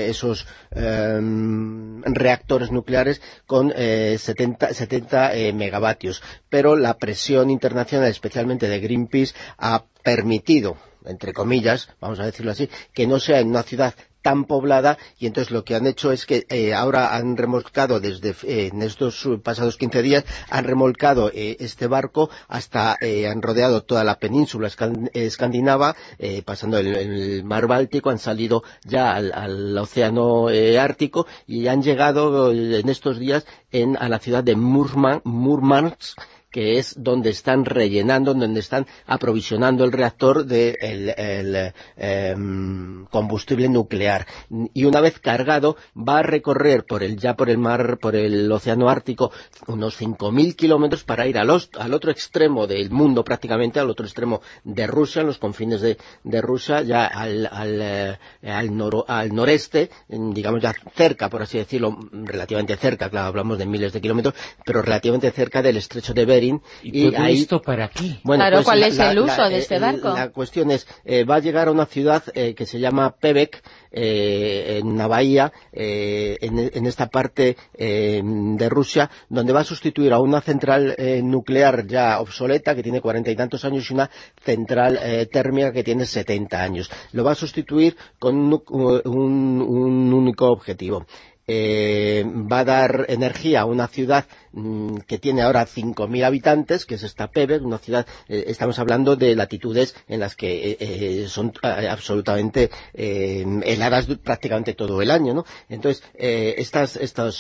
reactores nucleares con 70 megavatios, pero la presión internacional, especialmente de Greenpeace, ha permitido, entre comillas, vamos a decirlo así, que no sea en una ciudad tan poblada, y entonces lo que han hecho es que ahora han remolcado en estos pasados 15 días, han remolcado este barco han rodeado toda la península escandinava, pasando el mar Báltico, han salido ya al océano Ártico, y han llegado en estos días a la ciudad de Murmansk, que es donde están rellenando, donde están aprovisionando el reactor de combustible nuclear. Y una vez cargado, va a recorrer por el océano Ártico, unos 5.000 kilómetros para ir al otro extremo del mundo, prácticamente al otro extremo de Rusia, en los confines de Rusia, ya al noreste, digamos ya cerca, por así decirlo, relativamente cerca, claro, hablamos de miles de kilómetros, pero relativamente cerca del estrecho de Bering. ¿Y todo esto para qué? Bueno, claro, pues ¿cuál es el uso de este barco? La cuestión es, va a llegar a una ciudad que se llama Pevek, en una bahía, en esta parte de Rusia, donde va a sustituir a una central nuclear ya obsoleta, que tiene 40 y tantos años, y una central térmica que tiene 70 años. Lo va a sustituir con un único objetivo. va a dar energía a una ciudad que tiene ahora 5.000 habitantes, que es esta Pevek, una ciudad, estamos hablando de latitudes en las que son absolutamente heladas prácticamente todo el año, ¿no? Entonces, estos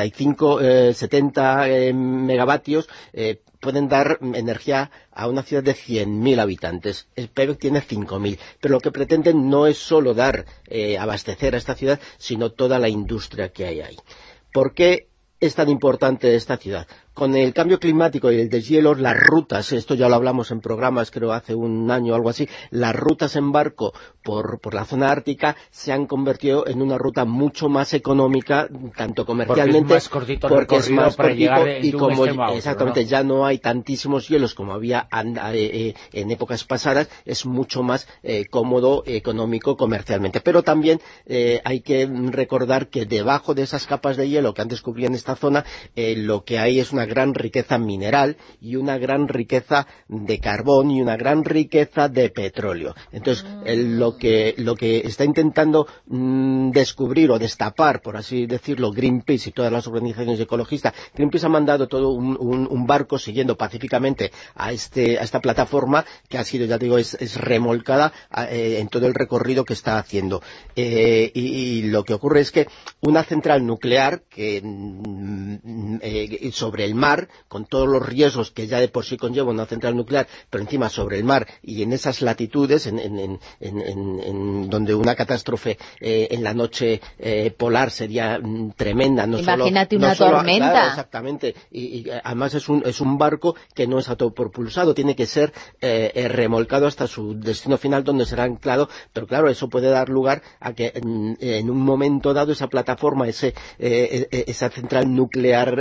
70 megavatios pueden dar energía a una ciudad de 100.000 habitantes. El Pevek tiene 5.000, pero lo que pretenden no es solo abastecer a esta ciudad, sino toda la industria que hay ahí. ¿Por qué es tan importante esta ciudad? Con el cambio climático y el deshielo, las rutas, esto ya lo hablamos en programas, creo hace un año o algo así, las rutas en barco por la zona ártica se han convertido en una ruta mucho más económica, tanto comercialmente, porque es más cortito y como exactamente, ¿no? Ya no hay tantísimos hielos como había en épocas pasadas, es mucho más cómodo, económico, comercialmente. Pero también hay que recordar que debajo de esas capas de hielo que antes cubrían esta zona, lo que hay es una gran riqueza mineral y una gran riqueza de carbón y una gran riqueza de petróleo. Entonces, lo que está intentando descubrir o destapar, por así decirlo, Greenpeace y todas las organizaciones ecologistas, Greenpeace ha mandado todo un barco siguiendo pacíficamente a esta plataforma que ha sido, ya digo, es remolcada en todo el recorrido que está haciendo. Y lo que ocurre es que una central nuclear que sobre el mar, con todos los riesgos que ya de por sí conlleva una central nuclear, pero encima sobre el mar y en esas latitudes, en donde una catástrofe en la noche polar sería tremenda. Imagínate una tormenta. Claro, exactamente. Y además es un barco que no es autopropulsado, tiene que ser remolcado hasta su destino final, donde será anclado, pero claro, eso puede dar lugar a que en un momento dado esa plataforma, esa central nuclear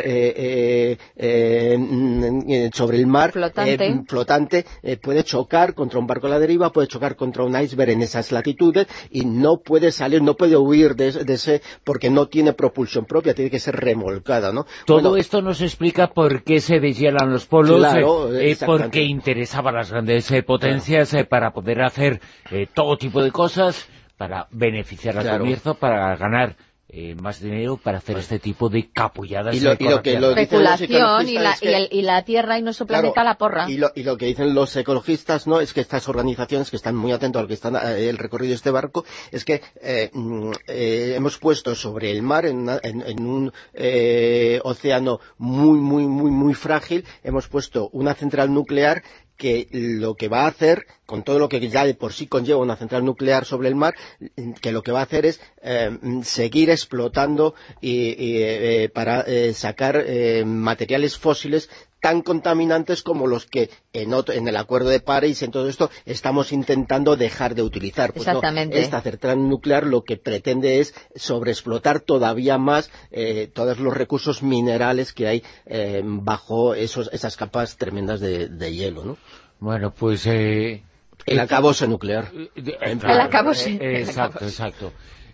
sobre el mar flotante puede chocar contra un barco a la deriva, puede chocar contra un iceberg en esas latitudes y no puede salir, no puede huir de ese, porque no tiene propulsión propia, tiene que ser remolcada, ¿no? Todo esto nos explica por qué se deshielan los polos, claro, porque interesaba a las grandes potencias para poder hacer todo tipo de cosas para beneficiar al comercio, para ganar más dinero, para hacer este tipo de capulladas. Especulación y la Tierra y nuestro planeta la porra. Y lo que dicen los ecologistas, ¿no?, es que estas organizaciones que están muy atentos a lo que están el recorrido de este barco, es que hemos puesto sobre el mar, en un océano muy frágil, hemos puesto una central nuclear que lo que va a hacer, con todo lo que ya de por sí conlleva una central nuclear sobre el mar, que lo que va a hacer es seguir explotando para sacar materiales fósiles tan contaminantes como los que en el Acuerdo de París, en todo esto, estamos intentando dejar de utilizar. Pues exactamente. No, esta central nuclear lo que pretende es sobreexplotar todavía más todos los recursos minerales que hay bajo esas capas tremendas de hielo, ¿no? Bueno, pues... el acabose nuclear. El acabose. Exacto.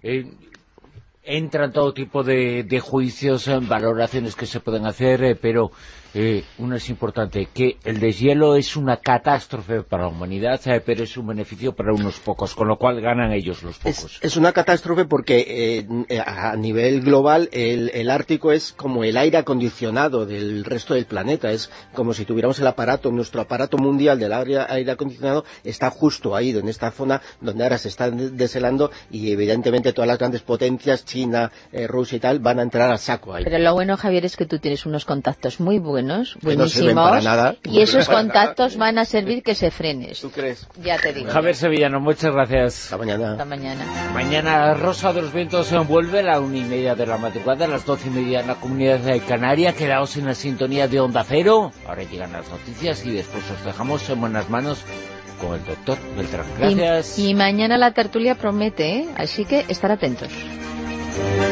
Entran todo tipo de juicios, valoraciones que se pueden hacer, pero uno es importante, que el deshielo es una catástrofe para la humanidad, pero es un beneficio para unos pocos, con lo cual ganan ellos los pocos. Es una catástrofe porque a nivel global el Ártico es como el aire acondicionado del resto del planeta, es como si tuviéramos nuestro aparato mundial del aire acondicionado está justo ahí, en esta zona donde ahora se está deshelando, y evidentemente todas las grandes potencias, China, Rusia y tal, van a entrar a saco ahí. Pero lo bueno, Javier, es que tú tienes unos contactos muy buenos, buenísimos, no sirven para nada. Y esos contactos van a servir que se frenes. ¿Tú crees? Ya te digo. Javier Sevillano, muchas gracias. Hasta mañana. Hasta mañana. Mañana Rosa de los Vientos se envuelve a la 1:30 de la madrugada, a las 12:30 en la Comunidad de Canaria. Quedaos en la sintonía de Onda Cero. Ahora llegan las noticias y después os dejamos en buenas manos con el doctor Beltrán. Gracias. Y mañana la tertulia promete, así que estar atentos.